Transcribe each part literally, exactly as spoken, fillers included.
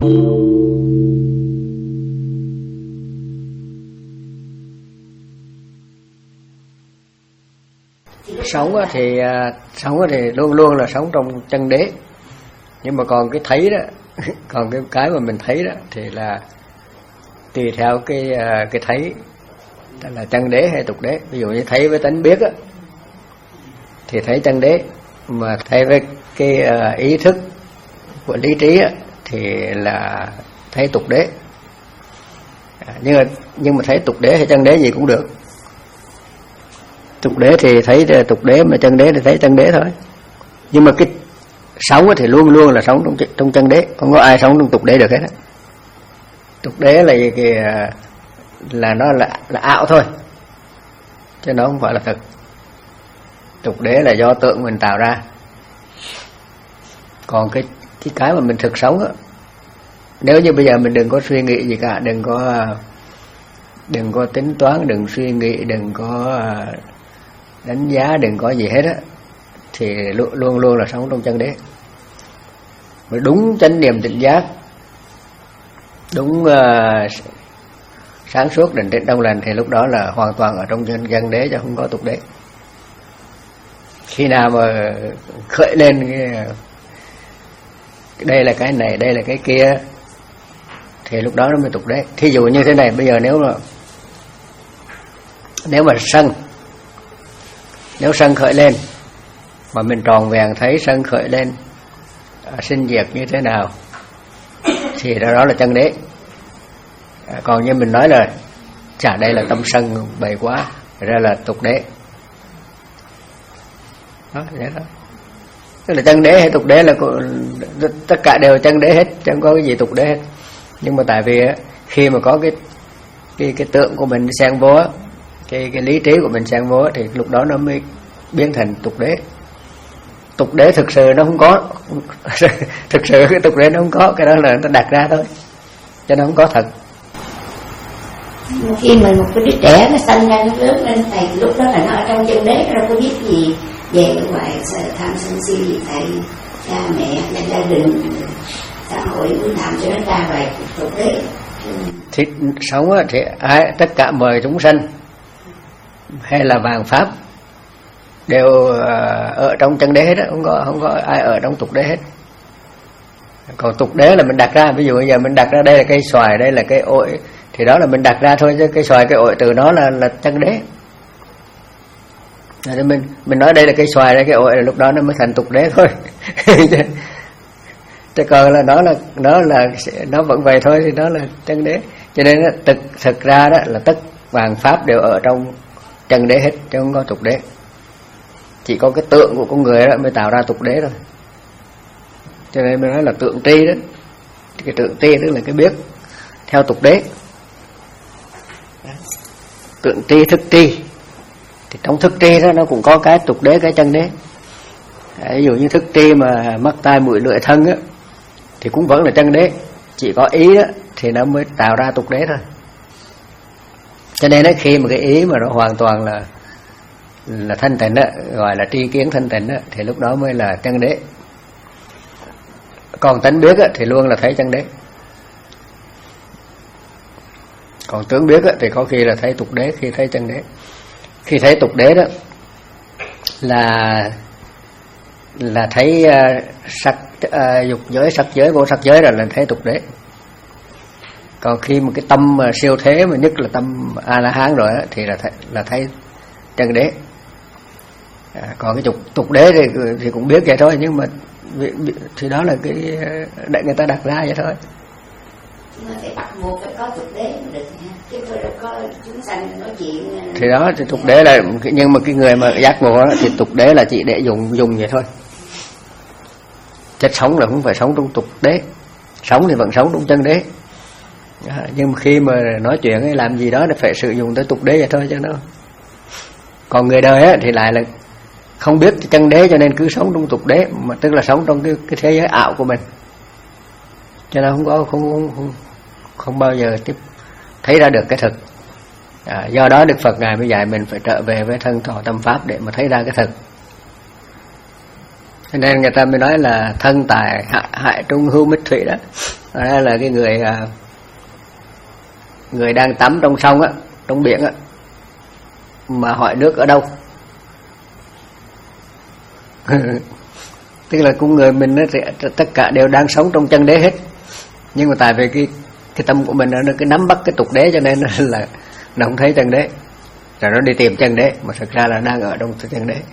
Sống thì sống thì luôn luôn là sống trong chân đế, nhưng mà còn cái thấy đó, còn cái cái mà mình thấy đó thì là tùy theo cái cái thấy là chân đế hay tục đế. Ví dụ như thấy với tánh biết á thì thấy chân đế, mà thấy với cái ý thức của lý trí á thì là thấy tục đế. Nhưng mà nhưng mà thấy tục đế hay chân đế gì cũng được. Tục đế thì thấy tục đế, mà chân đế thì thấy chân đế thôi. Nhưng mà cái sống thì luôn luôn là sống trong trong chân đế, không có ai sống trong tục đế được hết. Tục đế là gì? Cái là nó là là ảo thôi, chứ nó không phải là thực. Tục đế là do tượng mình tạo ra. Còn cái cái cái mà mình thực sống á, nếu như bây giờ mình đừng có suy nghĩ gì cả, đừng có đừng có tính toán, đừng suy nghĩ, đừng có đánh giá, đừng có gì hết á, thì luôn luôn luôn là sống trong chân đế. Mà đúng chánh niệm tỉnh giác, đúng uh, sáng suốt định tĩnh trong lành, thì lúc đó là hoàn toàn ở trong chân chân đế, chứ không có tục đế. Khi nào mà khởi lên cái, đây là cái này, đây là cái kia, thì lúc đó nó mới tục đế. Thí dụ như thế này, bây giờ nếu mà nếu mà sân nếu sân khởi lên mà mình tròn vẹn thấy sân khởi lên à, sinh diệt như thế nào, thì đó, đó là chân đế. À, còn như mình nói là chả, đây là tâm sân bày quá, ra là tục đế. Đó, vậy đó. Tức là chân đế hay tục đế là tất cả đều chân đế hết, chẳng có cái gì tục đế hết. Nhưng mà tại vì khi mà có cái cái cái tượng của mình xen vô, cái cái lý trí của mình xen vô, thì lúc đó nó mới biến thành tục đế. Tục đế thực sự nó không có, thực sự cái tục đế nó không có, cái đó là nó đặt ra thôi, cho nó không có thật. Khi mà một cái đứa trẻ nó sinh ra, nó lớn lên, thầy lúc đó là nó ở trong chân đế, nó đâu có biết gì về ngoài tham sân si gì, thầy cha mẹ gia đình xã hội muốn làm cho nó ra về tục đế. Thì sống thì ai, tất cả mười chúng sanh hay là vạn pháp đều ở trong chân đế hết, không có không có ai ở trong tục đế hết. Còn tục đế là mình đặt ra, ví dụ bây giờ mình đặt ra đây là cây xoài, đây là cây ổi, thì đó là mình đặt ra thôi, chứ cây xoài cây ổi từ nó là là chân đế. Rồi mình mình nói đây là cây xoài, đây cây ổi, là lúc đó nó mới thành tục đế thôi. Chứ còn là nó là nó là nó vẫn vậy thôi, thì nó là chân đế. Cho nên là thực thực ra đó là tất vạn pháp đều ở trong chân đế hết, chứ không có tục đế. Chỉ có cái tượng của con người đó mới tạo ra tục đế thôi. Cho nên mình nói là tượng tri đó, cái tượng tri tức là cái biết theo tục đế. Tượng tri, thức tri, thì trong thức tri đó nó cũng có cái tục đế, cái chân đế. Ví dụ như thức tri mà mắt tai mũi lưỡi thân á, thì cũng vẫn là chân đế. Chỉ có ý đó thì nó mới tạo ra tục đế thôi. Cho nên đó, khi mà cái ý mà nó hoàn toàn là là thanh tịnh đó, gọi là tri kiến thanh tịnh đó, thì lúc đó mới là chân đế. Còn tánh biết á, thì luôn là thấy chân đế. Còn tướng biết á, thì có khi là thấy tục đế, khi thấy chân đế. Khi thấy tục đế đó là là thấy uh, sắc uh, dục giới, sắc giới, vô sắc giới, rồi là thấy tục đế. Còn khi mà cái tâm uh, siêu thế, mà nhất là tâm A La Hán rồi đó, thì là thấy, là thấy chân đế. À, còn cái tục tục đế thì thì cũng biết vậy thôi, nhưng mà thì đó là cái để người ta đặt ra vậy thôi. Nhưng mà phải bắt buộc phải có tục đế mới được nha, chứ tôi đâu có chúng sanh nói chuyện. Thì đó thì tục đế là, nhưng mà cái người mà giác ngộ đó, thì tục đế là chỉ để dùng dùng vậy thôi. Chết sống là không phải sống trong tục đế, sống thì vẫn sống trong chân đế. À, nhưng mà khi mà nói chuyện hay làm gì đó thì phải sử dụng tới tục đế vậy thôi, cho nó. Còn người đời á, thì lại là không biết chân đế, cho nên cứ sống trong tục đế, mà tức là sống trong cái, cái thế giới ảo của mình, cho nên không có không không không, không bao giờ tiếp thấy ra được cái thực. À, do đó Đức Phật ngài mới dạy mình phải trở về với thân thọ tâm pháp để mà thấy ra cái thực. Cho nên người ta mới nói là thân tài hại, hại trung hưu mít thủy đó. Đó là cái người người đang tắm trong sông á, trong biển á, mà hỏi nước ở đâu. Tức là con người mình nó tất cả đều đang sống trong chân đế hết, nhưng mà tại vì cái cái tâm của mình nó cứ nắm bắt cái tục đế, cho nên là nó không thấy chân đế, rồi nó đi tìm chân đế, mà thực ra là đang ở trong chân đế.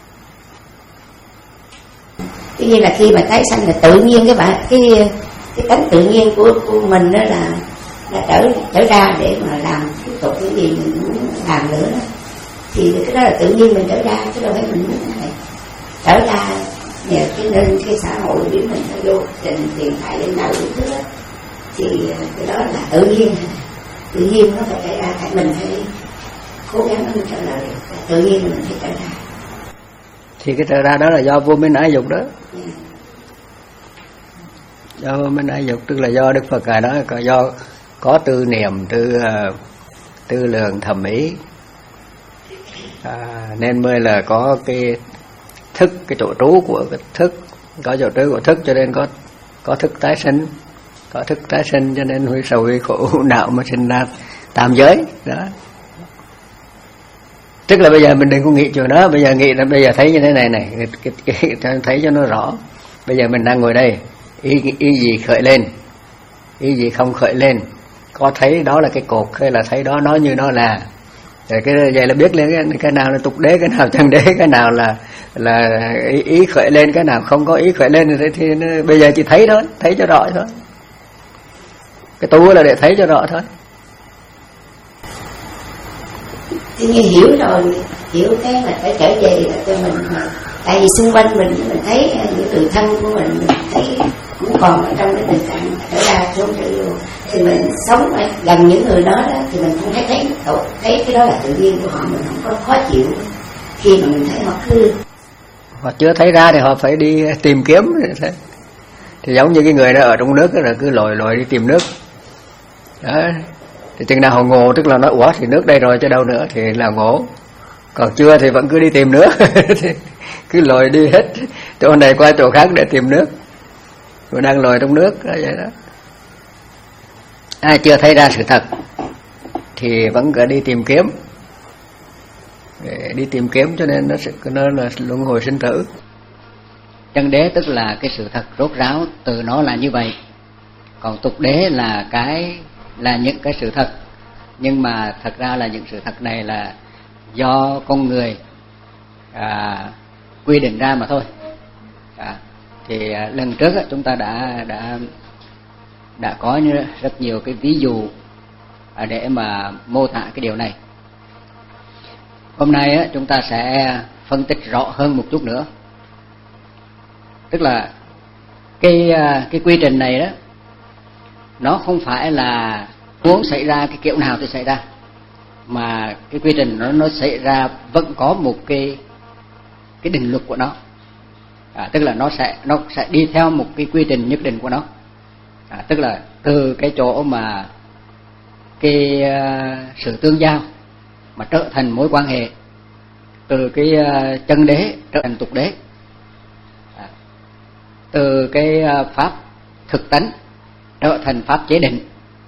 Tuy nhiên là khi mà tái sanh là tự nhiên cái bạn cái cái tánh tự nhiên của, của mình đó là là trở trở ra để mà làm tiếp tục cái gì mình muốn làm nữa đó. Thì cái đó là tự nhiên mình trở ra, chứ đâu phải mình muốn này trở ra nhờ cái nên cái xã hội biến mình nó vô trình tiền tài lên đầu những thứ đó. Thì cái đó là tự nhiên, tự nhiên nó phải xảy ra, tại mình phải cố gắng nó trở lại, tự nhiên mình phải trở ra. Thì cái trở ra đó là do vô minh ái dục đó. Yeah. Do vô minh ái dục, tức là do Đức Phật Ngài nói có do có tư niệm, tư tư lượng thẩm mỹ, à, nên mới là có cái thức, cái chỗ trú của cái thức, có chỗ trú của thức, cho nên có có thức tái sinh, có thức tái sinh cho nên huy sầu huy khổ não mà sinh ra tam giới đó. Tức là bây giờ mình đừng có nghĩ chuyện đó, bây giờ nghĩ là bây giờ thấy như thế này này, cái, cái, cái, thấy cho nó rõ. Bây giờ mình đang ngồi đây, ý, ý gì khởi lên, ý gì không khởi lên, có thấy đó là cái cột hay là thấy đó nó như nó là. Rồi cái vậy là biết lên cái, cái nào là tục đế, cái nào chân đế, cái nào là là ý, ý khởi lên, cái nào không có ý khởi lên, thì, thì nó, bây giờ chỉ thấy thôi, thấy cho rõ thôi. Cái tu là để thấy cho rõ thôi. Tuy nhiên hiểu rồi, hiểu cái mà phải trở về là cho mình mà. Tại vì xung quanh mình mình thấy những người thân của mình, mình thấy cũng còn ở trong cái tình trạng trở ra trốn trở vô, thì mình sống ở gần những người đó, đó thì mình cũng thấy thấy thấy cái đó là tự nhiên của họ, mình không có khó chịu khi mà mình thấy họ cứ họ chưa thấy ra thì họ phải đi tìm kiếm. Thì giống như cái người đó ở trong nước đó, là cứ lội lội đi tìm nước đó. Thì chừng nào họ ngộ, tức là nói ủa thì nước đây rồi chứ đâu nữa, thì là ngộ. Còn chưa thì vẫn cứ đi tìm nước. Cứ lội đi hết chỗ này qua chỗ khác để tìm nước, rồi đang lội trong nước đó, vậy đó. Ai chưa thấy ra sự thật thì vẫn cứ đi tìm kiếm, để đi tìm kiếm, cho nên nó sẽ nó là luân hồi sinh tử. Chân đế tức là cái sự thật rốt ráo, từ nó là như vậy. Còn tục đế là cái là những cái sự thật, nhưng mà thật ra là những sự thật này là do con người à, quy định ra mà thôi. À, thì à, lần trước á, chúng ta đã đã đã có rất nhiều cái ví dụ à, để mà mô tả cái điều này. Hôm nay á, chúng ta sẽ phân tích rõ hơn một chút nữa. Tức là cái cái quy trình này đó, nó không phải là muốn xảy ra cái kiểu nào thì xảy ra, mà cái quy trình nó nó xảy ra vẫn có một cái cái định luật của nó. À, tức là nó sẽ nó sẽ đi theo một cái quy trình nhất định của nó. À, tức là từ cái chỗ mà cái uh, sự tương giao mà trở thành mối quan hệ, từ cái uh, chân đế trở thành tục đế, à, từ cái uh, pháp thực tánh trở thành pháp chế định,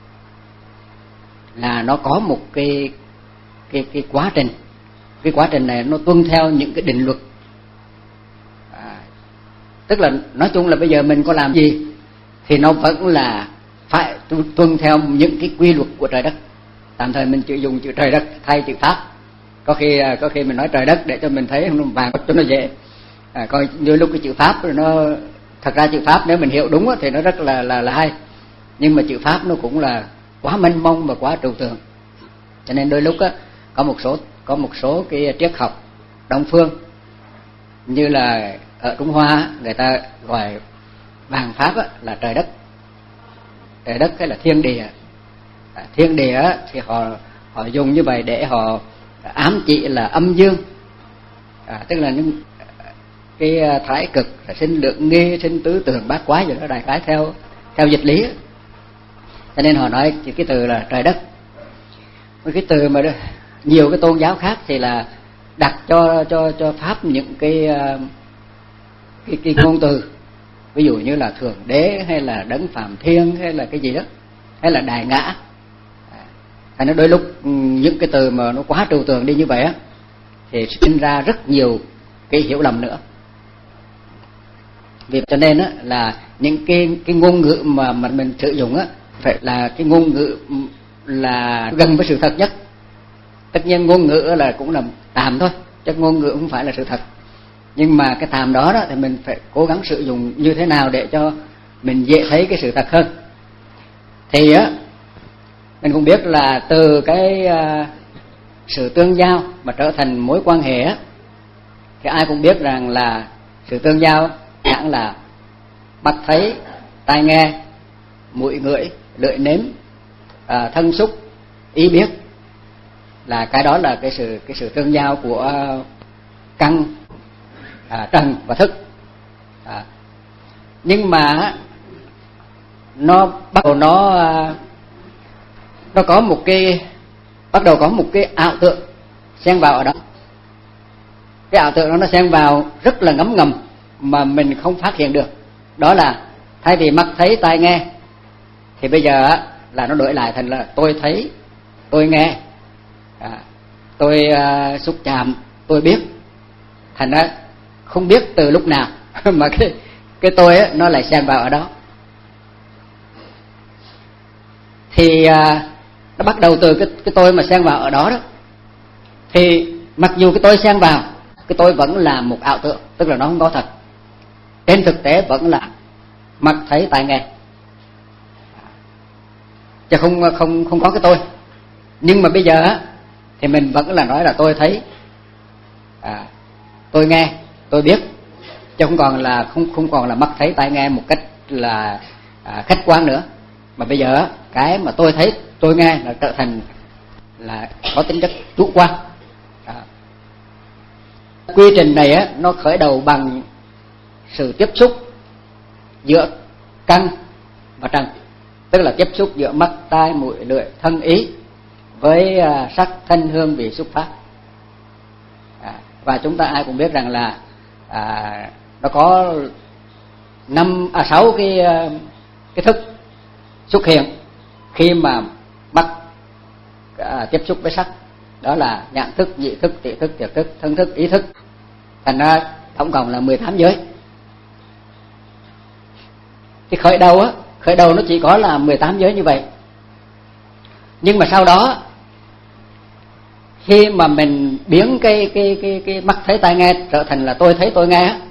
là nó có một cái cái cái quá trình. Cái quá trình này nó tuân theo những cái định luật. À, tức là nói chung là bây giờ mình có làm gì thì nó vẫn là phải tuân theo những cái quy luật của trời đất. Tạm thời mình chỉ dùng chữ trời đất thay chữ pháp. Có khi có khi mình nói trời đất để cho mình thấy không vàng cho nó dễ. À, coi như lúc cái chữ pháp nó thật ra chữ pháp nếu mình hiểu đúng thì nó rất là là là hay. Nhưng mà chữ pháp nó cũng là quá mênh mông và quá trừu tượng. Cho nên đôi lúc á, có một số có một số cái triết học Đông phương, như là ở Trung Hoa người ta gọi vàng pháp á, là trời đất. Trời đất hay là thiên địa. À, thiên địa á, thì họ họ dùng như vậy để họ ám chỉ là âm dương. À, tức là những cái thái cực, sinh lượng nghi, sinh tứ tưởng bát quái rồi đó, đại khái theo theo dịch lý. Cho nên họ nói cái từ là trời đất. Cái từ mà nhiều cái tôn giáo khác thì là đặt cho cho cho pháp những cái cái, cái ngôn từ, ví dụ như là Thượng Đế hay là Đấng Phạm Thiên hay là cái gì đó, hay là Đại Ngã. Thành nó đôi lúc những cái từ mà nó quá trừu tượng đi như vậy á thì sinh ra rất nhiều cái hiểu lầm nữa. Vì cho nên á là những cái cái ngôn ngữ mà mà mình sử dụng á phải là cái ngôn ngữ là gần với sự thật nhất. Tất nhiên ngôn ngữ là cũng là tạm thôi, chứ ngôn ngữ không phải là sự thật. Nhưng mà cái tạm đó đó thì mình phải cố gắng sử dụng như thế nào để cho mình dễ thấy cái sự thật hơn. Thì á mình cũng biết là từ cái uh, sự tương giao mà trở thành mối quan hệ á, thì ai cũng biết rằng là sự tương giao chẳng là mắt thấy, tai nghe, mũi ngửi, lưỡi nếm, à, thân xúc, ý biết, là cái đó là cái sự cái sự tương giao của căn, à, trần và thức. À, nhưng mà nó bắt đầu nó nó có một cái bắt đầu có một cái ảo tượng xen vào ở đó. Cái ảo tượng đó nó xen vào rất là ngấm ngầm mà mình không phát hiện được. Đó là thay vì mắt thấy tai nghe thì bây giờ là nó đổi lại thành là tôi thấy, tôi nghe, à, tôi uh, xúc chạm, tôi biết. Thành ra không biết từ lúc nào mà cái cái tôi á nó lại xen vào ở đó. Thì uh, nó bắt đầu từ cái cái tôi mà xen vào ở đó đó. Thì mặc dù cái tôi xen vào, cái tôi vẫn là một ảo tượng, tức là nó không có thật. Trên thực tế vẫn là mắt thấy tai nghe, chứ không không không có cái tôi. Nhưng mà bây giờ á thì mình vẫn là nói là tôi thấy, à, tôi nghe, tôi biết, chứ không còn là không không còn là mắt thấy tai nghe một cách là à, khách quan nữa. Mà bây giờ á, cái mà tôi thấy, tôi nghe là trở thành là có tính chất chủ quan. À, quy trình này á nó khởi đầu bằng sự tiếp xúc giữa căn và trần, tức là tiếp xúc giữa mắt, tai, mũi, lưỡi, thân, ý với uh, sắc, thanh, hương, vị, xúc, pháp. À, và chúng ta ai cũng biết rằng là à, nó có năm à sáu cái uh, cái thức xuất hiện khi mà mắt à, tiếp xúc với sắc. Đó là nhãn thức, nhị thức, tỷ thức, thiệt thức, thân thức, ý thức. Thành ra tổng cộng là mười tám giới. Thì khởi đầu á, khởi đầu nó chỉ có là mười tám giới như vậy. Nhưng mà sau đó khi mà mình biến cái cái cái cái mắt thấy tai nghe trở thành là tôi thấy tôi nghe á,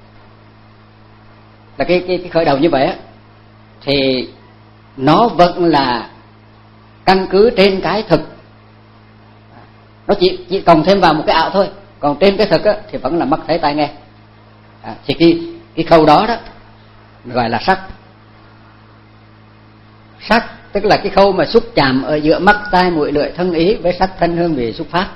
là cái cái cái khởi đầu như vậy á, thì nó vẫn là căn cứ trên cái thực. Nó chỉ chỉ cộng thêm vào một cái ảo thôi, còn trên cái thực á thì vẫn là mắt thấy tai nghe. À, thì cái cái khâu đó đó gọi là sắc. Sắc tức là cái khâu mà xúc chạm ở giữa mắt, tai, mũi, lưỡi, thân, ý với sắc, thanh, hương, vị, xúc, pháp.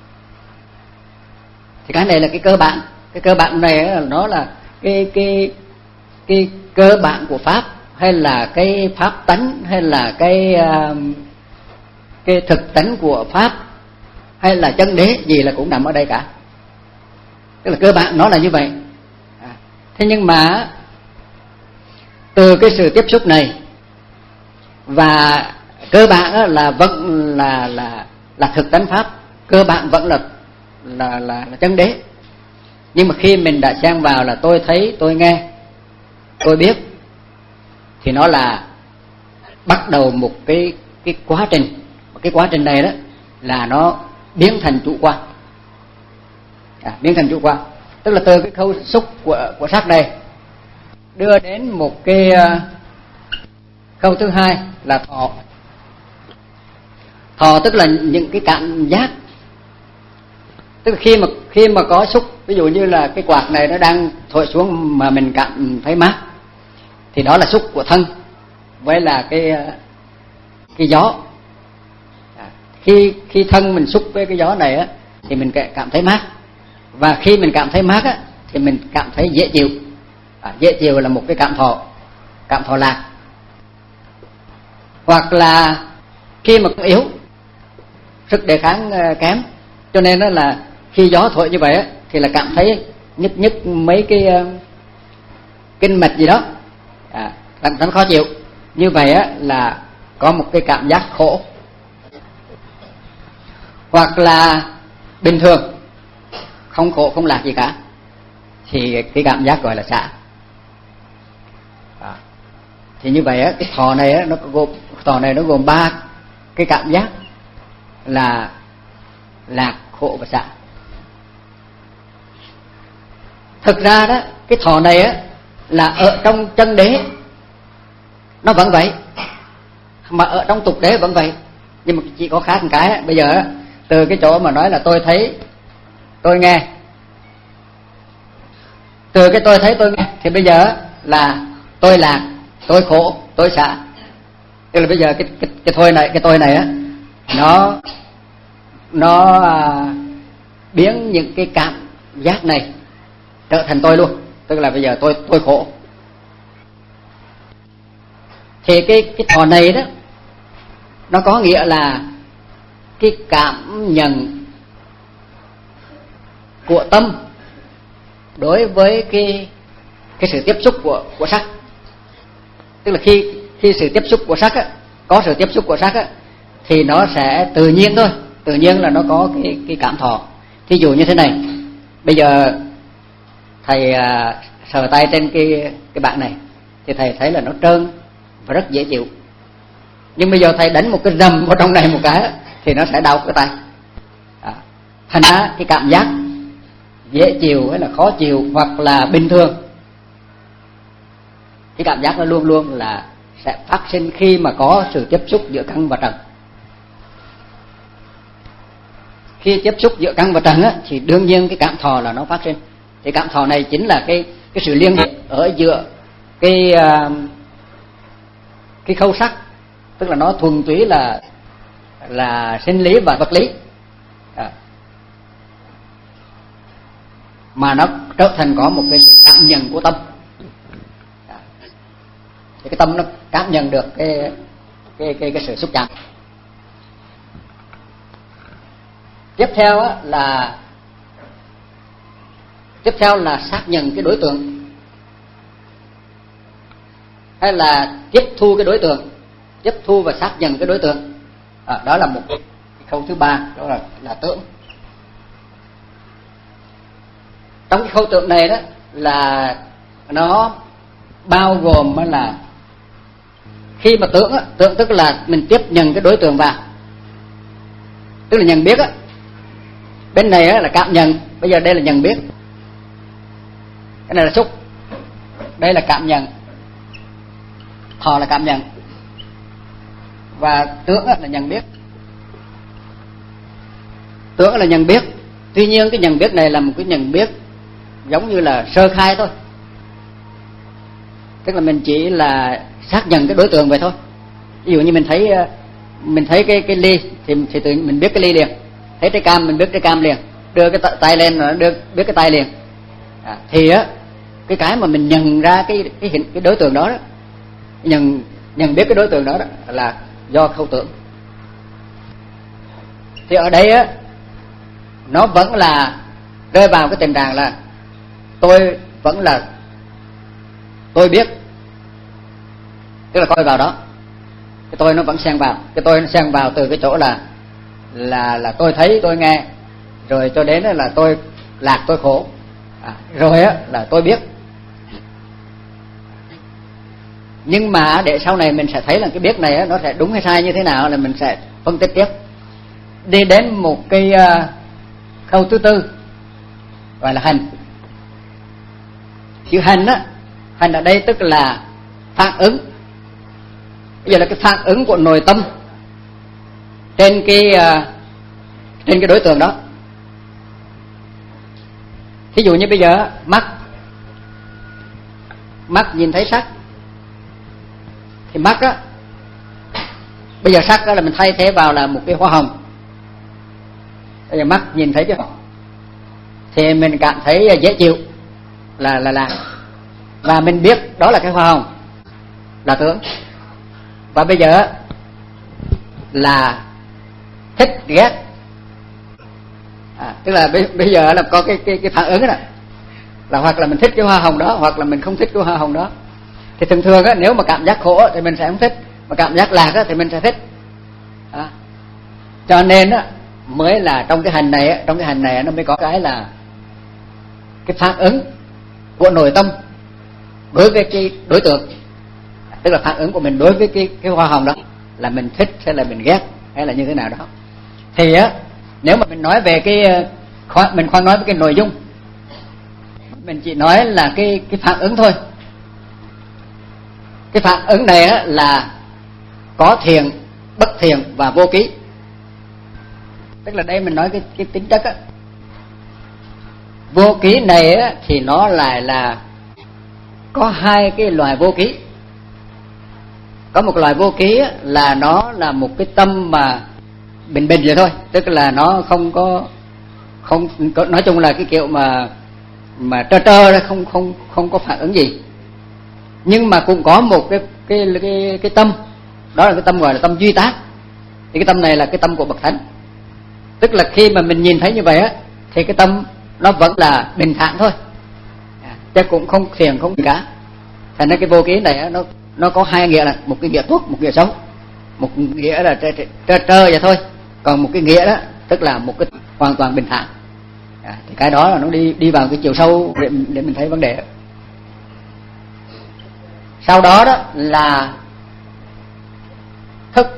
Thì cái này là cái cơ bản. Cái cơ bản này nó là cái cái cái cơ bản của pháp, hay là cái pháp tánh, hay là cái cái thực tánh của pháp, hay là chân đế gì là cũng nằm ở đây cả. Tức là cơ bản nó là như vậy. À, thế nhưng mà từ cái sự tiếp xúc này và cơ bản là vẫn là là là thực tánh pháp, cơ bản vẫn là là là, là chân đế. Nhưng mà khi mình đã xen vào là tôi thấy, tôi nghe, tôi biết, thì nó là bắt đầu một cái cái quá trình. Cái quá trình này đó là nó biến thành chủ quan. À, biến thành chủ quan tức là từ cái khâu xúc của của sắc này đưa đến một cái uh, khâu thứ hai là thọ. Thọ tức là những cái cảm giác. Tức là khi mà khi mà có xúc, ví dụ như là cái quạt này nó đang thổi xuống mà mình cảm thấy mát, thì đó là xúc của thân với là cái cái gió. À, khi khi thân mình xúc với cái gió này á thì mình cảm thấy mát, và khi mình cảm thấy mát á thì mình cảm thấy dễ chịu. À, dễ chịu là một cái cảm thọ, cảm thọ lạc. Hoặc là khi mà yếu, sức đề kháng kém, cho nên đó là khi gió thổi như vậy á thì là cảm thấy nhức nhức mấy cái kinh mạch gì đó, à, cảm thấy khó chịu. Như vậy á là có một cái cảm giác khổ. Hoặc là bình thường, không khổ không lạc gì cả, thì cái cảm giác gọi là xả. À, thì như vậy á, cái thọ này á, nó gồm thọ này nó gồm ba cái cảm giác là lạc, khổ và xả. Thực ra đó, cái thọ này á là ở trong chân đế nó vẫn vậy, mà ở trong tục đế vẫn vậy, nhưng mà chỉ có khác một cái á. Bây giờ á, từ cái chỗ mà nói là tôi thấy, tôi nghe, từ cái tôi thấy tôi nghe, thì bây giờ là tôi lạc, tôi khổ, tôi xả. Tức là bây giờ cái cái cái thôi này, cái tôi này á, nó nó à, biến những cái cảm giác này trở thành tôi luôn. Tức là bây giờ tôi tôi khổ. Thì cái cái thọ này đó, nó có nghĩa là cái cảm nhận của tâm đối với cái cái sự tiếp xúc của của sắc. Tức là khi khi sự tiếp xúc của sắc á, có sự tiếp xúc của sắc á, thì nó sẽ tự nhiên thôi, tự nhiên là nó có cái cái cảm thọ. Thí dụ như thế này, bây giờ thầy à, sờ tay trên cái cái bảng này, thì thầy thấy là nó trơn và rất dễ chịu. Nhưng bây giờ thầy đánh một cái rầm vào trong này một cái, thì nó sẽ đau cái tay. À, thành ra cái cảm giác dễ chịu hay là khó chịu hoặc là bình thường, cái cảm giác nó luôn luôn là sẽ phát sinh khi mà có sự tiếp xúc giữa căn và trần. Khi tiếp xúc giữa căn và trần á, thì đương nhiên cái cảm thọ là nó phát sinh. Thì cảm thọ này chính là cái cái sự liên hệ ở giữa cái uh, cái khâu sắc, tức là nó thuần túy là là sinh lý và vật lý, à, mà nó trở thành có một cái sự cảm nhận của tâm. À, thì cái tâm nó cảm nhận được cái cái cái cái sự xúc chạm. Tiếp theo á, là tiếp theo là xác nhận cái đối tượng, hay là tiếp thu cái đối tượng, tiếp thu và xác nhận cái đối tượng. À, đó là một cái khâu thứ ba, đó là là tưởng. Trong cái khâu tưởng này đó là nó bao gồm là khi mà tưởng á, tưởng tức là mình tiếp nhận cái đối tượng vào, tức là nhận biết á. Bên này á là cảm nhận, bây giờ đây là nhận biết, cái này là xúc, đây là cảm nhận, thọ là cảm nhận, và tưởng là nhận biết. Tưởng là nhận biết, tuy nhiên cái nhận biết này là một cái nhận biết giống như là sơ khai thôi, tức là mình chỉ là xác nhận cái đối tượng vậy thôi. Ví dụ như mình thấy mình thấy cái cái ly thì thì tự mình biết cái ly liền, thấy trái cam mình biết trái cam liền, đưa cái tay lên là đưa biết cái tay liền. À, thì á cái cái mà mình nhận ra cái cái hiện cái đối tượng đó, đó nhận nhận biết cái đối tượng đó, đó là do khâu tưởng. Thì ở đây á nó vẫn là rơi vào cái tình trạng là tôi vẫn là tôi biết, tức là coi vào đó, cái tôi nó vẫn xen vào, cái tôi nó xen vào từ cái chỗ là là là tôi thấy tôi nghe, rồi cho đến là tôi lạc tôi khổ, à, rồi á là tôi biết. Nhưng mà để sau này mình sẽ thấy là cái biết này á, nó sẽ đúng hay sai như thế nào là mình sẽ phân tích tiếp. Đi đến một cái uh, khâu thứ tư gọi là hành. Chữ hành á, hành ở đây tức là phản ứng. Bây giờ là cái phản ứng của nội tâm trên cái uh, trên cái đối tượng đó. Thí dụ như bây giờ mắt mắt nhìn thấy sắc, thì mắt á, bây giờ sắc đó là mình thay thế vào là một cái hoa hồng. Bây giờ mắt nhìn thấy cái hoa hồng thì mình cảm thấy dễ chịu là là là và mình biết đó là cái hoa hồng, là tưởng. Và bây giờ là thích ghét, à, tức là bây, bây giờ là có cái cái cái phản ứng đó, là hoặc là mình thích cái hoa hồng đó, hoặc là mình không thích cái hoa hồng đó. Thì thường thường á, nếu mà cảm giác khổ thì mình sẽ không thích, mà cảm giác lạc á, thì mình sẽ thích. Đó. Cho nên á, mới là trong cái hành này á, trong cái hành này nó mới có cái là cái phản ứng của nội tâm đối với cái đối tượng, tức là phản ứng của mình đối với cái cái hoa hồng đó, là mình thích hay là mình ghét hay là như thế nào đó. Thì á, nếu mà mình nói về cái khoan, mình khoan nói với cái nội dung, mình chỉ nói là cái cái phản ứng thôi. Cái phản ứng này á, là có thiện, bất thiện và vô ký. Tức là đây mình nói cái cái tính chất á. Vô ký này á, thì nó lại là có hai cái loài vô ký. Có một loài vô ký á, là nó là một cái tâm mà bình bình vậy thôi, tức là nó không có không nói chung là cái kiểu mà mà trơ trơ ra, không không không có phản ứng gì. Nhưng mà cũng có một cái cái cái cái tâm, đó là cái tâm gọi là tâm duy tác. Thì cái tâm này là cái tâm của bậc thánh. Tức là khi mà mình nhìn thấy như vậy á, thì cái tâm nó vẫn là bình thản thôi, chứ cũng không phiền không gì cả. Thành ra cái vô ký này á, nó nó có hai nghĩa, là một cái nghĩa tốt, một nghĩa xấu. Một nghĩa là trơ trơ trơ vậy thôi, còn một cái nghĩa đó tức là một cái hoàn toàn bình thản. À, thì cái đó là nó đi đi vào cái chiều sâu để, để mình thấy vấn đề. Sau đó đó là thức.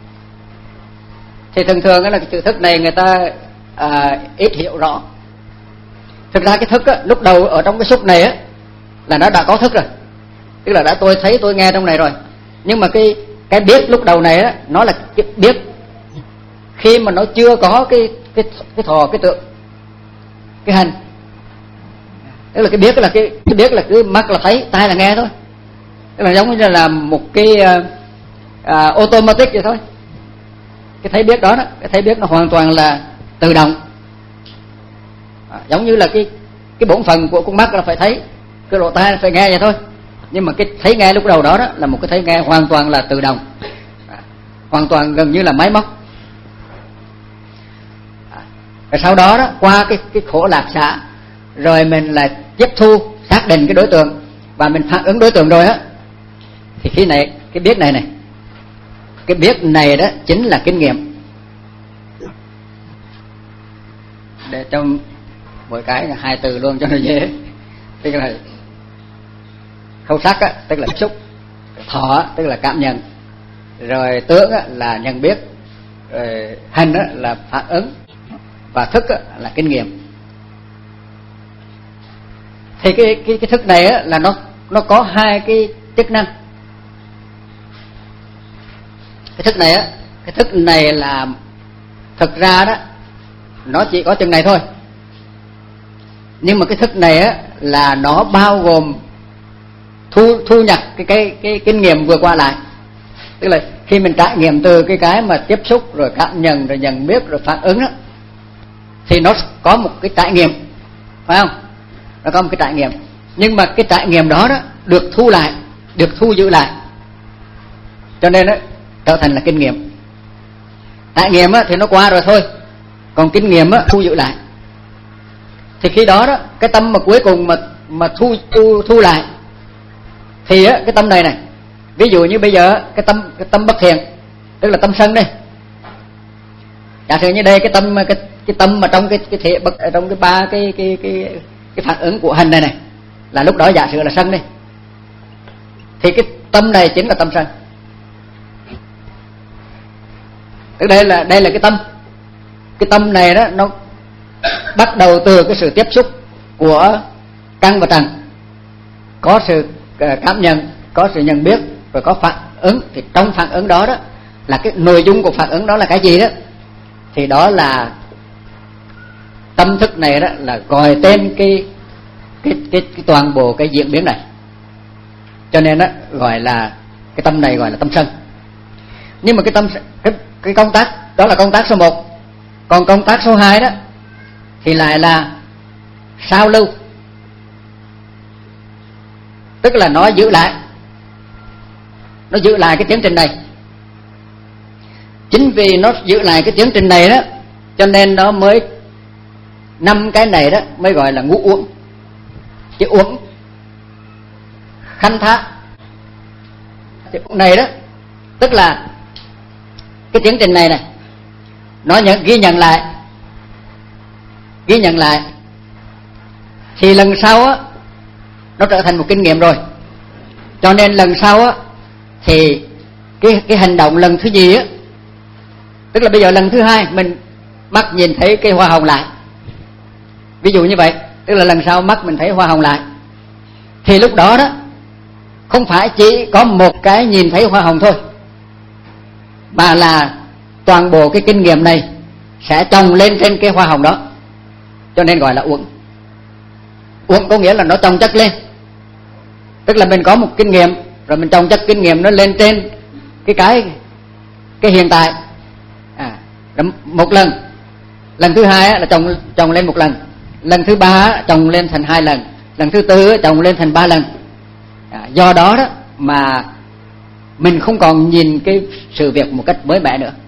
Thì thường thường là cái chữ thức này người ta à, ít hiểu rõ. Thực ra cái thức á, lúc đầu ở trong cái xúc này á, là nó đã có thức rồi, tức là đã tôi thấy tôi nghe trong này rồi. Nhưng mà cái cái biết lúc đầu này á, nó là cái biết khi mà nó chưa có cái cái cái thọ, cái tượng, cái hành. Tức là cái biết là cái, cái biết là cứ mắt là thấy, tai là nghe thôi. Tức là giống như là một cái uh, uh, automatic vậy thôi. Cái thấy biết đó, đó, cái thấy biết nó hoàn toàn là tự động. À, giống như là cái cái bổn phận của con mắt là phải thấy, cái lỗ tai là phải nghe vậy thôi. Nhưng mà cái thấy nghe lúc đầu đó, đó là một cái thấy nghe hoàn toàn là tự động, à, hoàn toàn gần như là máy móc. À, rồi sau đó đó qua cái cái khổ lạc xả, rồi mình lại tiếp thu xác định cái đối tượng và mình phản ứng đối tượng rồi á, thì khi này cái biết này này, cái biết này đó chính là kinh nghiệm. Để trong mỗi cái là hai từ luôn cho nó dễ. Tức là khâu sắc á, tức là tiếp xúc, thọ á, tức là cảm nhận, rồi tướng á, là nhận biết, rồi hành á, là phản ứng, và thức á, là kinh nghiệm. Thì cái cái cái thức này á, là nó nó có hai cái chức năng. Cái thức này á, cái thức này là thực ra đó nó chỉ có chừng này thôi. Nhưng mà cái thức này á là nó bao gồm thu thu nhập cái cái cái kinh nghiệm vừa qua lại. Tức là khi mình trải nghiệm từ cái cái mà tiếp xúc, rồi cảm nhận, rồi nhận biết, rồi phản ứng đó, thì nó có một cái trải nghiệm, phải không? Nó có một cái trải nghiệm. Nhưng mà cái trải nghiệm đó đó được thu lại, được thu giữ lại, cho nên nó trở thành là kinh nghiệm. Trải nghiệm á thì nó qua rồi thôi, còn kinh nghiệm á thu giữ lại. Thì khi đó đó cái tâm mà cuối cùng mà mà thu thu thu lại, thì á cái tâm này này, ví dụ như bây giờ cái tâm cái tâm bất thiện, tức là tâm sân đây. Giả sử như đây cái tâm cái cái tâm mà trong cái cái thể bất, trong cái ba cái cái cái cái phản ứng của hành này này, là lúc đó giả sử là sân đây. Thì cái tâm này chính là tâm sân. Tức đây là đây là cái tâm. Cái tâm này đó nó bắt đầu từ cái sự tiếp xúc của căn và trần, có sự cảm nhận, có sự nhận biết, rồi có phản ứng. Thì trong phản ứng đó đó là cái nội dung của phản ứng đó là cái gì đó, thì đó là tâm thức này đó là gọi tên cái cái cái, cái toàn bộ cái diễn biến này. Cho nên đó gọi là cái tâm này gọi là tâm sân. Nhưng mà cái tâm cái, cái công tác đó là công tác số một. Còn công tác số hai đó thì lại là sao lưu. Tức là nó giữ lại, nó giữ lại cái tiến trình này. Chính vì nó giữ lại cái tiến trình này đó, cho nên nó mới năm cái này đó mới gọi là ngũ uẩn. chữ uống khanh tha. Chữ uống này đó tức là cái tiến trình này này nó nhận, ghi nhận lại ghi nhận lại thì lần sau á nó trở thành một kinh nghiệm rồi. Cho nên lần sau á thì cái cái hành động lần thứ gì á, tức là bây giờ lần thứ hai mình mắt nhìn thấy cái hoa hồng lại, ví dụ như vậy, tức là lần sau mắt mình thấy hoa hồng lại, thì lúc đó đó không phải chỉ có một cái nhìn thấy hoa hồng thôi, mà là toàn bộ cái kinh nghiệm này sẽ chồng lên trên cái hoa hồng đó, cho nên gọi là uẩn. Uẩn có nghĩa là nó chồng chất lên, tức là mình có một kinh nghiệm rồi mình chồng chất kinh nghiệm nó lên trên cái cái cái hiện tại. À, một lần, lần thứ hai là chồng chồng lên một lần, lần thứ ba chồng lên thành hai lần, lần thứ tư chồng lên thành ba lần. À, do đó đó mà mình không còn nhìn cái sự việc một cách mới mẻ nữa,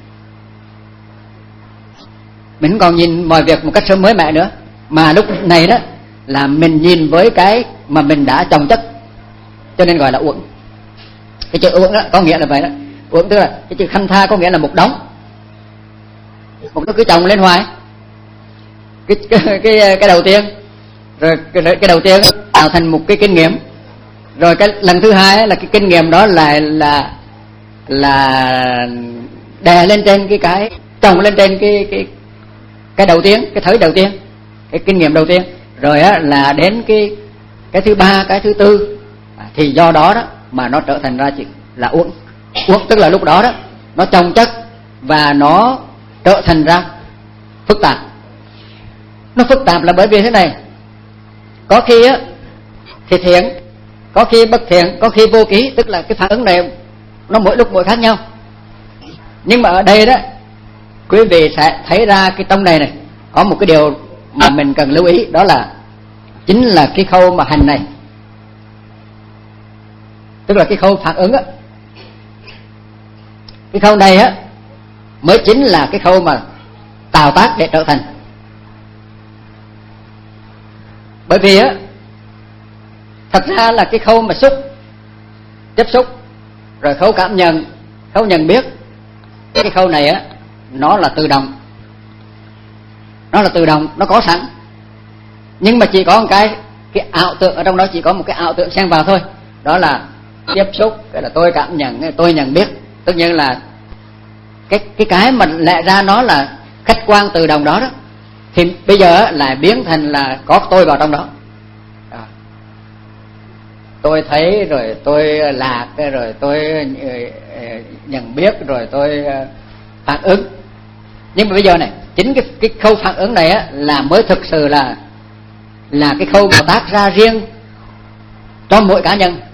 mình không còn nhìn mọi việc một cách sớm mới mẻ nữa, mà lúc này đó là mình nhìn với cái mà mình đã chồng chất, cho nên gọi là uẩn. Cái chữ uẩn đó có nghĩa là vậy đó. Uẩn tức là cái chữ khanh tha có nghĩa là một đống, một nó cứ chồng lên hoài. Cái cái cái, cái đầu tiên, rồi cái, cái đầu tiên tạo thành một cái kinh nghiệm, rồi cái lần thứ hai là cái kinh nghiệm đó lại là là đè lên trên cái cái chồng lên trên cái cái cái đầu tiên, cái thới đầu tiên, cái kinh nghiệm đầu tiên, rồi á là đến cái cái thứ ba, cái thứ tư, à, thì do đó đó mà nó trở thành ra chuyện là uẩn. Uẩn tức là lúc đó đó nó chồng chất và nó trở thành ra phức tạp. Nó phức tạp là bởi vì thế này, có khi á thì thiện, có khi bất thiện, có khi vô ký, tức là cái phản ứng này nó mỗi lúc mỗi khác nhau. Nhưng mà ở đây đó quý vị sẽ thấy ra cái trong này này có một cái điều mà mình cần lưu ý, đó là chính là cái khâu mà hành này, tức là cái khâu phản ứng á. Cái khâu này á mới chính là cái khâu mà tạo tác để trở thành. Bởi vì á thật ra là cái khâu mà xúc, tiếp xúc, rồi khâu cảm nhận, khâu nhận biết, cái khâu này á nó là tự động, nó là tự động, nó có sẵn, nhưng mà chỉ có một cái cái ảo tượng ở trong đó, chỉ có một cái ảo tượng xen vào thôi, đó là tiếp xúc, cái là tôi cảm nhận, tôi nhận biết. Tất nhiên là cái cái cái mà lẽ ra nó là khách quan tự động đó đó, thì bây giờ lại biến thành là có tôi vào trong đó. À, tôi thấy rồi tôi lạc, rồi tôi nhận biết, rồi tôi phản ứng. Nhưng mà bây giờ này, chính cái cái khâu phản ứng này á là mới thực sự là là cái khâu mà tác ra riêng cho mỗi cá nhân.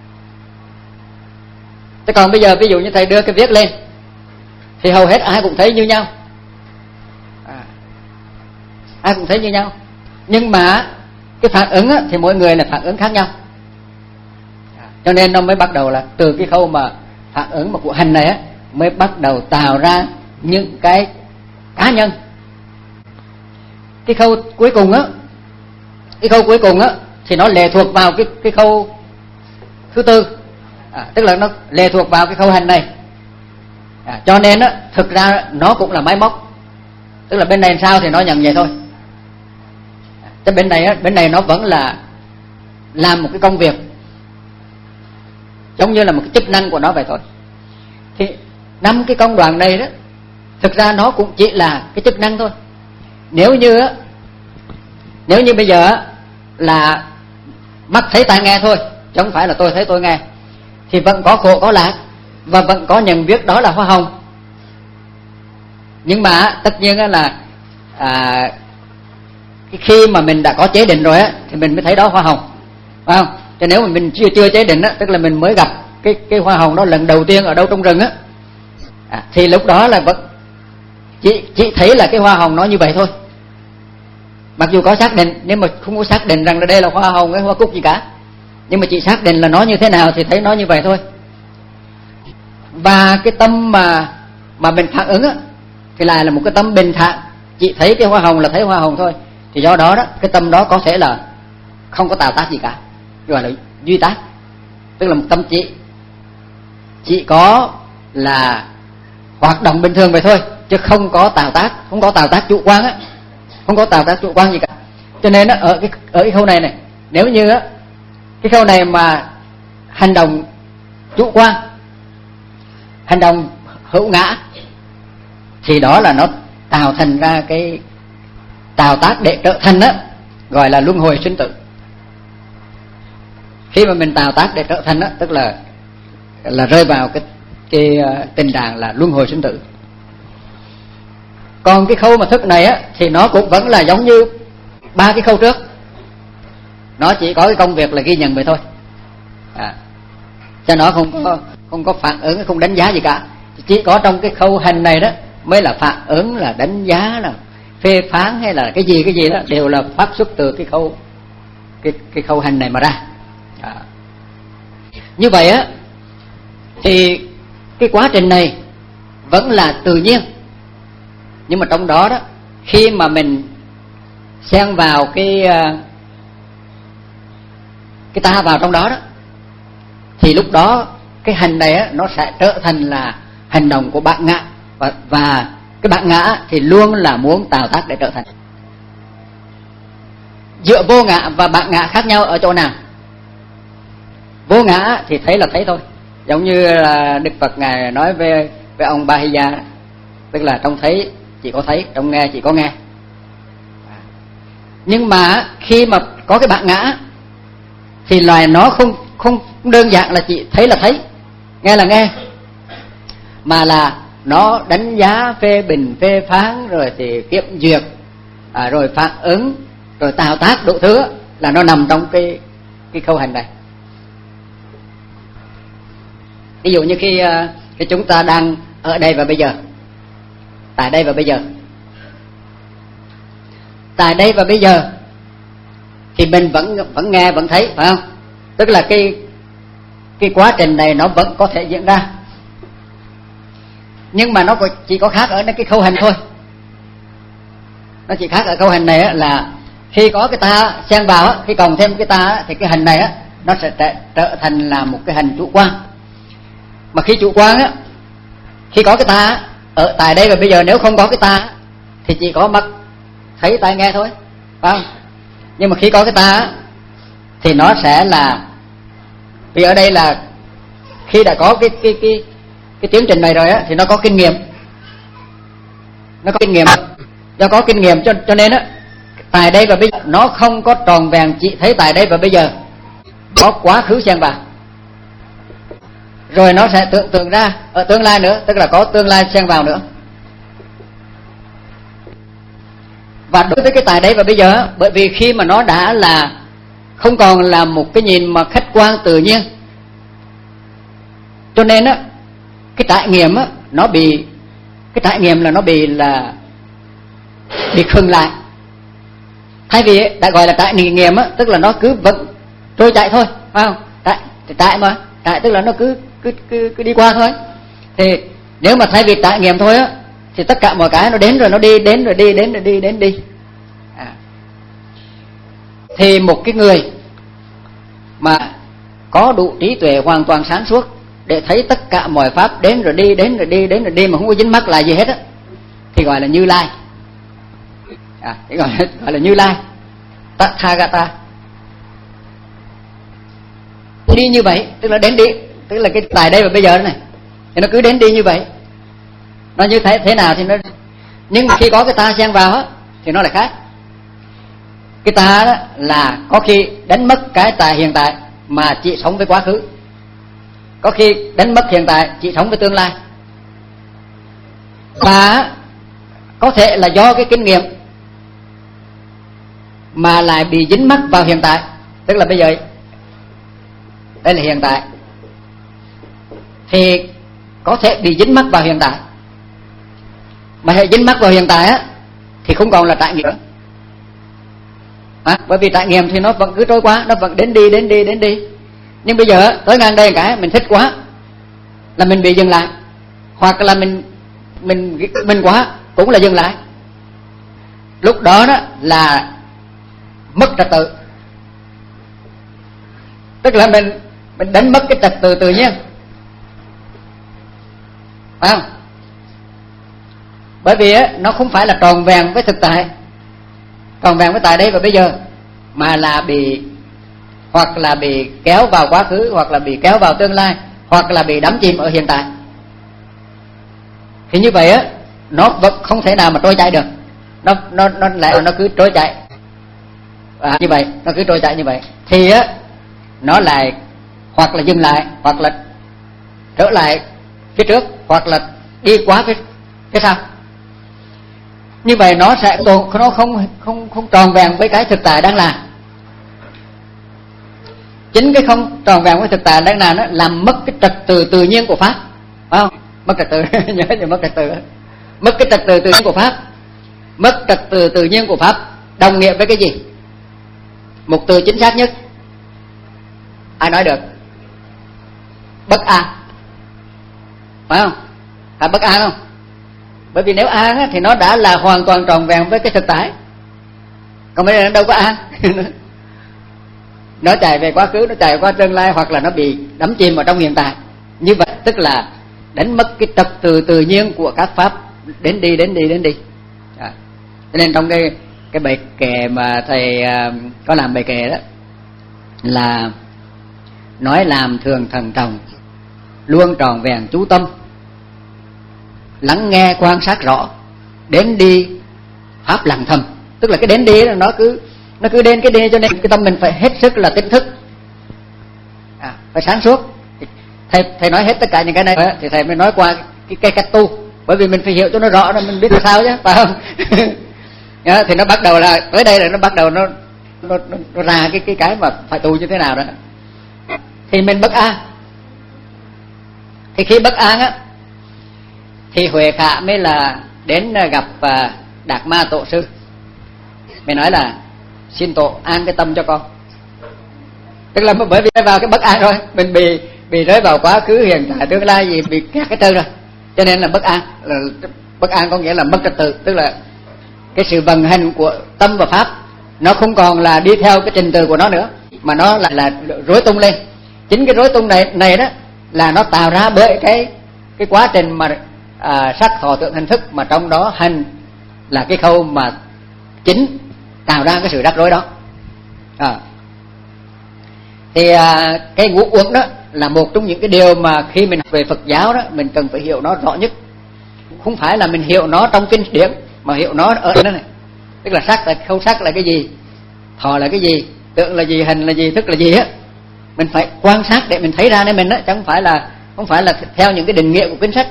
Thế còn bây giờ ví dụ như thầy đưa cái viết lên thì hầu hết ai cũng thấy như nhau, à, ai cũng thấy như nhau, nhưng mà cái phản ứng á, thì mỗi người là phản ứng khác nhau. À, cho nên nó mới bắt đầu là từ cái khâu mà phản ứng mà của hành này á mới bắt đầu tạo ra những cái cá nhân. Cái khâu cuối cùng á, cái khâu cuối cùng á thì nó lệ thuộc vào cái cái khâu thứ tư, à, tức là nó lệ thuộc vào cái khâu hành này. À, cho nên á thực ra nó cũng là máy móc, tức là bên này sao thì nó nhận vậy thôi. À, cái bên này á, bên này nó vẫn là làm một cái công việc, giống như là một cái chức năng của nó vậy thôi. Thì năm cái công đoạn này đó thực ra nó cũng chỉ là cái chức năng thôi. Nếu như á, nếu như bây giờ á là mắt thấy tai nghe thôi, chứ không phải là tôi thấy tôi nghe, thì vẫn có khổ có lạc và vẫn có nhận biết đó là hoa hồng. Nhưng mà tất nhiên là à, khi mà mình đã có chế định rồi á thì mình mới thấy đó hoa hồng, phải không? Chứ nếu mà mình chưa chưa chế định á, tức là mình mới gặp cái cái hoa hồng đó lần đầu tiên ở đâu trong rừng á, à, thì lúc đó là vẫn chỉ chỉ thấy là cái hoa hồng nó như vậy thôi. Mặc dù có xác định nhưng mà không có xác định rằng là đây là hoa hồng hay hoa cúc gì cả, nhưng mà chỉ xác định là nó như thế nào thì thấy nó như vậy thôi. Và cái tâm mà mà mình phản ứng á thì lại là một cái tâm bình thản, chỉ thấy cái hoa hồng là thấy hoa hồng thôi. Thì do đó đó cái tâm đó có thể là không có tạo tác gì cả, gọi là duy tác, tức là một tâm chỉ chỉ có là hoạt động bình thường vậy thôi, chứ không có tạo tác, không có tạo tác chủ quan á, không có tạo tác chủ quan gì cả. Cho nên á, ở cái ở cái khâu này này, nếu như á cái khâu này mà hành động chủ quan, hành động hữu ngã, thì đó là nó tạo thành ra cái tạo tác để trở thành á, gọi là luân hồi sinh tử. Khi mà mình tạo tác để trở thành á, tức là là rơi vào cái cái tình trạng là luân hồi sinh tử. Còn cái khâu mà thức này á thì nó cũng vẫn là giống như ba cái khâu trước, nó chỉ có cái công việc là ghi nhận vậy thôi, à, cho nó không có không có phản ứng, không đánh giá gì cả. Chỉ có trong cái khâu hành này đó mới là phản ứng, là đánh giá, là phê phán hay là cái gì cái gì đó đều là phát xuất từ cái khâu cái cái khâu hành này mà ra. À, như vậy á thì cái quá trình này vẫn là tự nhiên, nhưng mà trong đó đó khi mà mình xen vào cái cái ta vào trong đó đó, thì lúc đó cái hành này á, nó sẽ trở thành là hành động của bản ngã, và, và cái bản ngã thì luôn là muốn tạo tác để trở thành. Giữa vô ngã và bản ngã khác nhau ở chỗ nào? Vô ngã thì thấy là thấy thôi, giống như là Đức Phật ngài nói về với ông Bahiya, tức là trong thấy chỉ có thấy, trong nghe chỉ có nghe. Nhưng mà khi mà có cái bản ngã thì loài nó không không đơn giản là chỉ thấy là thấy, nghe là nghe, mà là nó đánh giá, phê bình, phê phán, rồi thì kiểm duyệt, à, rồi phản ứng, rồi tạo tác đủ thứ, là nó nằm trong cái cái khâu hành này. Ví dụ như khi khi chúng ta đang ở đây và bây giờ, tại đây và bây giờ, tại đây và bây giờ thì mình vẫn vẫn nghe, vẫn thấy, phải không? Tức là cái cái quá trình này nó vẫn có thể diễn ra, nhưng mà nó chỉ có khác ở cái khâu hành thôi. Nó chỉ khác ở khâu hành này là khi có cái ta xen vào, khi cộng thêm cái ta thì cái hành này nó sẽ trở thành là một cái hành chủ quan. Mà khi chủ quan á, khi có cái ta ở tại đây và bây giờ, nếu không có cái ta thì chỉ có mắt thấy, tai nghe thôi, phải không? Nhưng mà khi có cái ta thì nó sẽ là, vì ở đây là khi đã có cái cái cái cái tiến trình này rồi á thì nó có kinh nghiệm, nó có kinh nghiệm, do có kinh nghiệm cho cho nên á tại đây và bây giờ nó không có tròn vẹn chỉ thấy tại đây và bây giờ, có quá khứ xen vào, rồi nó sẽ tưởng tượng ra ở tương lai nữa, tức là có tương lai xen vào nữa. Và đối với cái tại đây và bây giờ, bởi vì khi mà nó đã là không còn là một cái nhìn mà khách quan tự nhiên, cho nên á cái trải nghiệm á nó bị, cái trải nghiệm là nó bị là bị khựng lại. Thay vì đã gọi là trải nghiệm á, tức là nó cứ vẫn trôi chạy thôi, phải không? Trải trải mà trải tức là nó cứ cứ cứ cứ đi qua thôi. Thì nếu mà thay vì trải nghiệm thôi á thì tất cả mọi cái nó đến rồi nó đi, đến rồi đi, đến rồi đi, đến đi. À. Thì một cái người mà có đủ trí tuệ hoàn toàn sáng suốt để thấy tất cả mọi pháp đến rồi đi, đến rồi đi, đến rồi đi mà không có dính mắc lại gì hết á, thì gọi là Như Lai. À, thì gọi, gọi là Như Lai, Tathagata. Đi như vậy, tức là đến đi, tức là cái tại đây và bây giờ này, thì nó cứ đến đi như vậy. Nó như thế thế nào thì nó, nhưng mà khi có cái ta xen vào á thì nó lại khác. Cái ta đó là có khi đánh mất cái tại hiện tại mà chỉ sống với quá khứ, có khi đánh mất hiện tại chỉ sống với tương lai, và có thể là do cái kinh nghiệm mà lại bị dính mắc vào hiện tại, tức là bây giờ đây là hiện tại, thì có thể bị dính mắc vào hiện tại. Mà hệ dính mắc vào hiện tại á thì không còn là trải nghiệm, à, bởi vì trải nghiệm thì nó vẫn cứ trôi qua, nó vẫn đến đi, đến đi, đến đi. Nhưng bây giờ tới ngang đây cái mình thích quá là mình bị dừng lại, hoặc là mình mình mình quá cũng là dừng lại. Lúc đó đó là mất trật tự, tức là mình mình đánh mất cái trật tự tự nhiên, phải không? Bởi vì á, nó không phải là tròn vẹn với thực tại, tròn vẹn với tại đây và bây giờ, mà là bị hoặc là bị kéo vào quá khứ, hoặc là bị kéo vào tương lai, hoặc là bị đắm chìm ở hiện tại. Thì như vậy á, nó vẫn không thể nào mà trôi chảy được, nó nó nó lại nó cứ trôi chảy à, như vậy, nó cứ trôi chảy như vậy thì á, nó lại hoặc là dừng lại, hoặc là trở lại phía trước, hoặc là đi qua phía phía sau. Như vậy nó sẽ nó không không không tròn vẹn với cái thực tại đang là. Chính cái không tròn vẹn với thực tại đang là nó làm mất cái trật tự tự nhiên của pháp, phải không? Mất trật tự nhớ như mất trật tự, mất cái trật tự tự nhiên của pháp. Mất trật tự tự nhiên của pháp đồng nghĩa với cái gì? Một từ chính xác nhất ai nói được? Bất an, phải không? Phải bất an không? Bởi vì nếu an á, thì nó đã là hoàn toàn tròn vẹn với cái thực tại, còn bây giờ nó đâu có an. Nó chạy về quá khứ, nó chạy qua tương lai, hoặc là nó bị đắm chìm vào trong hiện tại. Như vậy tức là đánh mất cái trật tự tự nhiên của các pháp đến đi đến đi đến đi. À, cho nên trong cái cái bài kệ mà thầy uh, có làm bài kệ đó là nói làm thường thần trọng, luôn tròn vẹn chú tâm, lắng nghe quan sát rõ, đến đi pháp lặng thầm. Tức là cái đến đi nó cứ nó cứ đến cái đi, cho nên cái tâm mình phải hết sức là tỉnh thức, à, phải sáng suốt. Thầy thầy nói hết tất cả những cái này thì thầy mới nói qua cái cái cách tu, bởi vì mình phải hiểu cho nó rõ, mình biết được sao chứ, phải không? Thì nó bắt đầu là tới đây là nó bắt đầu nó nó, nó, nó ra cái cái cái mà phải tu như thế nào đó. Thì mình bất an, thì khi bất an á thì Huệ Khả mới là đến gặp Đạt Ma Tổ sư, mới nói là xin tổ an cái tâm cho con. Tức là bởi vì vào cái bất an rồi, mình bị bị rơi vào quá khứ hiện tại tương lai gì, bị kẹt cái trơn rồi, cho nên là bất an. Là bất an có nghĩa là mất trật tự, tức là cái sự vận hành của tâm và pháp nó không còn là đi theo cái trình tự của nó nữa, mà nó lại là rối tung lên. Chính cái rối tung này này đó là nó tạo ra bởi cái cái quá trình mà à, sắc thọ tưởng hành thức, mà trong đó hành là cái khâu mà chính tạo ra cái sự rắc rối đó. À, thì à, cái ngũ uẩn đó là một trong những cái điều mà khi mình về Phật giáo đó mình cần phải hiểu nó rõ nhất. Không phải là mình hiểu nó trong kinh điển, mà hiểu nó ở đây này. Tức là sắc là khâu sắc là cái gì, thọ là cái gì, tưởng là gì, hành là gì, thức là gì á. Mình phải quan sát để mình thấy ra nên mình á, chứ không phải là không phải là theo những cái định nghĩa của kinh sách.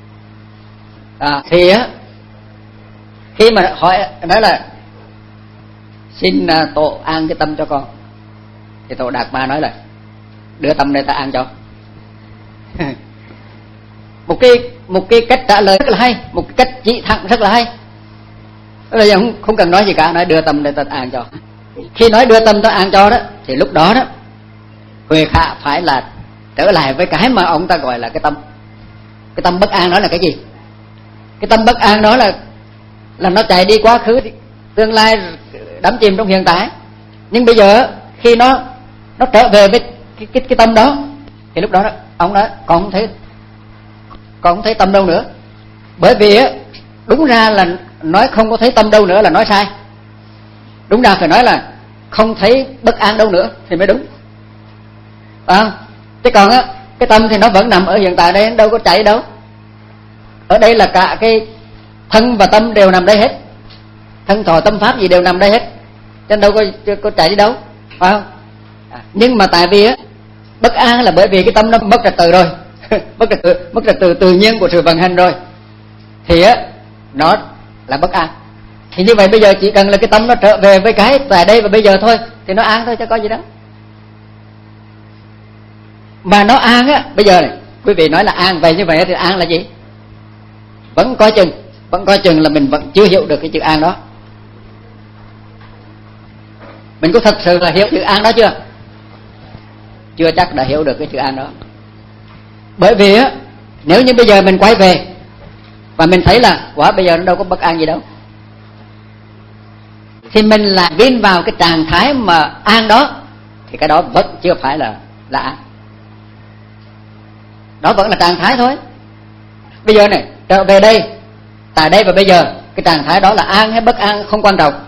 À, thì á khi mà hỏi nói là xin tổ an cái tâm cho con, thì tổ Đạt Ma nói là đưa tâm đây ta an cho. một cái một cái cách trả lời rất là hay, một cái cách chỉ thẳng rất là hay. Tức là không không cần nói gì cả, nói đưa tâm đây ta an cho. Khi nói đưa tâm ta an cho đó, thì lúc đó đó Huệ Khả phải là trở lại với cái mà ông ta gọi là cái tâm. Cái tâm bất an đó là cái gì? Cái tâm bất an đó là là nó chạy đi quá khứ tương lai, đắm chìm trong hiện tại. Nhưng bây giờ khi nó nó trở về với cái cái, cái tâm đó, thì lúc đó, đó ông nói con không thấy con không thấy tâm đâu nữa. Bởi vì á đúng ra là nói không có thấy tâm đâu nữa là nói sai. Đúng ra phải nói là không thấy bất an đâu nữa thì mới đúng. À, chứ còn á cái tâm thì nó vẫn nằm ở hiện tại đây, đâu có chạy đâu. Ở đây là cả cái thân và tâm đều nằm đây hết, thân thọ tâm pháp gì đều nằm đây hết, cho nên đâu có có chạy đi đâu, phải không? À, nhưng mà tại vì á bất an là bởi vì cái tâm nó mất trật tự rồi. mất trật tự mất trật tự tự nhiên của sự vận hành rồi, thì á nó là bất an. Thì như vậy bây giờ chỉ cần là cái tâm nó trở về với cái tại đây và bây giờ thôi thì nó an thôi, chứ có gì đâu. Mà nó an á, bây giờ này quý vị nói là an, vậy như vậy thì an là gì? Vẫn coi chừng, vẫn coi chừng là mình vẫn chưa hiểu được cái chữ an đó. Mình có thật sự là hiểu chữ an đó chưa? Chưa chắc đã hiểu được cái chữ an đó. Bởi vì á, nếu như bây giờ mình quay về và mình thấy là quả bây giờ nó đâu có bất an gì đâu, thì mình lại vin vào cái trạng thái mà an đó, thì cái đó vẫn chưa phải là là ác. Đó vẫn là trạng thái thôi. Bây giờ này, trở về đây, tại đây và bây giờ, cái trạng thái đó là an hay bất an không quan trọng.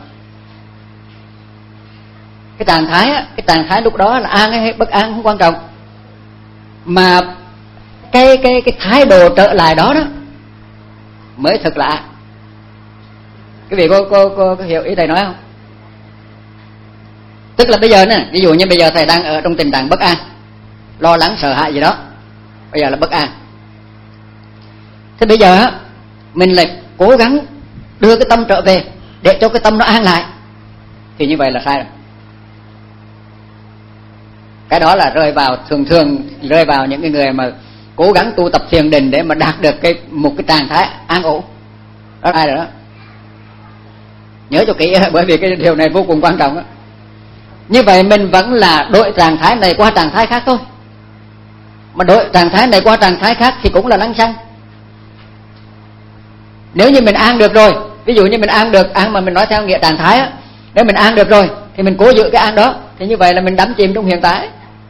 Cái trạng thái á, cái trạng thái lúc đó là an hay bất an không quan trọng, mà cái cái cái thái độ trở lại đó đó mới thật là an. Quý vị có, có, có, có hiểu ý thầy nói không? Tức là bây giờ nè, ví dụ như bây giờ thầy đang ở trong tình trạng bất an, lo lắng sợ hãi gì đó, bây giờ là bất an. Thế bây giờ á, mình lại cố gắng đưa cái tâm trở về để cho cái tâm nó an lại, thì như vậy là sai rồi. Cái đó là rơi vào, thường thường rơi vào những cái người mà cố gắng tu tập thiền định để mà đạt được cái một cái trạng thái an ổn. Đó là ai rồi đó. Nhớ cho kỹ, bởi vì cái điều này vô cùng quan trọng đó. Như vậy mình vẫn là đổi trạng thái này qua trạng thái khác thôi. Mà đổi trạng thái này qua trạng thái khác thì cũng là lăng xăng. Nếu như mình an được rồi, ví dụ như mình an được, an mà mình nói theo nghĩa trạng thái á, nếu mình an được rồi thì mình cố giữ cái an đó, thì như vậy là mình đắm chìm trong hiện tại.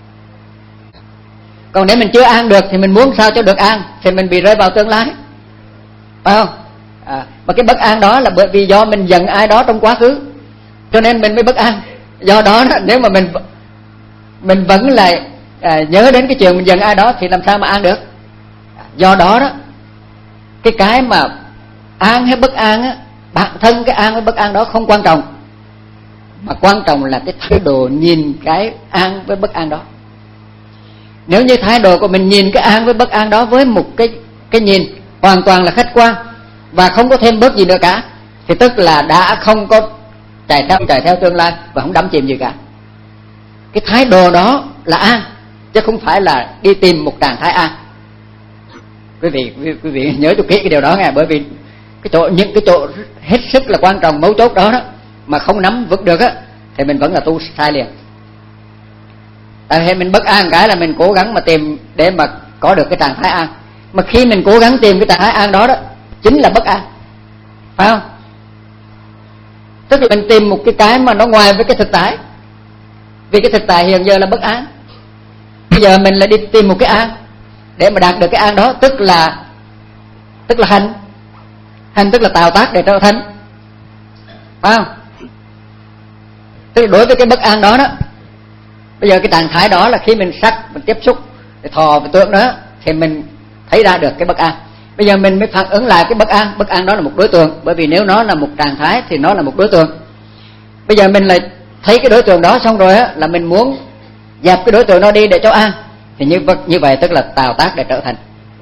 Còn nếu mình chưa an được thì mình muốn sao cho được an, thì mình bị rơi vào tương lai, phải không? À, mà cái bất an đó là bởi vì do mình giận ai đó trong quá khứ, cho nên mình mới bất an. Do đó, đó nếu mà mình mình vẫn lại à, nhớ đến cái chuyện mình giận ai đó thì làm sao mà an được. Do đó đó, cái cái mà an hay bất an á, bản thân cái an hay bất an đó không quan trọng, mà quan trọng là cái thái độ nhìn cái an với bất an đó. Nếu như thái độ của mình nhìn cái an với bất an đó với một cái cái nhìn hoàn toàn là khách quan và không có thêm bớt gì nữa cả, thì tức là đã không có chạy theo chạy theo tương lai và không đắm chìm gì cả. Cái thái độ đó là an, chứ không phải là đi tìm một trạng thái an. Quý vị quý, quý vị nhớ cho kỹ cái điều đó nghe, bởi vì cái chỗ những cái chỗ hết sức là quan trọng mấu chốt đó đó mà không nắm vững được á, thì mình vẫn là tu sai liền. Tại vì mình bất an cái là mình cố gắng mà tìm để mà có được cái trạng thái an, mà khi mình cố gắng tìm cái trạng thái an đó đó chính là bất an, phải không? Tức là mình tìm một cái cái mà nó ngoài với cái thực tại, vì cái thực tại hiện giờ là bất an. Bây giờ mình lại đi tìm một cái an để mà đạt được cái an đó, tức là tức là hành hành tức là tạo tác để trở thành, phải không? Tức là đối với cái bất an đó đó, bây giờ cái trạng thái đó là khi mình sắc, mình tiếp xúc, mình thọ, mình tưởng đó, thì mình thấy ra được cái bất an. Bây giờ mình mới phản ứng lại cái bất an. Bất an đó là một đối tượng, bởi vì nếu nó là một trạng thái thì nó là một đối tượng. Bây giờ mình lại thấy cái đối tượng đó xong rồi á, là mình muốn dẹp cái đối tượng đó đi để cho an, thì như, như vậy tức là tạo tác để trở thành.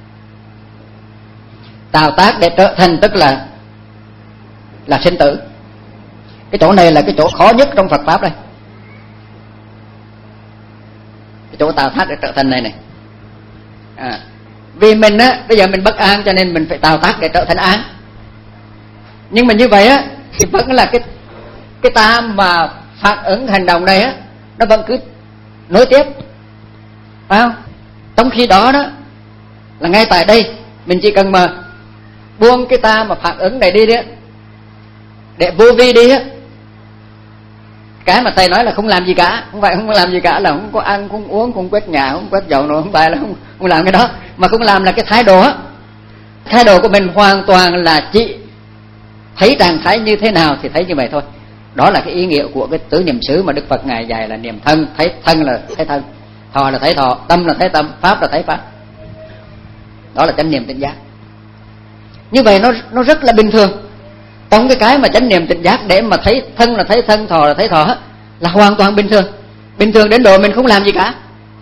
Tạo tác để trở thành tức là là sinh tử. Cái chỗ này là cái chỗ khó nhất trong Phật Pháp đây. Cái chỗ tạo tác để trở thành này này à, vì mình á, bây giờ mình bất an cho nên mình phải tạo tác để trở thành an. Nhưng mà như vậy á thì vẫn là cái cái ta mà phản ứng hành động này á, nó vẫn cứ nối tiếp, phải không? Trong khi đó đó là ngay tại đây mình chỉ cần mà buông cái ta mà phản ứng này đi đấy, để vô vi đi á, cái mà thầy nói là không làm gì cả, không phải không làm gì cả là không có ăn, không uống, không quét nhà, không quét dầu nữa, không phải là không, không làm cái đó, mà không làm là cái thái độ á. Thái độ của mình hoàn toàn là chỉ thấy trạng thái như thế nào thì thấy như vậy thôi. Đó là cái ý nghĩa của cái tứ niệm xứ mà Đức Phật ngài dạy là niệm thân. Thấy thân là thấy thân, thọ là thấy thọ, tâm là thấy tâm, pháp là thấy pháp. Đó là chánh niệm tỉnh giác. Như vậy nó nó rất là bình thường. Trong cái cái mà chánh niệm tỉnh giác để mà thấy thân là thấy thân, thọ là thấy thọ là hoàn toàn bình thường. Bình thường đến độ mình không làm gì cả,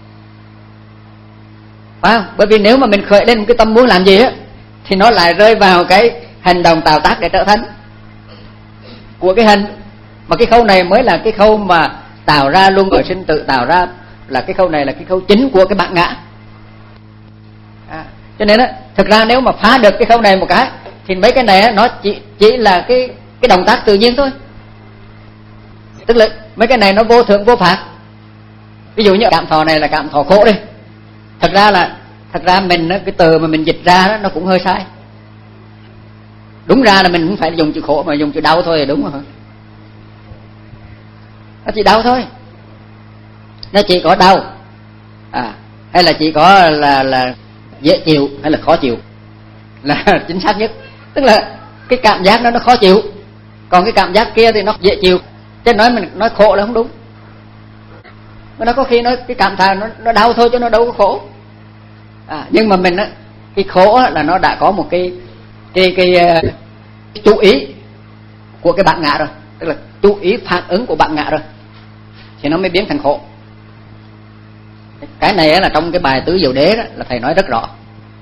phải không? Bởi vì nếu mà mình khởi lên cái tâm muốn làm gì á, thì nó lại rơi vào cái hành động tạo tác để trở thành của cái hành. Mà cái khâu này mới là cái khâu mà tạo ra luân hồi sinh tử, tạo ra là cái khâu này là cái khâu chính của cái bản ngã. À, cho nên á, thực ra nếu mà phá được cái khâu này một cái thì mấy cái này á, nó chỉ chỉ là cái cái động tác tự nhiên thôi. Tức là mấy cái này nó vô thượng vô phạt. Ví dụ như cảm thọ này là cảm thọ khổ đi. Thật ra là thật ra mình cái từ mà mình dịch ra đó, nó cũng hơi sai. Đúng ra là mình không phải dùng chữ khổ mà dùng chữ đau thôi, đúng rồi. Nó chỉ đau thôi. nó chỉ có đau à, hay là chỉ có là là dễ chịu hay là khó chịu là chính xác nhất. Tức là cái cảm giác đó nó khó chịu, còn cái cảm giác kia thì nó dễ chịu. Chứ nói mình nói khổ là không đúng. Nó có khi nói cái cảm thà nó nó đau thôi chứ nó đâu có khổ. À, nhưng mà mình á, cái khổ á, là nó đã có một cái cái cái, cái, cái chú ý của cái bản ngã rồi, tức là chú ý phản ứng của bản ngã rồi, thì nó mới biến thành khổ. Cái này á, là trong cái bài Tứ Diệu Đế đó là thầy nói rất rõ.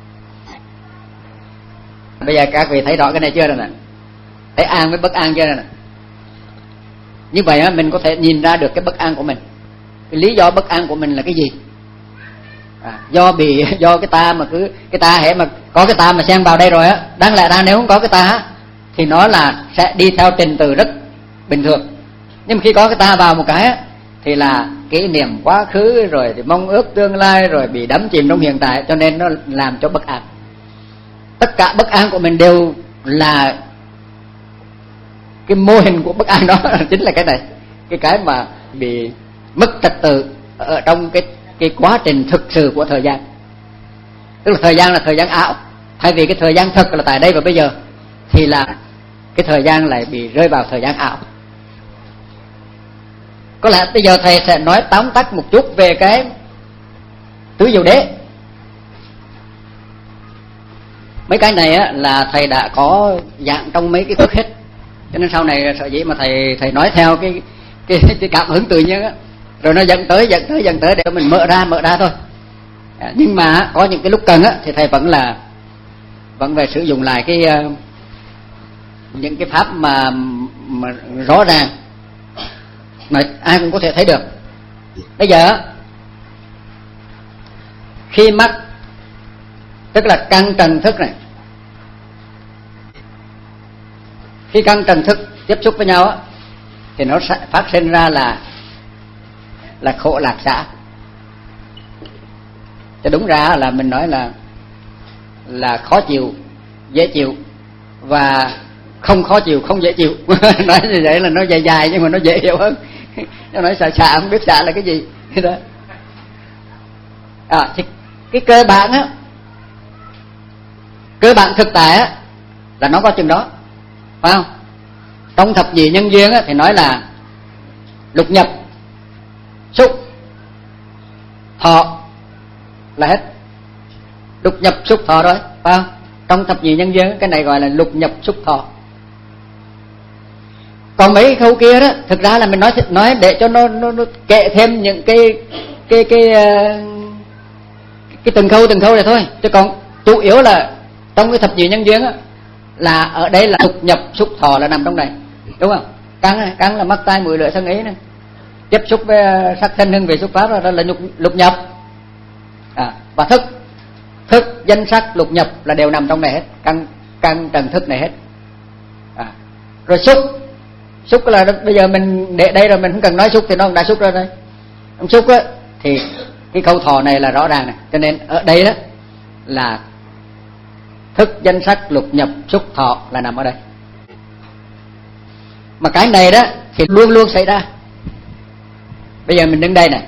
Bây giờ các vị thấy rõ cái này chưa rồi nè, thấy an với bất an chưa rồi nè. Như vậy á, mình có thể nhìn ra được cái bất an của mình. Cái lý do bất an của mình là cái gì? À, do bị do cái ta mà cứ cái ta hễ mà có cái ta mà xen vào đây rồi á, đáng lẽ ra nếu không có cái ta á, thì nó là sẽ đi theo trình tự rất bình thường. Nhưng mà khi có cái ta vào một cái á, thì là kỷ niệm quá khứ rồi thì mong ước tương lai rồi bị đắm chìm trong hiện tại, cho nên nó làm cho bất an. Tất cả bất an của mình đều là cái mô hình của bất an đó chính là cái này, cái cái mà bị mất trật tự ở trong cái cái quá trình thực sự của thời gian. Tức là thời gian là thời gian ảo, thay vì cái thời gian thực là tại đây và bây giờ, thì là cái thời gian lại bị rơi vào thời gian ảo. Có lẽ bây giờ thầy sẽ nói tóm tắt một chút về cái Tứ Diệu Đế. Mấy cái này á, là thầy đã có dạng trong mấy cái thức hết, cho nên sau này sợ dĩ mà thầy thầy nói theo cái cái, cái cảm hứng tự nhiên á, rồi nó dẫn tới dẫn tới dẫn tới để mình mở ra mở ra thôi. À, nhưng mà có những cái lúc cần á thì thầy vẫn là vẫn về sử dụng lại cái uh, những cái pháp mà, mà rõ ràng mà ai cũng có thể thấy được. Bây giờ khi mắt, tức là căn trần thức này, khi căn trần thức tiếp xúc với nhau á, thì nó sẽ phát sinh ra là là khổ lạc xả. Cho đúng ra là mình nói là là khó chịu, dễ chịu và không khó chịu, không dễ chịu. Nói như vậy là nó dài dài nhưng mà nó dễ hiểu hơn. Nó nói xả xả không biết xả là cái gì đó. À, thì cái cơ bản á, cơ bản thực tại á là nó có chừng đó, phải không? Trong thập nhị nhân duyên á thì nói là lục nhập, xúc, thọ là hết. Lục nhập xúc thọ rồi, phải không? Trong thập nhị nhân duyên cái này gọi là lục nhập xúc thọ. Còn mấy khâu kia đó, thực ra là mình nói nói để cho nó nó, nó kệ thêm những cái cái cái cái, cái từng khâu từng khâu này thôi. Chứ còn chủ yếu là trong cái thập nhị nhân duyên á, là ở đây là lục nhập xúc thọ là nằm trong này, đúng không? Căn này, căn là mắt tai mũi lưỡi thân ý này, tiếp xúc với sắc thân hương vị xúc pháp là, là lục, lục nhập. À, và thức, thức danh sắc lục nhập là đều nằm trong này hết, căn căn trần thức này hết. À, rồi xúc, xúc là bây giờ mình để đây rồi mình không cần nói xúc thì nó cũng đã xúc ra đây. Ông xúc á thì cái câu thọ này là rõ ràng này, cho nên ở đây đó là thức danh sắc lục nhập xúc thọ là nằm ở đây. Mà cái này đó thì luôn luôn xảy ra. Bây giờ mình đứng đây này,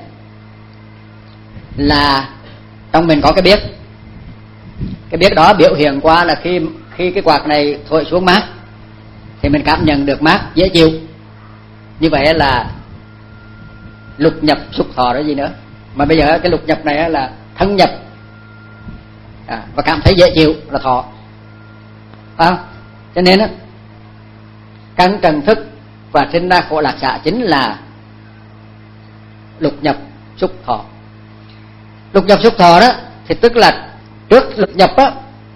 là trong mình có cái biết. Cái biết đó biểu hiện qua là khi khi cái quạt này thổi xuống mát thì mình cảm nhận được mát dễ chịu. Như vậy là lục nhập xúc thọ đó gì nữa. Mà bây giờ cái lục nhập này là thân nhập, à, và cảm thấy dễ chịu là thọ, phải không? Cho nên á, căn trần thức và sinh ra khổ lạc xả chính là lục nhập xúc thọ. Lục nhập xúc thọ đó thì tức là trước lục nhập á,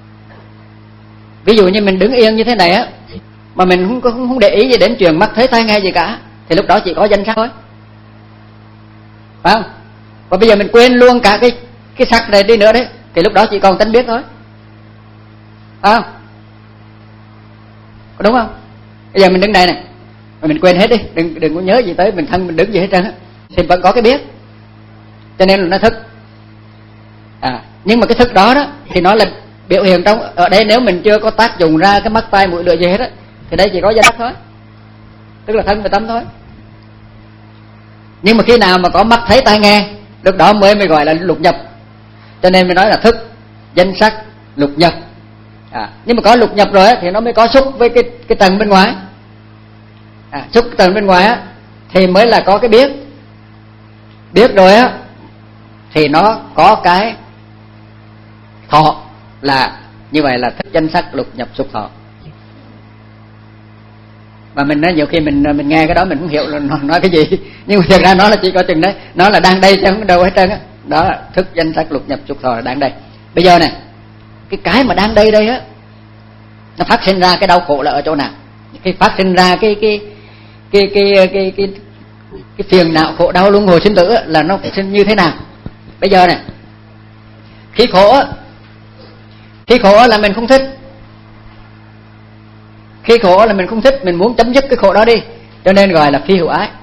ví dụ như mình đứng yên như thế này á, mà mình không, không, không để ý gì đến chuyện mắt thấy tai nghe gì cả, thì lúc đó chỉ có danh sắc thôi, phải không? Và bây giờ mình quên luôn cả cái cái sắc này đi nữa đấy, thì lúc đó chỉ còn tánh biết thôi, phải không? Có đúng không? Bây giờ mình đứng đây này, mà mình quên hết đi, đừng đừng có nhớ gì tới mình thân mình đứng gì hết trơn á, thì vẫn có cái biết, cho nên là nó thức. À, nhưng mà cái thức đó đó thì nó là biểu hiện trong ở đây, nếu mình chưa có tác dụng ra cái mắt tai mũi lưỡi gì hết á, thì đây chỉ có danh sắc thôi, tức là thân và tâm thôi. Nhưng mà khi nào mà có mắt thấy tai nghe, lúc đó mới mới gọi là lục nhập. Cho nên mình nói là thức, danh sắc, lục nhập. À, nhưng mà có lục nhập rồi á, thì nó mới có xúc với cái cái tầng bên ngoài. À, xúc cái tầng bên ngoài á, thì mới là có cái biết. Biết rồi á, thì nó có cái thọ, là như vậy là thức danh sắc lục nhập xúc thọ. Mà mình nói nhiều khi mình mình nghe cái đó mình không hiểu là nó nói cái gì, nhưng mà thật ra nó là chỉ có chừng đấy, nó là đang đây chứ không đâu hết trơn á. Đó, thức danh sắc lục nhập xúc thọ là đang đây. Bây giờ này, cái cái mà đang đây đây á, nó phát sinh ra cái đau khổ là ở chỗ nào? Khi phát sinh ra cái cái cái cái cái cái cái, cái phiền não khổ đau luân hồi sinh tử á, là nó phát sinh như thế nào? Bây giờ này, khi khổ á, khi khổ là mình không thích. Khi khổ là mình không thích, mình muốn chấm dứt cái khổ đó đi, cho nên gọi là phi hữu ái.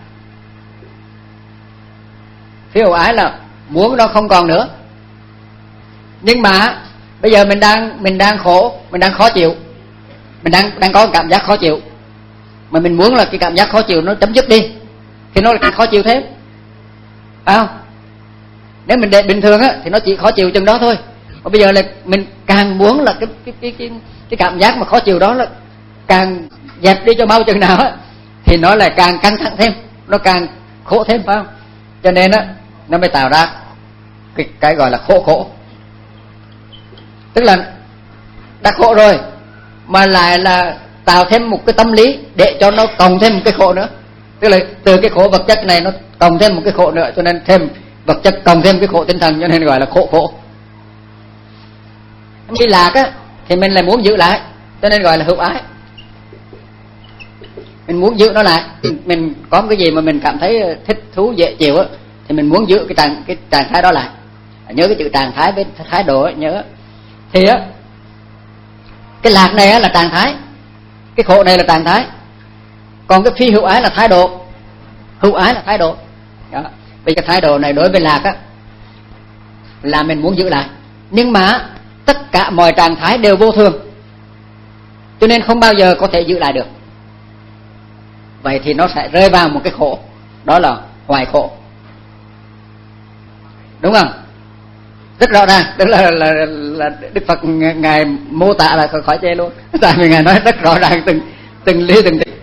Phi hữu ái là muốn nó không còn nữa. Nhưng mà bây giờ mình đang mình đang khổ, mình đang khó chịu, mình đang đang có cảm giác khó chịu, mà mình muốn là cái cảm giác khó chịu nó chấm dứt đi, thì nó là khó chịu thêm, phải không? Nếu mình để bình thường á thì nó chỉ khó chịu chừng đó thôi. Mà bây giờ là mình càng muốn là cái cái cái cái, cái cảm giác mà khó chịu đó là càng dẹp đi cho mau chừng nào á, thì nó lại càng căng thẳng thêm, nó càng khổ thêm, phải không? Cho nên á, nó mới tạo ra cái, cái gọi là khổ khổ. Tức là đã khổ rồi mà lại là tạo thêm một cái tâm lý để cho nó cộng thêm một cái khổ nữa. Tức là từ cái khổ vật chất này nó cộng thêm một cái khổ nữa, cho nên thêm vật chất cộng thêm cái khổ tinh thần, cho nên gọi là khổ khổ. Khi lạc á thì mình lại muốn giữ lại, cho nên gọi là hữu ái. Mình muốn giữ nó lại, mình có một cái gì mà mình cảm thấy thích thú dễ chịu á, thì mình muốn giữ cái trạng cái trạng thái đó lại. Nhớ cái chữ trạng thái với thái độ ấy, nhớ. Thì á, cái lạc này á là trạng thái, cái khổ này là trạng thái, còn cái phi hữu ái là thái độ, hữu ái là thái độ. Đó. Vì cái thái độ này đối với lạc á là mình muốn giữ lại, nhưng mà tất cả mọi trạng thái đều vô thường, cho nên không bao giờ có thể giữ lại được. Vậy thì nó sẽ rơi vào một cái khổ, đó là hoài khổ, đúng không? Rất rõ ràng, tức là, là, là Đức Phật ngài mô tả là khỏi chê luôn, tại vì ngài nói rất rõ ràng từng từng lý từng lý.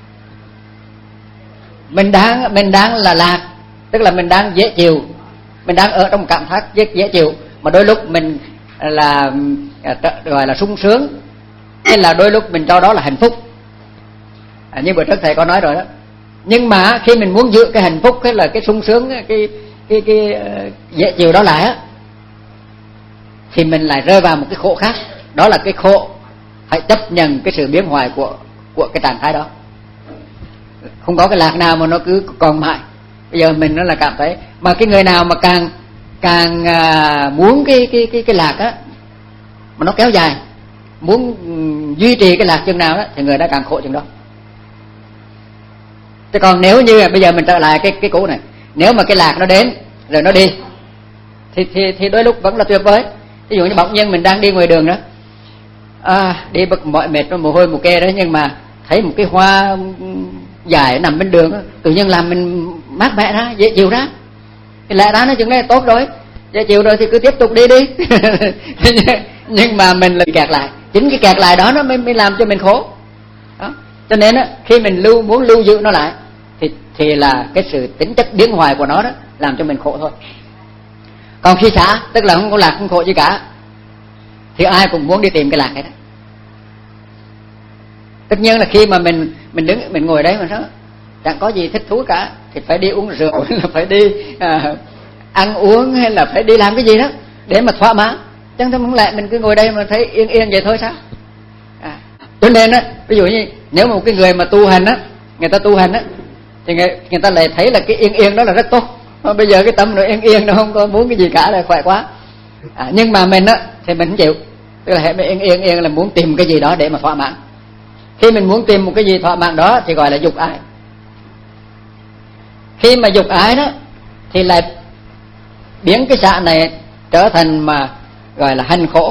Mình đang mình đang là lạc, tức là mình đang dễ chịu, mình đang ở trong cảm giác dễ, dễ chịu, mà đôi lúc mình là gọi là sung sướng, hay là đôi lúc mình cho đó là hạnh phúc. À, như bữa trước thầy có nói rồi đó. Nhưng mà khi mình muốn giữ cái hạnh phúc hay là cái sung sướng, cái cái cái, cái uh, dễ chịu đó lại á, thì mình lại rơi vào một cái khổ khác, đó là cái khổ phải chấp nhận cái sự biến hoại của của cái trạng thái đó. Không có cái lạc nào mà nó cứ còn mãi. Bây giờ mình nó là cảm thấy, mà cái người nào mà càng càng uh, muốn cái cái cái cái lạc á mà nó kéo dài, muốn um, duy trì cái lạc chừng nào đó, thì người đó càng khổ chừng đó. Chứ còn nếu như bây giờ mình trở lại cái cái cũ này, nếu mà cái lạc nó đến rồi nó đi, thì thì thì đôi lúc vẫn là tuyệt vời. Ví dụ như bỗng nhiên mình đang đi ngoài đường đó, à, đi bực mọi mệt mồ hôi mồ kê đó, nhưng mà thấy một cái hoa dài nằm bên đường đó, tự nhiên làm mình mát mẻ ra, dễ chịu ra. Thì lẽ ra nó chừng này tốt rồi, dễ chịu rồi thì cứ tiếp tục đi đi. Nhưng mà mình lại kẹt lại, chính cái kẹt lại đó nó mới mới làm cho mình khổ. Đó. Cho nên á, khi mình lưu muốn lưu giữ nó lại, thì thì là cái sự tính chất biến hoại của nó đó làm cho mình khổ thôi. Còn khi xả, tức là không có lạc không khổ gì cả, thì ai cũng muốn đi tìm cái lạc ấy đó. Tất nhiên là khi mà mình mình đứng mình ngồi đấy mà nó chẳng có gì thích thú cả, thì phải đi uống rượu, hay là phải đi à, ăn uống, hay là phải đi làm cái gì đó để mà thỏa mãn. Chẳng không lẽ mình cứ ngồi đây mà thấy yên yên vậy thôi sao? À, cho nên á, ví dụ như nếu mà một cái người mà tu hành á, người ta tu hành á, thì người, người ta lại thấy là cái yên yên đó là rất tốt. Mà bây giờ cái tâm nó yên yên, nó không có muốn cái gì cả là khỏe quá. À, nhưng mà mình á thì mình không chịu, tức là hãy yên yên yên là muốn tìm cái gì đó để mà thỏa mãn. Khi mình muốn tìm một cái gì thỏa mãn đó thì gọi là dục ái. Khi mà dục ái đó thì lại biến cái xả này trở thành mà gọi là hành khổ.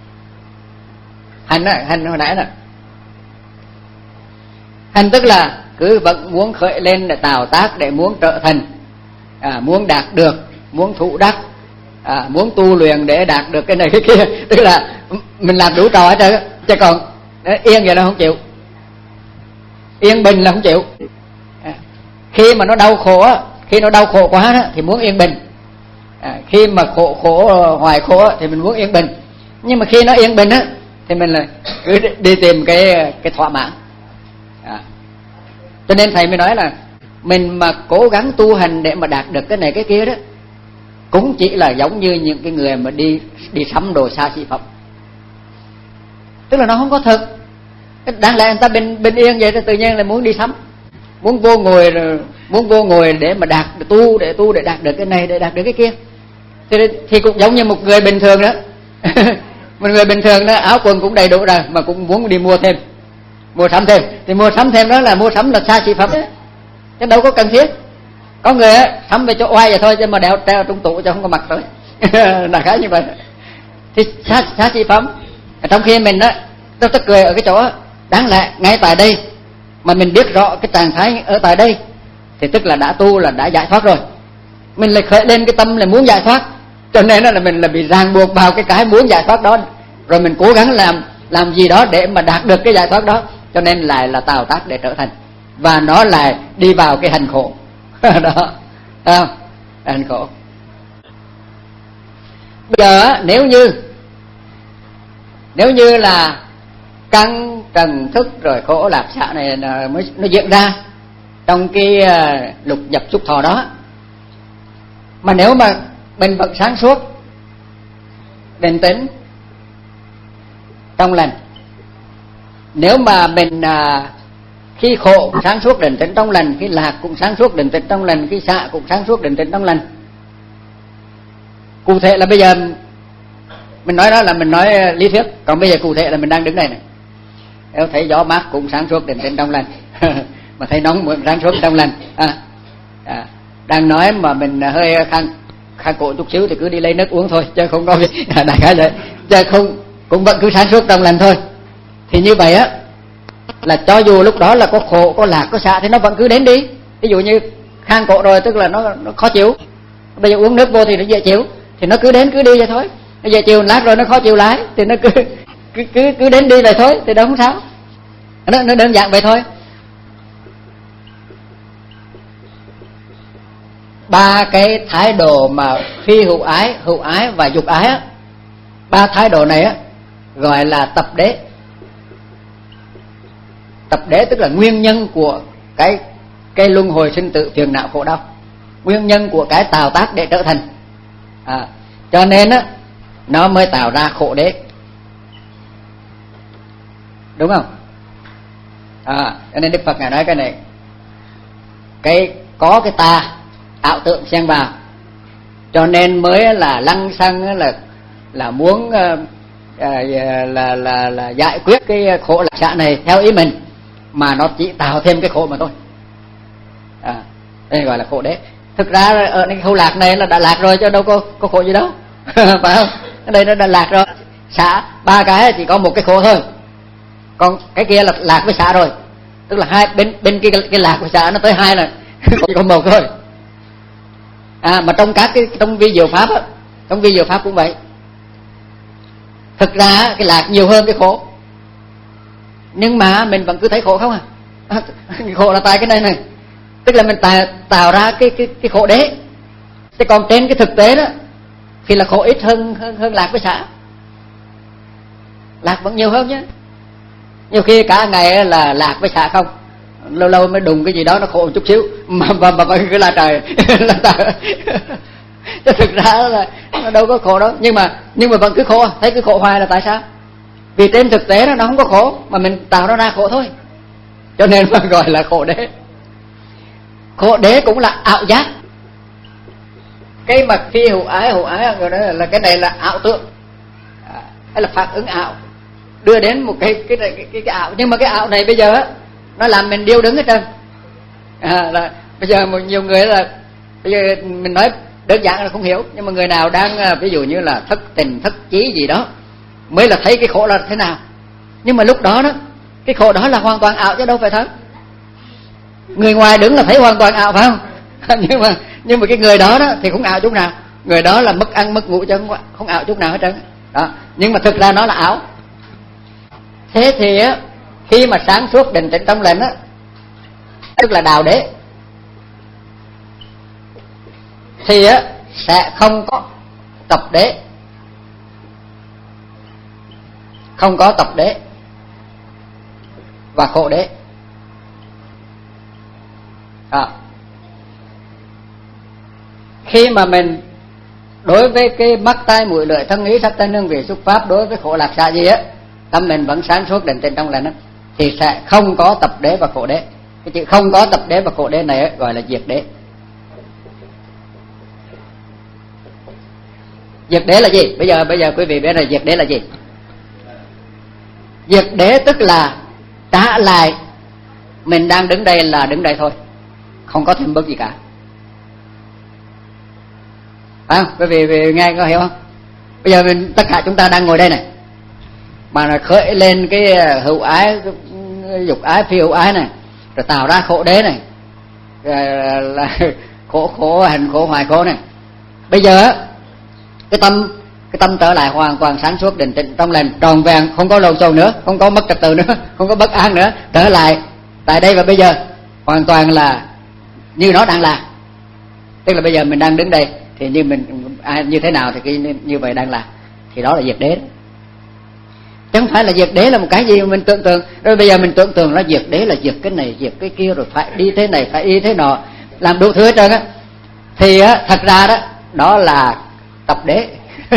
Hành á, hành hồi nãy nè, hành tức là cứ vẫn muốn khởi lên để tạo tác, để muốn trở thành, à, muốn đạt được, muốn thụ đắc, à, muốn tu luyện để đạt được cái này cái kia. Tức là mình làm đủ trò hết trơn, chứ còn yên vậy nó không chịu, yên bình là không chịu. À, khi mà nó đau khổ á, khi nó đau khổ quá đó, thì muốn yên bình. À, khi mà khổ khổ hoài khổ á, thì mình muốn yên bình. Nhưng mà khi nó yên bình á, thì mình là cứ đi tìm cái cái thỏa mãn. À, cho nên thầy mới nói là mình mà cố gắng tu hành để mà đạt được cái này cái kia đó, cũng chỉ là giống như những cái người mà đi đi sắm đồ xa xỉ phẩm. Tức là nó không có thực. Đáng lẽ người ta bình bình yên vậy, tự nhiên là muốn đi sắm, muốn vô ngồi muốn vô ngồi để mà đạt để tu để tu để đạt được cái này, để đạt được cái kia. Thì, thì cũng giống như một người bình thường đó. Một người bình thường đó, áo quần cũng đầy đủ rồi mà cũng muốn đi mua thêm, mua sắm thêm. Thì mua sắm thêm đó là mua sắm là xa xỉ phẩm đấy, chứ đâu có cần thiết. Có người á sắm về chỗ oai vậy thôi, chứ mà đeo treo trong tủ cho không có mặc thôi. Là khá như vậy. Thì xa, xa xỉ phẩm. Trong khi mình á, tôi tức cười ở cái chỗ, đáng lẽ ngay tại đây mà mình biết rõ cái trạng thái ở tại đây, thì tức là đã tu, là đã giải thoát rồi. Mình lại khởi lên cái tâm là muốn giải thoát, cho nên là mình là bị ràng buộc vào cái cái muốn giải thoát đó, rồi mình cố gắng làm làm gì đó để mà đạt được cái giải thoát đó, cho nên lại là tạo tác để trở thành, và nó lại đi vào cái hành khổ. Đó, không? Hành khổ. Bây giờ nếu như nếu như là căn trần thức rồi khổ lạc xả này mới nó diễn ra trong cái uh, lục nhập xúc thọ đó, mà nếu mà mình vẫn sáng suốt, bình tĩnh, trong lành, nếu mà mình uh, khi khổ cũng sáng suốt định tĩnh trong lành, khi lạc cũng sáng suốt định tĩnh trong lành, khi xả cũng sáng suốt định tĩnh trong lành. Cụ thể là bây giờ mình nói đó là mình nói lý thuyết, còn bây giờ cụ thể là mình đang đứng đây này. Nếu thấy gió mát cũng sáng suốt định tĩnh trong lành, mà thấy nóng cũng sáng suốt trong lành. À, à, đang nói mà mình hơi khang khang cổ chút xíu thì cứ đi lấy nước uống thôi, chứ không có gì. Đại khái vậy, chứ không cũng vẫn cứ sáng suốt trong lành thôi. Thì như vậy á, là cho dù lúc đó là có khổ, có lạc, có xả thì nó vẫn cứ đến đi. Ví dụ như khang cổ rồi tức là nó, nó khó chịu, bây giờ uống nước vô thì nó dễ chịu, thì nó cứ đến cứ đi vậy thôi. Nó dễ chịu lát rồi nó khó chịu lái, thì nó cứ cứ cứ, cứ đến đi vậy thôi, thì đâu không sao. Nó, nó đơn giản vậy thôi. Ba cái thái độ mà phi hữu ái, hữu ái và dục ái á, ba thái độ này á gọi là tập đế. Tập đế tức là nguyên nhân của cái cái luân hồi sinh tử phiền não khổ đau, nguyên nhân của cái tạo tác để trở thành. À, cho nên á nó mới tạo ra khổ đế, đúng không? À, cho nên Đức Phật ngài nói cái này, cái có cái ta ảo tưởng xen vào, cho nên mới là lăng xăng là là muốn uh, là, là là là giải quyết cái khổ lạc xả này theo ý mình, mà nó chỉ tạo thêm cái khổ mà thôi. À, đây gọi là khổ đế. Thực ra ở cái khổ lạc này là đã lạc rồi, chứ đâu có có khổ gì đâu. Phải không? Ở đây nó đã lạc rồi. Xả ba cái chỉ có một cái khổ thôi, còn cái kia là lạc với xả rồi, tức là hai bên bên kia cái, cái lạc với xả nó tới hai là chỉ có một thôi. À, mà trong các cái trong vi diệu pháp á, trong vi diệu pháp cũng vậy. Thực ra cái lạc nhiều hơn cái khổ, nhưng mà mình vẫn cứ thấy khổ không à. À, khổ là tại cái này này, tức là mình tạo, tạo ra cái cái cái khổ đế. Thế còn trên cái thực tế đó thì là khổ ít hơn hơn, hơn lạc với xả. Lạc vẫn nhiều hơn nhé. Nhiều khi cả ngày là lạc với xả không, lâu lâu mới đùng cái gì đó nó khổ một chút xíu mà mà mà coi cứ là trời là trời. Chứ thực ra là nó đâu có khổ đâu, nhưng mà nhưng mà vẫn cứ khổ, thấy cứ khổ hoài là tại sao? Vì trên thực tế nó không có khổ, mà mình tạo nó ra khổ thôi, cho nên mà gọi là khổ đế. Khổ đế cũng là ảo giác. Cái mà phi hữu ái, hữu ái rồi đó là cái này là ảo tưởng, à, hay là phản ứng ảo, đưa đến một cái cái cái cái, cái ảo. Nhưng mà cái ảo này bây giờ á, nó làm mình điêu đứng hết trơn. À, là bây giờ một nhiều người là bây giờ mình nói đơn giản là không hiểu, nhưng mà người nào đang ví dụ như là thất tình thất chí gì đó mới là thấy cái khổ là thế nào. Nhưng mà lúc đó đó cái khổ đó là hoàn toàn ảo chứ đâu phải thật. Người ngoài đứng là thấy hoàn toàn ảo phải không? nhưng mà nhưng mà cái người đó đó thì không ảo chút nào. Người đó là mất ăn mất ngủ chứ không, không ảo chút nào hết trơn đó. Nhưng mà thực ra nó là ảo. Thế thì á, khi mà sáng suốt định tĩnh trong lành á, tức là đào đế, thì á sẽ không có tập đế, không có tập đế và khổ đế. À. Khi mà mình đối với cái mắt tai mũi lưỡi thân ý sắc thân hương vị xúc pháp, đối với khổ lạc xả gì á, tâm mình vẫn sáng suốt định tĩnh trong lành á, thì sẽ không có tập đế và khổ đế. Cái chữ không có tập đế và khổ đế này á, gọi là diệt đế. Diệt đế là gì? Bây giờ bây giờ quý vị biết là diệt đế là gì? Diệt đế tức là trả lại mình đang đứng đây là đứng đây thôi, không có thêm bước gì cả. À, quý vị nghe có hiểu không? Bây giờ mình tất cả chúng ta đang ngồi đây này, mà là khởi lên cái hữu ái, cái dục ái, phi hữu ái này, rồi tạo ra khổ đế này, rồi là khổ khổ hành khổ hoài khổ này. Bây giờ cái tâm cái tâm trở lại hoàn toàn sáng suốt định tĩnh trong lành tròn vẹn, không có lộn xộn nữa, không có mất trật tự nữa, không có bất an nữa, trở lại tại đây và bây giờ hoàn toàn là như nó đang là. Tức là bây giờ mình đang đứng đây thì như mình à, như thế nào thì cái như vậy đang là, thì đó là diệt đế. Chứ không phải là diệt đế là một cái gì mà mình tưởng tượng. Rồi bây giờ mình tưởng tượng là diệt đế là diệt cái này diệt cái kia, rồi phải đi thế này phải đi thế nọ, làm đủ thứ hết trơn á. Thì á, thật ra đó đó là tập đế.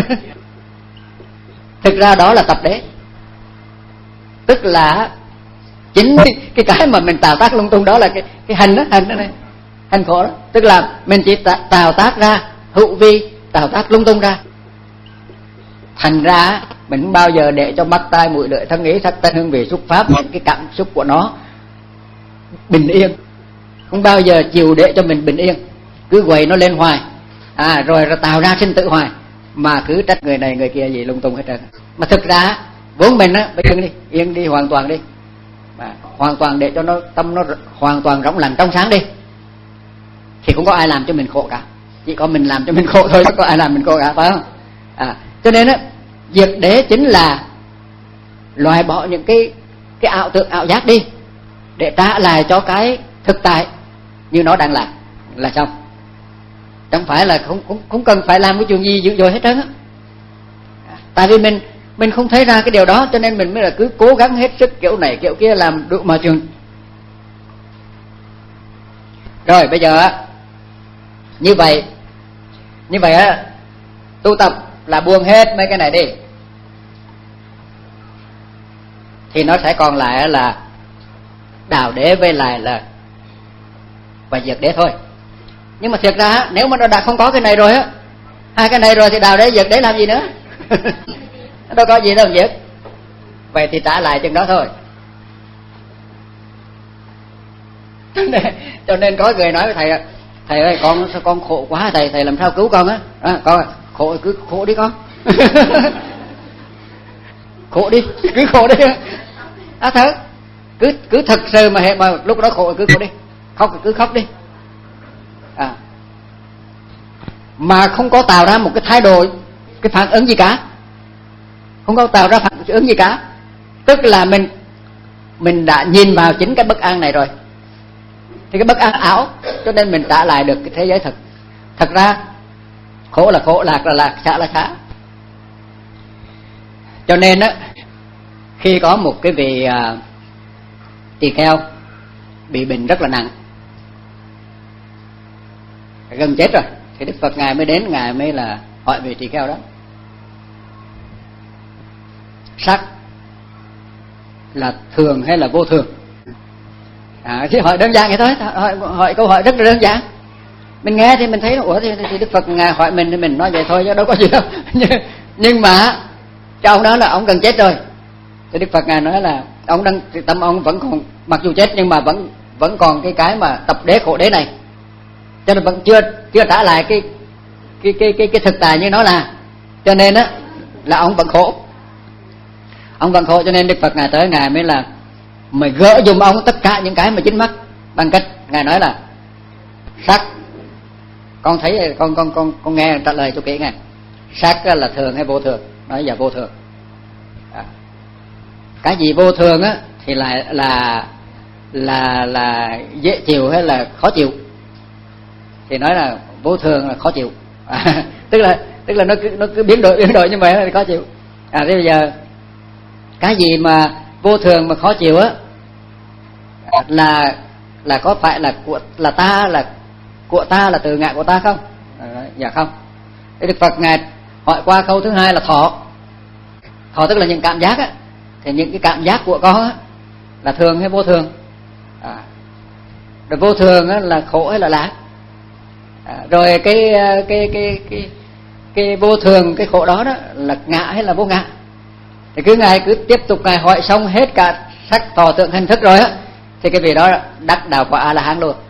Thực ra đó là tập đế, tức là chính cái cái mà mình tạo tác lung tung đó là cái cái hành đó, hành đó này, hành khổ đó. Tức là mình chỉ tạo tác ra hữu vi, tạo tác lung tung ra. Thành ra mình không bao giờ để cho mắt tai mũi lưỡi thân ý sắc thân hương vị xúc pháp, cái cảm xúc của nó bình yên, không bao giờ chịu để cho mình bình yên, cứ quậy nó lên hoài, à rồi rồi tạo ra sinh tử hoài, mà cứ trách người này người kia gì lung tung hết trơn. Mà thực ra vốn mình á, bây giờ đi yên đi hoàn toàn đi, mà hoàn toàn để cho nó tâm nó hoàn toàn rỗng lặng trong sáng đi, thì không có ai làm cho mình khổ cả, chỉ có mình làm cho mình khổ thôi, không có ai làm mình khổ cả, phải không? À, cho nên á, diệt đế chính là loại bỏ những cái cái ảo tưởng ảo giác đi, để trả lại cho cái thực tại như nó đang là là xong. Chẳng phải là không không không cần phải làm cái chuyện gì dữ dội hết trơn á. Tại vì mình mình không thấy ra cái điều đó, cho nên mình mới là cứ cố gắng hết sức kiểu này kiểu kia làm đủ mọi chuyện. Rồi bây giờ á, như vậy như vậy á, tu tập là buông hết mấy cái này đi, thì nó sẽ còn lại là đào đế với lại là và diệt đế thôi. Nhưng mà thiệt ra nếu mà nó đã không có cái này rồi á, hai cái này rồi thì đào đế diệt đế làm gì nữa? Đâu có gì đâu mà diệt. Vậy thì trả lại chừng đó thôi. Cho nên, cho nên có người nói với thầy, thầy ơi con sao con khổ quá, thầy thầy làm sao cứu con á? À, con khổ cứ khổ đi con. Khổ đi, cứ khổ đi. À thật, cứ cứ thật sự mà hệ mà lúc đó khổ cứ khổ đi, khóc cứ khóc đi. À, mà không có tạo ra một cái thái độ, cái phản ứng gì cả, không có tạo ra phản ứng gì cả, tức là mình mình đã nhìn vào chính cái bất an này rồi, thì cái bất an ảo, cho nên mình trả lại được cái thế giới thực. Thật ra khổ là khổ, lạc là lạc, xả là xả. Cho nên á, khi có một cái vị uh, tỳ kheo bị bệnh rất là nặng, gần chết rồi, thì Đức Phật ngài mới đến, ngài mới là hỏi vị tỳ kheo đó, sắc là thường hay là vô thường? À, thì hỏi đơn giản vậy thôi, hỏi, hỏi câu hỏi rất là đơn giản. Mình nghe thì mình thấy ủa thì, thì Đức Phật ngài hỏi mình thì mình nói vậy thôi chứ đâu có gì đâu. nhưng, nhưng mà cho ông đó là ông gần chết rồi, thì Đức Phật ngài nói là ông đang tâm ông vẫn còn, mặc dù chết nhưng mà vẫn vẫn còn cái cái mà tập đế khổ đế này, cho nên vẫn chưa chưa trả lại cái cái cái cái cái thực tại như nó là, cho nên á là ông vẫn khổ, ông vẫn khổ. Cho nên Đức Phật ngài tới ngài mới là mày gỡ dùm ông tất cả những cái mà dính mắc bằng cách Ngài nói là sắc, con thấy con con con con nghe trả lời cho kỹ nghe. Sắc là thường hay vô thường? Nói là vô thường. À, cái gì vô thường á thì lại là là là dễ chịu hay là khó chịu? Thì nói là vô thường là khó chịu. À, tức là tức là nó cứ nó cứ biến đổi biến đổi như vậy là khó chịu. À thế bây giờ cái gì mà vô thường mà khó chịu á là là có phải là của là ta là của ta là từ ngã của ta không? À, dạ không. Thế Đức Phật ngài hỏi qua câu thứ hai là thọ. Thọ tức là những cảm giác á, thì những cái cảm giác của con á là thường hay vô thường? À, rồi vô thường á là khổ hay là lạc? À, rồi cái cái cái cái cái vô thường, cái khổ đó đó là ngã hay là vô ngã? Thì cứ ngài cứ tiếp tục ngài hỏi xong hết cả sắc thọ tưởng hành thức rồi á, thì cái vị đó đắc đạo quả A La Hán luôn.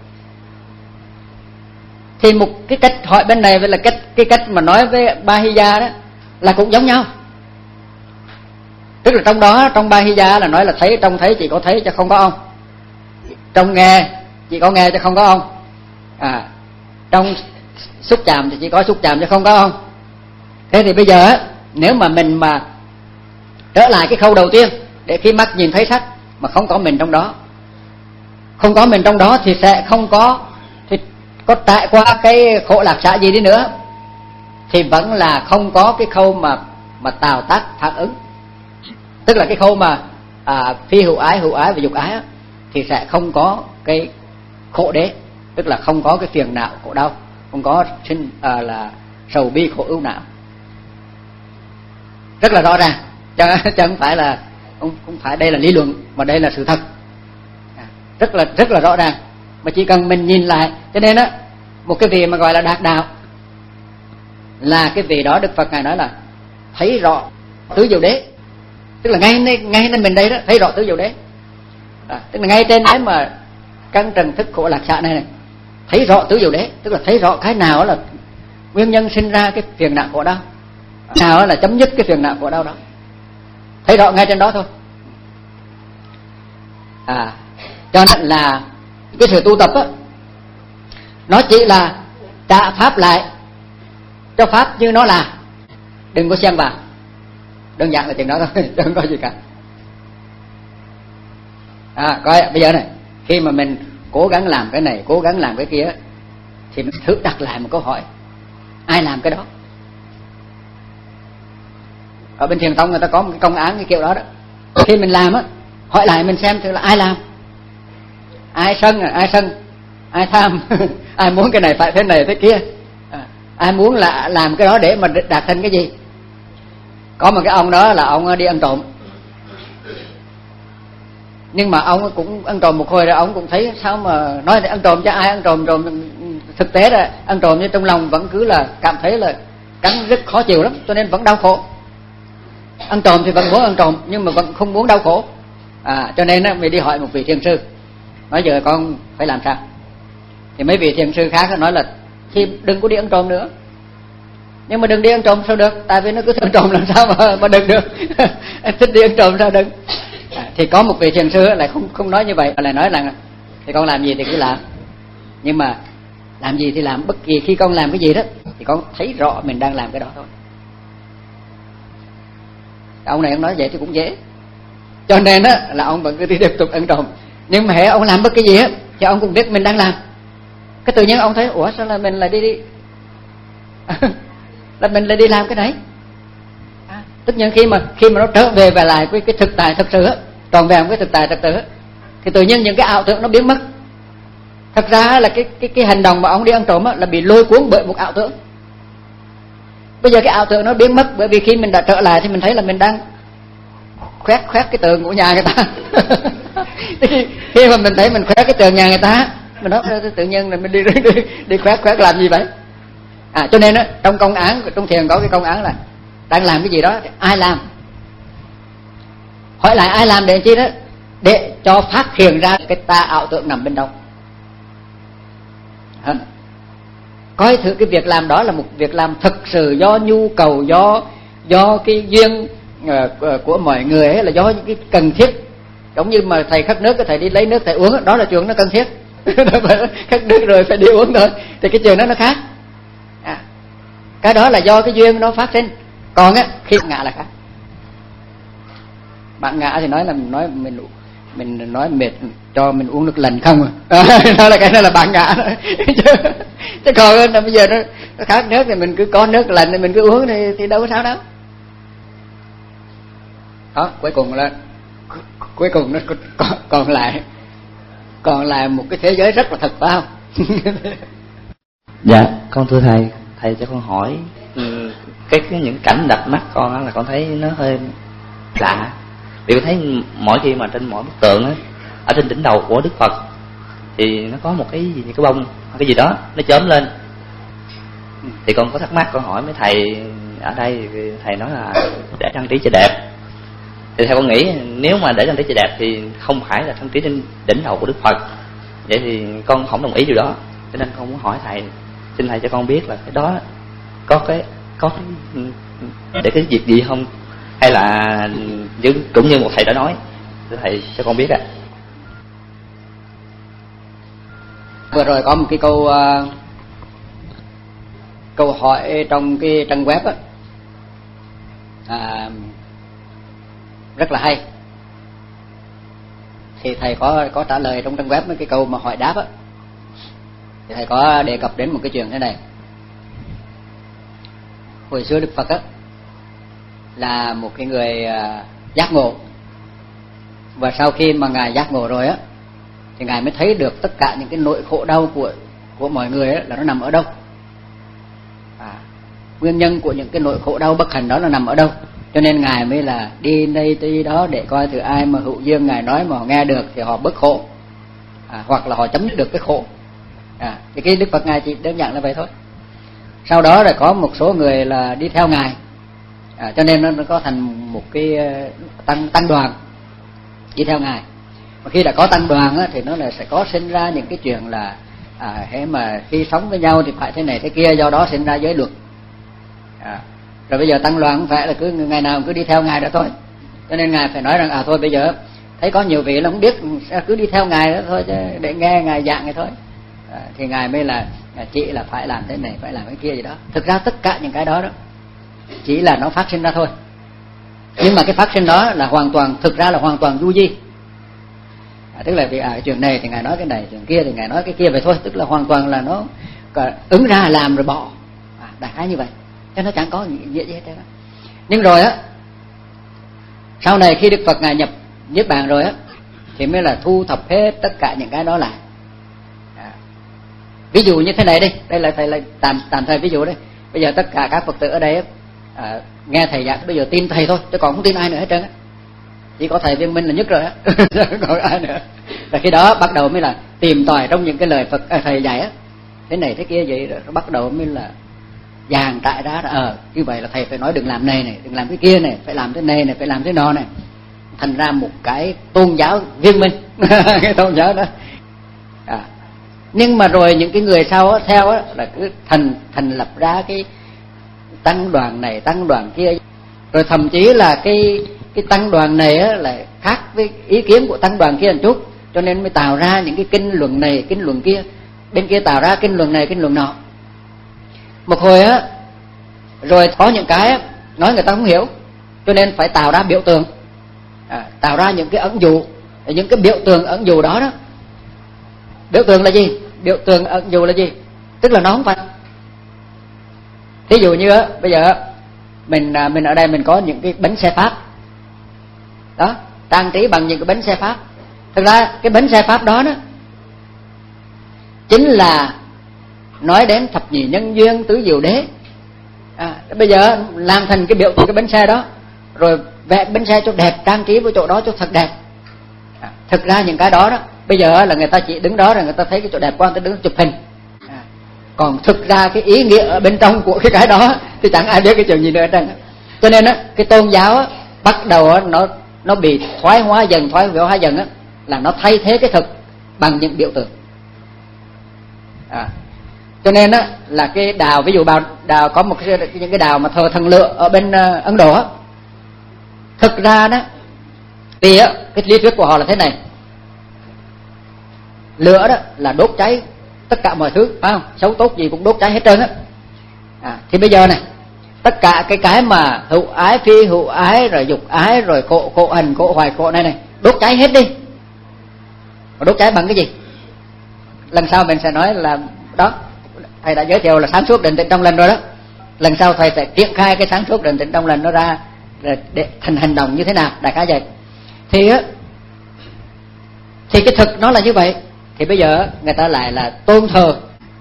Thì một cái cách hỏi bên này với là cách cái cách mà nói với Ba Hy Gia đó là cũng giống nhau. Tức là trong đó, trong Ba Hy Gia là nói là thấy, trong thấy chỉ có thấy chứ không có ông, trong nghe chỉ có nghe chứ không có ông, à, trong xúc chạm thì chỉ có xúc chạm chứ không có ông. Thế thì bây giờ nếu mà mình mà trở lại cái khâu đầu tiên, để khi mắt nhìn thấy sắc mà không có mình trong đó, không có mình trong đó thì sẽ không có, thì có trải qua cái khổ lạc xã gì đi nữa thì vẫn là không có cái khâu mà mà tạo tác phản ứng. Tức là cái khâu mà à, phi hữu ái, hữu ái và dục ái á, thì sẽ không có cái khổ đế, tức là không có cái phiền não khổ đau, không có sinh à, là sầu bi khổ ưu não. Rất là rõ ràng, chứ, chứ không phải là không, không phải đây là lý luận mà đây là sự thật. À, rất là rất là rõ ràng, mà chỉ cần mình nhìn lại. Cho nên á, một cái vị mà gọi là đạt đạo là cái vị đó Đức Phật ngài nói là thấy rõ tứ diệu đế, tức là ngay ngay nên mình đây đó thấy rõ tứ diệu đế. À, tức là ngay trên đấy mà căn trần thức khổ lạc xạ này này thấy rõ tứ diệu đế, tức là thấy rõ cái nào là nguyên nhân sinh ra cái phiền não khổ đau, nào là chấm dứt cái phiền não khổ đau đó, thấy rõ ngay trên đó thôi. À, cho nên là cái sự tu tập á, nó chỉ là trả pháp lại cho pháp như nó là, đừng có xen vào, đơn giản là chừng đó thôi, không có gì cả. À, coi bây giờ này, khi mà mình cố gắng làm cái này, cố gắng làm cái kia, thì mình thử đặt lại một câu hỏi: ai làm cái đó? Ở bên Thiền Tông người ta có một cái công án cái kiểu đó đó. Khi mình làm á, hỏi lại mình xem thử là ai làm, ai sân, ai sân, ai tham, ai muốn cái này phải thế này thế kia, à, ai muốn là làm cái đó để mà đạt thành cái gì. Có một cái ông đó là ông đi ăn trộm, nhưng mà ông cũng ăn trộm một hồi rồi ông cũng thấy sao mà nói ăn trộm chứ ai ăn trộm trộm thực tế là ăn trộm, nhưng trong lòng vẫn cứ là cảm thấy là cắn rất khó chịu lắm, cho nên vẫn đau khổ. Ăn trộm thì vẫn muốn ăn trộm nhưng mà vẫn không muốn đau khổ. À, cho nên á, mình đi hỏi một vị thiền sư, nói giờ con phải làm sao? Thì mấy vị thiền sư khác nói là thì đừng có đi ăn trộm nữa. Nhưng mà đừng đi ăn trộm sao được, tại vì nó cứ ăn trộm làm sao mà mà đừng được. Thích đi ăn trộm sao đừng. À, thì có một vị thiền sư lại không không nói như vậy, mà lại nói là thì con làm gì thì cứ làm, nhưng mà làm gì thì làm, bất kỳ khi con làm cái gì đó thì con thấy rõ mình đang làm cái đó thôi. Ông này ông nói vậy thì cũng dễ, cho nên á là ông vẫn cứ tiếp tục ăn trộm, nhưng mà hễ ông làm bất cái gì á thì ông cũng biết mình đang làm. Cái tự nhiên ông thấy ủa sao là mình lại đi đi là mình lại đi làm cái đấy. À, tất nhiên khi mà khi mà nó trở về và lại với cái thực tại thật sự á, tròn vẹn với thực tại thật sự á, thì tự nhiên những cái ảo tưởng nó biến mất. Thật ra là cái cái cái hành động mà ông đi ăn trộm á là bị lôi cuốn bởi một ảo tưởng. Bây giờ cái ảo tưởng nó biến mất bởi vì khi mình đã trở lại thì mình thấy là mình đang khoét khoét cái tường của nhà người ta. Khi mà mình thấy mình khoét cái tường nhà người ta, mình nói tự nhiên là mình đi đi, đi khoét khoét làm gì vậy? À, cho nên á trong công án, trong thiền có cái công án là đang làm cái gì đó, ai làm? Hỏi lại ai làm để chi đó? Để cho phát hiện ra cái ta ảo tưởng nằm bên trong. À, coi thử cái việc làm đó là một việc làm thực sự do nhu cầu, do do cái duyên uh, của mọi người ấy, là do những cái cần thiết. Giống như mà thầy khát nước, cái thầy đi lấy nước thầy uống, đó là chuyện nó cần thiết. khát nước rồi phải đi uống thôi, thì cái chuyện đó nó khác. À, cái đó là do cái duyên nó phát sinh. Còn á khi ngã là khác. Bạn ngã thì nói là mình nói mình mình nói mệt cho mình uống nước lạnh không à, đó là cái đó là bạn ngã đó. chứ, chứ còn bây giờ nó, nó khát nước thì mình cứ có nước lạnh thì mình cứ uống thì, thì đâu có sao đâu. Đó, cuối cùng là cuối cùng nó còn, còn lại còn lại một cái thế giới rất là thật, phải không? Dạ, con thưa thầy, thầy cho con hỏi cái, cái những cảnh đập mắt con đó là con thấy nó hơi lạ. Vì con thấy mỗi khi mà trên mỗi bức tượng á, ở trên đỉnh đầu của Đức Phật thì nó có một cái gì như cái bông cái gì đó nó chớm lên. Thì con có thắc mắc, con hỏi mấy thầy ở đây, thầy nói là để trang trí cho đẹp. Thì theo con nghĩ nếu mà để trang trí cho đẹp thì không phải là trang trí trên đỉnh đầu của Đức Phật. Vậy thì con không đồng ý điều đó, cho nên con muốn hỏi thầy, xin thầy cho con biết là cái đó có cái có cái để cái việc gì không, hay là cũng như một thầy đã nói, thầy cho con biết ạ. Vừa rồi có một cái câu uh, câu hỏi trong cái trang web á, à, rất là hay. Thì thầy có có trả lời trong trang web mấy cái câu mà hỏi đáp á. Thì thầy có đề cập đến một cái chuyện thế này. Hồi xưa Đức Phật á là một cái người uh, giác ngộ, và sau khi mà ngài giác ngộ rồi á thì ngài mới thấy được tất cả những cái nỗi khổ đau của của mọi người á là nó nằm ở đâu, à, nguyên nhân của những cái nỗi khổ đau bất hạnh đó là nằm ở đâu. Cho nên ngài mới là đi đây đi đó để coi thử ai mà hữu duyên ngài nói mà họ nghe được thì họ bớt khổ, à, hoặc là họ chấm dứt được cái khổ. À, thì cái Đức Phật ngài chỉ đơn giản là vậy thôi. Sau đó là có một số người là đi theo ngài, à, cho nên nó có thành một cái tăng tăng đoàn đi theo ngài. Mà khi đã có tăng đoàn á, thì nó là sẽ có sinh ra những cái chuyện là à, thế mà khi sống với nhau thì phải thế này thế kia, do đó sinh ra giới luật. À, rồi bây giờ tăng đoàn không phải là cứ ngày nào cứ đi theo ngài đó thôi, cho nên ngài phải nói rằng à thôi bây giờ thấy có nhiều vị là không biết sẽ cứ đi theo ngài đó thôi, chứ để nghe ngài giảng này thôi. À, thì ngài mới là chỉ là phải làm thế này phải làm cái kia gì đó. Thực ra tất cả những cái đó đó chỉ là nó phát sinh ra thôi, nhưng mà cái phát sinh đó là hoàn toàn, thực ra là hoàn toàn du di. À, tức là vì à, cái chuyện này thì ngài nói cái này, chuyện kia thì ngài nói cái kia vậy thôi, tức là hoàn toàn là nó ứng ra làm rồi bỏ, à, đại khái như vậy, cho nó chẳng có gì gì hết trơn. Nhưng rồi á, sau này khi Đức Phật ngài nhập niết bàn rồi á thì mới là thu thập hết tất cả những cái đó lại. À, ví dụ như thế này đi, đây là thầy là tạm tạm thời ví dụ đây. Bây giờ tất cả các Phật tử ở đây á, à, nghe thầy giảng bây giờ tin thầy thôi, chứ còn không tin ai nữa hết trơn á. Chỉ có thầy Viên Minh là nhất rồi á, còn ai nữa. Và khi đó bắt đầu mới là tìm tòi trong những cái lời Phật à, thầy dạy á, thế này thế kia vậy, rồi bắt đầu mới là dàn trại ra ờ à, như vậy là thầy phải nói đừng làm này này, đừng làm cái kia này, phải làm thế này này, phải làm thế nọ này, thành ra một cái tôn giáo viên minh. Cái tôn giáo đó. À, nhưng mà rồi những cái người sau á, theo á, là cứ thành thành lập ra cái tăng đoàn này tăng đoàn kia, rồi thậm chí là cái cái tăng đoàn này á, là khác với ý kiến của tăng đoàn kia một chút, cho nên mới tạo ra những cái kinh luận này kinh luận kia, bên kia tạo ra kinh luận này kinh luận nọ. Một hồi á, rồi có những cái á, nói người ta không hiểu, cho nên phải tạo ra biểu tượng, à, tạo ra những cái ẩn dụ. Những cái biểu tượng ẩn dụ đó đó, biểu tượng là gì? Biểu tượng ẩn dụ là gì? Tức là nó không phải. Ví dụ như á, bây giờ mình mình ở đây mình có những cái bánh xe Pháp đó, trang trí bằng những cái bánh xe Pháp. Thực ra cái bánh xe Pháp đó đó chính là nói đến thập nhị nhân duyên tứ diệu đế. À, bây giờ làm thành cái biểu tượng cái bánh xe đó, rồi vẽ bánh xe cho đẹp, trang trí với chỗ đó cho thật đẹp. À, thực ra những cái đó đó bây giờ là người ta chỉ đứng đó rồi người ta thấy cái chỗ đẹp quá, người ta đứng chụp hình. À, còn thực ra cái ý nghĩa ở bên trong của cái cái đó thì chẳng ai biết cái chuyện gì nữa hết trơn. Cho nên á, cái tôn giáo á, bắt đầu á, nó nó bị thoái hóa dần, thoái hóa dần á, là nó thay thế cái thực bằng những biểu tượng. À, cho nên á, là cái đào, ví dụ đào, đào có một cái, những cái đào mà thờ thần lửa ở bên uh, Ấn Độ á, thực ra đó thì á, cái lý thuyết của họ là thế này, lửa đó là đốt cháy tất cả mọi thứ, phải không? Xấu tốt gì cũng đốt cháy hết trơn á. À, thì bây giờ này, tất cả cái cái mà hữu ái, phi hữu ái, rồi dục ái, rồi khổ, khổ hành, khổ hoài, khổ này này, đốt cháy hết đi. Mà đốt cháy bằng cái gì? Lần sau mình sẽ nói là đó, thầy đã giới thiệu là sáng suốt định tĩnh trong lành rồi đó. Lần sau thầy sẽ triển khai cái sáng suốt định tĩnh trong lành nó ra để thành hành động như thế nào, đại khái vậy. Thì á, thì cái thực nó là như vậy. Thì bây giờ người ta lại là tôn thờ.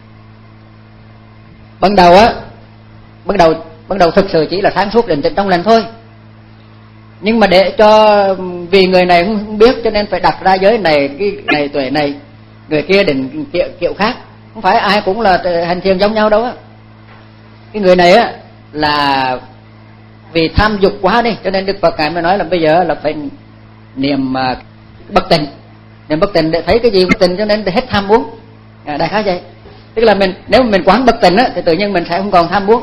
Ban đầu á, ban đầu ban đầu thực sự chỉ là sáng suốt định tĩnh trong lành thôi. Nhưng mà để cho vì người này không biết cho nên phải đặt ra giới này, cái này tuệ này, người kia định kiểu, kiểu khác. Không phải ai cũng là hành thiền giống nhau đâu á. Cái người này á là vì tham dục quá đi, cho nên Đức Phật ngài mới nói là bây giờ là phải niệm uh, bất tịnh. Niệm bất tịnh để thấy cái gì bất tịnh cho nên hết tham muốn. À, đại khái vậy. Tức là mình nếu mà mình quán bất tịnh á thì tự nhiên mình sẽ không còn tham muốn.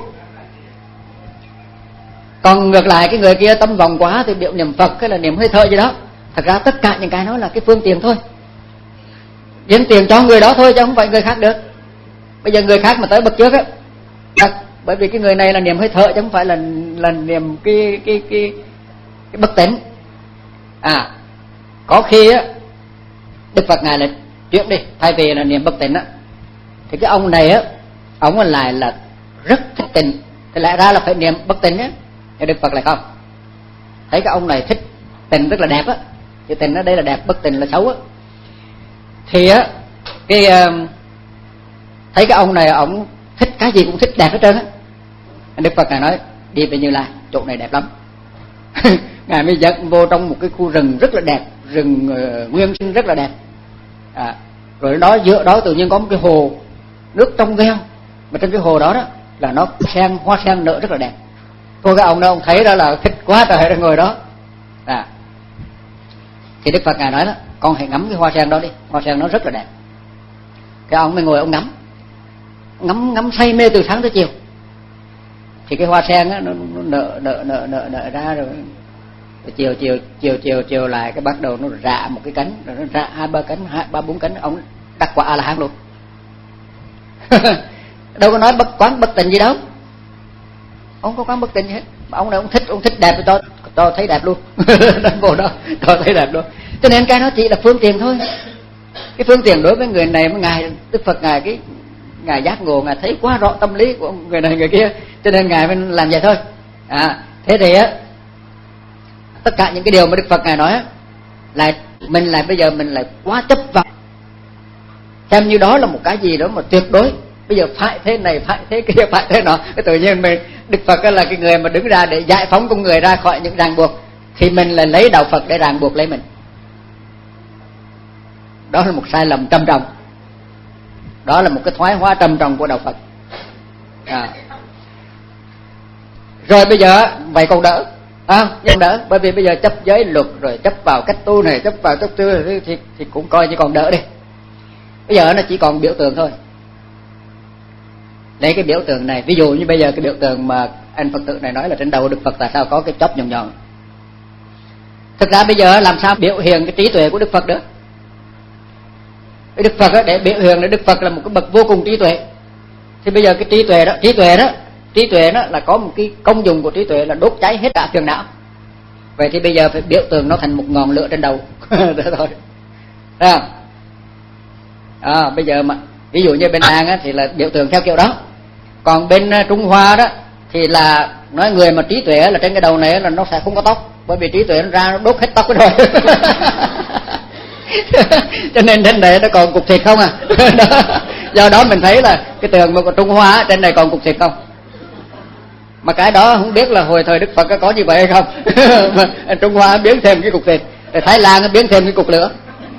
Còn ngược lại cái người kia tâm vọng quá thì biểu niệm Phật hay là niệm hơi thở gì đó. Thật ra tất cả những cái đó là cái phương tiện thôi. Diễn tiền cho người đó thôi chứ không phải người khác được. Bây giờ người khác mà tới bậc trước á, bởi vì cái người này là niệm hơi thở chứ không phải là là niệm cái cái cái cái bất tịnh. À, có khi á Đức Phật ngài lại chuyển đi, thay vì là niệm bất tịnh á, thì cái ông này á, ông lại là rất thích tịnh, thì lẽ ra là phải niệm bất tịnh á, nhưng Đức Phật lại không. Thấy cái ông này thích tịnh rất là đẹp á, chứ tịnh ở đây là đẹp, bất tịnh là xấu á. Thì á cái thấy cái ông này ông thích cái gì cũng thích đẹp hết trơn á. Đức Phật ngài nói đi về Như Lai, chỗ này đẹp lắm. Ngài mới dẫn vô trong một cái khu rừng rất là đẹp, rừng uh, nguyên sinh rất là đẹp. À, rồi đó giữa đó tự nhiên có một cái hồ nước trong veo, mà trên cái hồ đó đó là nó sen, hoa sen nở rất là đẹp. Thôi cái ông đó ông thấy đó là thích quá trời rồi ngồi đó. À, thì Đức Phật ngài nói đó, con hãy ngắm cái hoa sen đó đi, hoa sen nó rất là đẹp. Cái ông mới ngồi ông ngắm, ngắm ngắm say mê từ sáng tới chiều. Thì cái hoa sen á nó nở nở nở nở nở ra rồi, chiều chiều chiều chiều chiều lại cái bắt đầu nó rạ một cái cánh, rồi nó rạ hai ba cánh, hai ba bốn cánh, ông đắc quả A La Hán luôn. Đâu có nói bất quán bất tịnh gì đâu, ông có quán bất tịnh gì hết. Ông này ông thích, ông thích đẹp cho cho thấy đẹp luôn. Đến vô đó cho thấy đẹp luôn. Cho nên cái nó chỉ là phương tiện thôi. Cái phương tiện đối với người này, với ngài Đức Phật ngài cái ngài giác ngộ, ngài thấy quá rõ tâm lý của người này người kia, cho nên ngài mới làm vậy thôi. À, thế thì á, tất cả những cái điều mà Đức Phật ngài nói á, là mình lại bây giờ mình lại quá chấp vào, xem như đó là một cái gì đó mà tuyệt đối. Bây giờ phải thế này, phải thế kia, phải thế nọ. Cái tự nhiên mình Đức Phật là cái người mà đứng ra để giải phóng con người ra khỏi những ràng buộc, thì mình lại lấy đạo Phật để ràng buộc lấy mình. Đó là một sai lầm trầm trọng. Đó là một cái thoái hóa trầm trọng của đạo Phật. À. Rồi bây giờ vậy còn đỡ, à, nhưng đỡ, bởi vì bây giờ chấp giới luật rồi chấp vào cách tu này, chấp vào chấp tu này, thì, thì cũng coi như còn đỡ đi. Bây giờ nó chỉ còn biểu tượng thôi. Lấy cái biểu tượng này, ví dụ như bây giờ cái biểu tượng mà anh Phật tử này nói là trên đầu Đức Phật tại sao có cái chóp nhọn nhọn. Thực ra bây giờ làm sao biểu hiện cái trí tuệ của Đức Phật được? Đức Phật đó, để biểu hiện là Đức Phật là một cái bậc vô cùng trí tuệ. Thì bây giờ cái trí tuệ đó, trí tuệ đó, trí tuệ đó là có một cái công dụng của trí tuệ là đốt cháy hết cả phiền não. Vậy thì bây giờ phải biểu tượng nó thành một ngọn lửa trên đầu. Đó thôi. Thấy không? À, bây giờ mà ví dụ như bên An á, thì là biểu tượng theo kiểu đó. Còn bên uh, Trung Hoa đó thì là nói người mà trí tuệ là trên cái đầu này là nó sẽ không có tóc, bởi vì trí tuệ nó ra nó đốt hết tóc rồi. Cho nên trên này nó còn cục thịt không à. Đó. Do đó mình thấy là cái tượng mà của Trung Hoa trên này còn cục thịt không. Mà cái đó không biết là hồi thời Đức Phật có như vậy hay không. Mà Trung Hoa biến thêm cái cục thịt, rồi Thái Lan biến thêm cái cục lửa.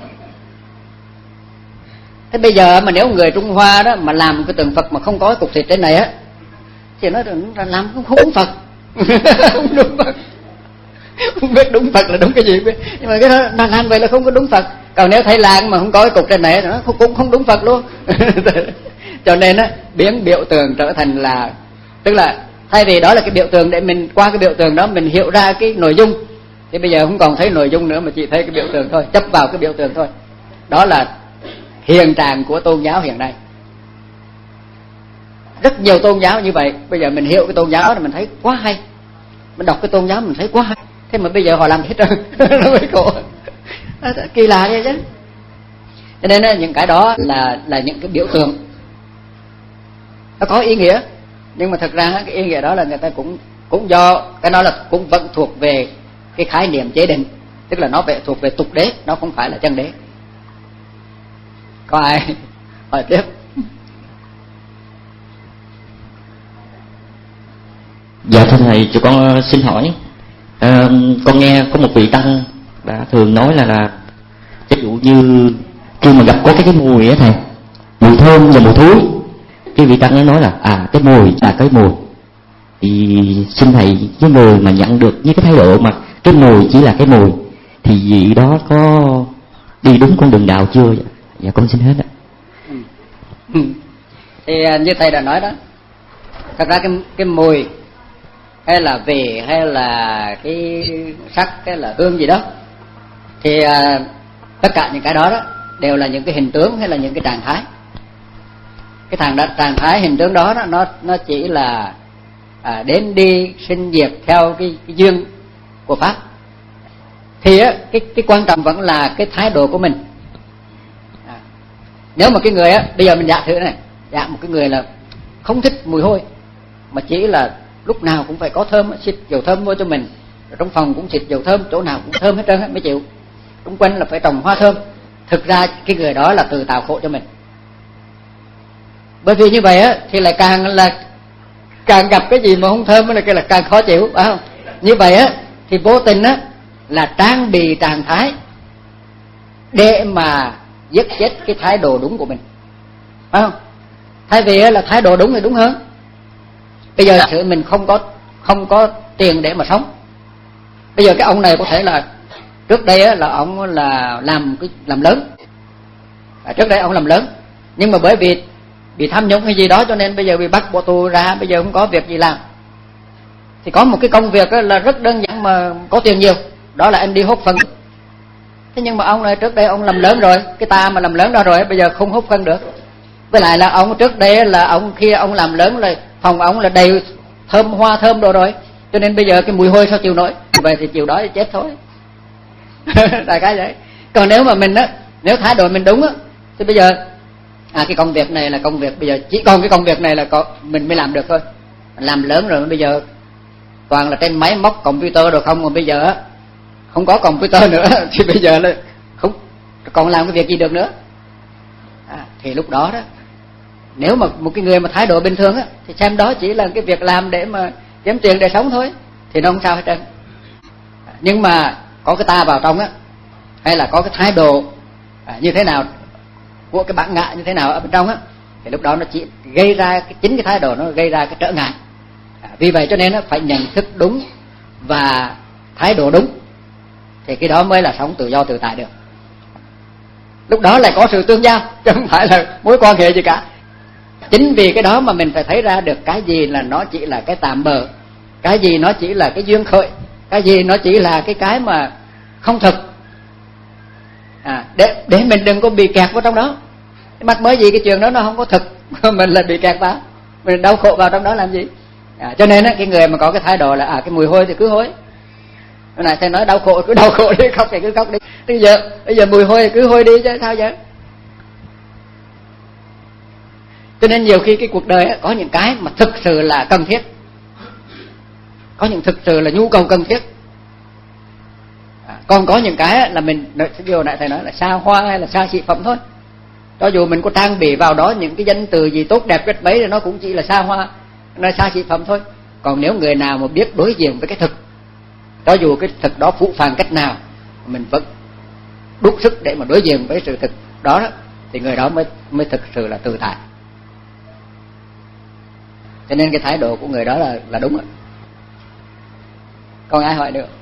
Thế bây giờ mà nếu người Trung Hoa đó mà làm cái tượng Phật mà không có cái cục thịt trên này á, thì nó làm không, không đúng Phật. Không đúng Phật. Không biết đúng Phật là đúng cái gì, nhưng mà cái đó nó làm vậy là không có đúng Phật. Còn nếu Thái Lan mà không có cái cục trên này thì nó cũng không đúng Phật luôn. Cho nên á, biến biểu tượng trở thành là, tức là thay vì đó là cái biểu tượng để mình qua cái biểu tượng đó mình hiểu ra cái nội dung, thì bây giờ không còn thấy nội dung nữa mà chỉ thấy cái biểu tượng thôi, chấp vào cái biểu tượng thôi. Đó là hiện trạng của tôn giáo hiện nay. Rất nhiều tôn giáo như vậy. Bây giờ mình hiểu cái tôn giáo thì mình thấy quá hay, mình đọc cái tôn giáo mình thấy quá hay, thế mà bây giờ họ làm hết rồi. Nó mới khổ. Kỳ lạ vậy chứ. Cho nên những cái đó là là những cái biểu tượng, nó có ý nghĩa, nhưng mà thực ra cái ý nghĩa đó là người ta cũng cũng do cái đó là cũng vẫn thuộc về cái khái niệm chế định, tức là nó về thuộc về tục đế, nó không phải là chân đế. Có ai hỏi tiếp? Dạ thưa thầy, cho con xin hỏi, à, con nghe có một vị tăng đã thường nói là là ví dụ như khi mà gặp có cái cái mùi á thầy, mùi thơm và mùi thối, cái vị tăng nó nói là à cái mùi là cái mùi, thì xin thầy với người mà nhận được với cái thái độ mà cái mùi chỉ là cái mùi thì vị đó có đi đúng con đường đạo chưa? Dạ, dạ con xin hết ạ. Ừ. Thì như thầy đã nói đó, thật ra cái cái mùi hay là vị hay là cái sắc hay là hương gì đó thì à, tất cả những cái đó đó đều là những cái hình tướng hay là những cái trạng thái. Cái thằng đó, trạng thái hình tướng đó, đó nó nó chỉ là à, đến đi sinh diệt theo cái, cái duyên của pháp. Thì á, cái cái quan trọng vẫn là cái thái độ của mình. À, nếu mà cái người á, bây giờ mình dạ thử này, dạ một cái người là không thích mùi hôi mà chỉ là lúc nào cũng phải có thơm, xịt dầu thơm vô cho mình, rồi trong phòng cũng xịt dầu thơm, chỗ nào cũng thơm hết trơn hết mới chịu, xung quanh là phải trồng hoa thơm. Thực ra cái người đó là tự tạo khổ cho mình. Bởi vì như vậy á thì lại càng là càng gặp cái gì mà không thơm là cái là càng khó chịu, phải không? Như vậy á thì vô tình á là trang bị trạng thái để mà giết chết cái thái độ đúng của mình, phải không? Thay vì á là thái độ đúng thì đúng hơn. Bây giờ sự mình không có không có tiền để mà sống. Bây giờ cái ông này có thể là trước đây á là ông là làm cái làm lớn, à, trước đây ông làm lớn, nhưng mà bởi vì bị tham nhũng hay gì đó cho nên bây giờ bị bắt bỏ tù ra, bây giờ không có việc gì làm. Thì có một cái công việc là rất đơn giản mà có tiền nhiều, đó là anh đi hốt phân. Thế nhưng mà ông này trước đây ông làm lớn rồi, cái ta mà làm lớn đó rồi bây giờ không hốt phân được. Với lại là ông trước đây là ông khi ông làm lớn là phòng ông là đầy thơm hoa thơm đồ rồi, cho nên bây giờ cái mùi hôi sao chịu nổi, vậy thì chịu đó thì chết thôi. Đại cái vậy. Còn nếu mà mình á, nếu thái độ mình đúng á thì bây giờ à cái công việc này là công việc bây giờ chỉ còn cái công việc này là có mình mới làm được thôi. Làm lớn rồi bây giờ toàn là trên máy móc computer rồi không, mà bây giờ á không có computer nữa thì bây giờ là không còn làm cái việc gì được nữa. À, thì lúc đó đó nếu mà một cái người mà thái độ bình thường á thì xem đó chỉ là cái việc làm để mà kiếm tiền để sống thôi thì nó không sao hết trơn. Nhưng mà có cái ta vào trong á, hay là có cái thái độ à, như thế nào của cái bản ngã như thế nào ở bên trong á, thì lúc đó nó chỉ gây ra cái chính cái thái độ nó gây ra cái trở ngại. À, vì vậy cho nên nó phải nhận thức đúng và thái độ đúng thì cái đó mới là sống tự do tự tại được. Lúc đó lại có sự tương giao chứ không phải là mối quan hệ gì cả. Chính vì cái đó mà mình phải thấy ra được cái gì là nó chỉ là cái tạm bợ, cái gì nó chỉ là cái duyên khởi, cái gì nó chỉ là cái cái mà không thực. À, để để mình đừng có bị kẹt vào trong đó. Mắc mới gì cái chuyện đó nó không có thực, mình là bị kẹt vào, mình đau khổ vào trong đó làm gì? À, cho nên á cái người mà có cái thái độ là à cái mùi hôi thì cứ hôi. Hôm nay thầy nói đau khổ cứ đau khổ đi, khóc thì cứ khóc đi. Bây giờ bây giờ mùi hôi thì cứ hôi đi chứ sao vậy? Cho nên nhiều khi cái cuộc đời á, có những cái mà thực sự là cần thiết, có những thực sự là nhu cầu cần thiết. À, còn có những cái là mình điều này thầy nói là xa hoa hay là xa xỉ phẩm thôi. Cho dù mình có trang bị vào đó những cái danh từ gì tốt đẹp cách mấy thì nó cũng chỉ là xa hoa, nó xa xỉ phẩm thôi. Còn nếu người nào mà biết đối diện với cái thực, cho dù cái thực đó phũ phàng cách nào, mình vẫn đủ sức để mà đối diện với sự thực đó, đó thì người đó mới mới thực sự là tự tại. Cho nên cái thái độ của người đó là là đúng rồi. Còn ai hỏi được?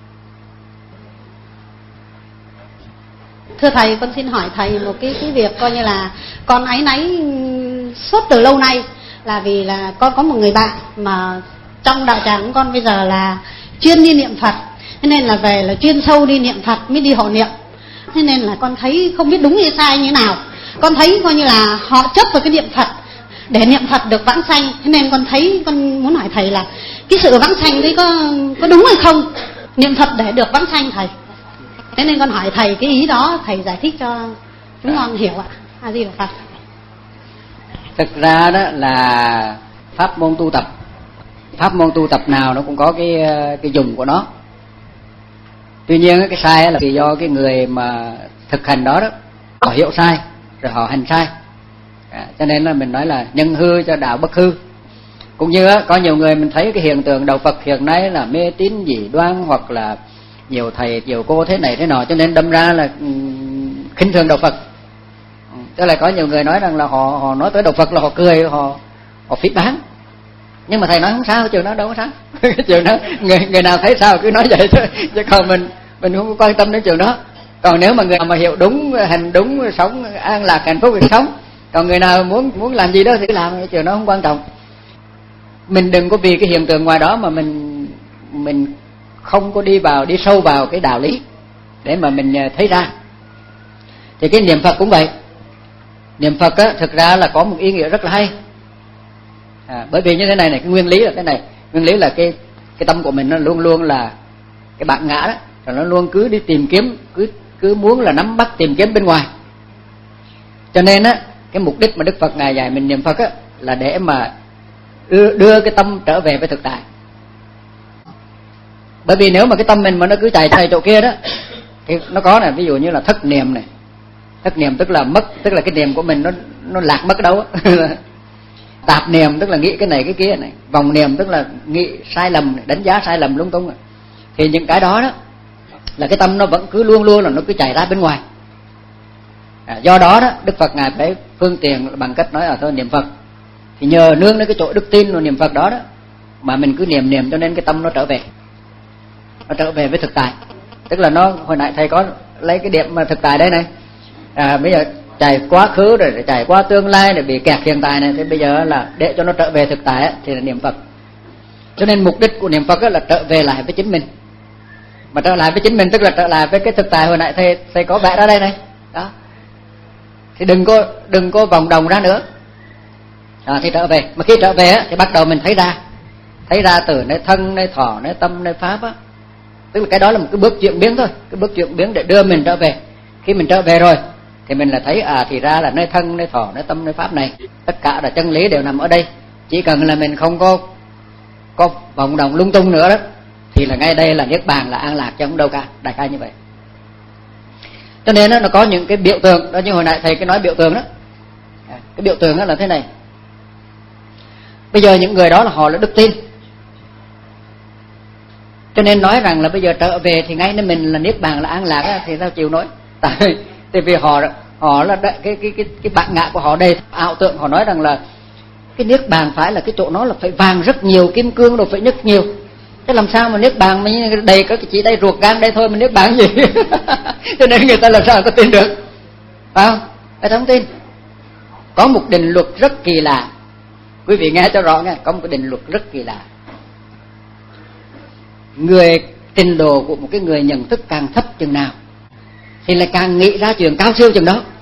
Thưa thầy, con xin hỏi thầy một cái cái việc coi như là con áy náy suốt từ lâu nay, là vì là con có một người bạn mà trong đạo tràng của con bây giờ là chuyên đi niệm Phật, thế nên là về là chuyên sâu đi niệm Phật mới đi hộ niệm, thế nên là con thấy không biết đúng hay sai như nào. con thấy coi như là họ chấp vào cái niệm Phật để niệm Phật được vãng sanh. Thế nên con thấy, con muốn hỏi thầy là cái sự vãng sanh đấy có có đúng hay không? Niệm Phật để được vãng sanh thầy. Thế nên con hỏi thầy cái ý đó, thầy giải thích cho chúng con hiểu ạ. A Di Đà Phật. Thực ra đó là pháp môn tu tập, pháp môn tu tập nào nó cũng có cái cái dùng của nó. Tuy nhiên cái sai là vì do cái người mà thực hành đó đó họ hiểu sai rồi họ hành sai, à, cho nên là mình nói là nhân hư cho đạo bất hư. Cũng như á, có nhiều người mình thấy cái hiện tượng đạo Phật hiện nay là mê tín dị đoan, hoặc là nhiều thầy nhiều cô thế này thế nọ, cho nên đâm ra là um, khinh thường đạo Phật. Tức là có nhiều người nói rằng là họ họ nói tới đạo Phật là họ cười, họ họ phỉ báng. Nhưng mà thầy nói không sao, chuyện đó đâu có sao. Cái chuyện đó người người nào thấy sao cứ nói vậy thôi, chứ còn mình mình không quan tâm đến chuyện đó. Còn nếu mà người nào mà hiểu đúng, hành đúng, sống an lạc hạnh phúc thì sống. Còn người nào muốn muốn làm gì đó thì làm, cái chuyện đó không quan trọng. Mình đừng có vì cái hiện tượng ngoài đó mà mình mình không có đi vào đi sâu vào cái đạo lý để mà mình thấy ra. Thì cái niệm Phật cũng vậy. Niệm Phật á, thực ra là có một ý nghĩa rất là hay. À, bởi vì như thế này này, cái nguyên lý là thế này, nguyên lý là cái cái tâm của mình nó luôn luôn là cái bản ngã đó, rồi nó luôn cứ đi tìm kiếm, cứ cứ muốn là nắm bắt tìm kiếm bên ngoài. Cho nên á, cái mục đích mà Đức Phật ngài dạy mình niệm Phật á là để mà đưa, đưa cái tâm trở về với thực tại. Bởi vì nếu mà cái tâm mình mà nó cứ chạy chạy chỗ kia đó thì nó có này, ví dụ như là thất niệm này. Thất niệm tức là mất, tức là cái niệm của mình nó nó lạc mất đâu á. Tạp niệm tức là nghĩ cái này cái kia này, vòng niệm tức là nghĩ sai lầm, đánh giá sai lầm lung tung rồi. Thì những cái đó đó là cái tâm nó vẫn cứ luôn luôn là nó cứ chạy ra bên ngoài. À, do đó đó Đức Phật ngài phải phương tiện bằng cách nói là thôi niệm Phật. Thì nhờ nương đến cái chỗ đức tin và niệm Phật đó đó mà mình cứ niệm niệm cho nên cái tâm nó trở về, nó trở về với thực tại. Tức là nó, hồi nãy thầy có lấy cái điểm mà thực tại đây này, à, bây giờ chạy quá khứ rồi chạy qua tương lai để bị kẹt hiện tại này, thì bây giờ là để cho nó trở về thực tại ấy, thì là niệm Phật. Cho nên mục đích của niệm Phật là trở về lại với chính mình. Mà trở lại với chính mình tức là trở lại với cái thực tại hồi nãy thầy thầy có vẽ ra đây này đó. Thì đừng có đừng có vòng đồng ra nữa. À, thì trở về, mà khi trở về á, thì bắt đầu mình thấy ra, thấy ra từ nơi thân, nơi thọ, nơi tâm, nơi pháp á. Tức là cái đó là một cái bước chuyển biến thôi, cái bước chuyển biến để đưa mình trở về. Khi mình trở về rồi thì mình là thấy à thì ra là nơi thân, nơi thọ, nơi tâm, nơi pháp này tất cả là chân lý đều nằm ở đây. Chỉ cần là mình không có có vòng đồng lung tung nữa đó thì là ngay đây là niết bàn, là an lạc chứ không đâu cả, đại khái như vậy. Cho nên đó, nó có những cái biểu tượng đó, như hồi nãy thầy cái nói biểu tượng đó. Cái biểu tượng đó là thế này. Bây giờ những người đó là họ là đức tin, cho nên nói rằng là bây giờ trở về thì ngay nơi mình là niết bàn, là an lạc á, thì sao chịu nói. Tại tại vì họ họ là cái cái cái cái bản ngã của họ đây ảo tượng, họ nói rằng là cái niết bàn phải là cái chỗ nó là phải vàng rất nhiều, kim cương rồi phải nhất nhiều. Thế làm sao mà niết bàn mình đầy có chỉ đây ruột gan đây thôi mà niết bàn gì? Cho nên người ta làm sao có tin được, phải không? Người ta không tin. Có một định luật rất kỳ lạ, quý vị nghe cho rõ nghe, có một cái định luật rất kỳ lạ. Người trình độ của một cái người nhận thức càng thấp chừng nào thì lại càng nghĩ ra chuyện cao siêu chừng đó.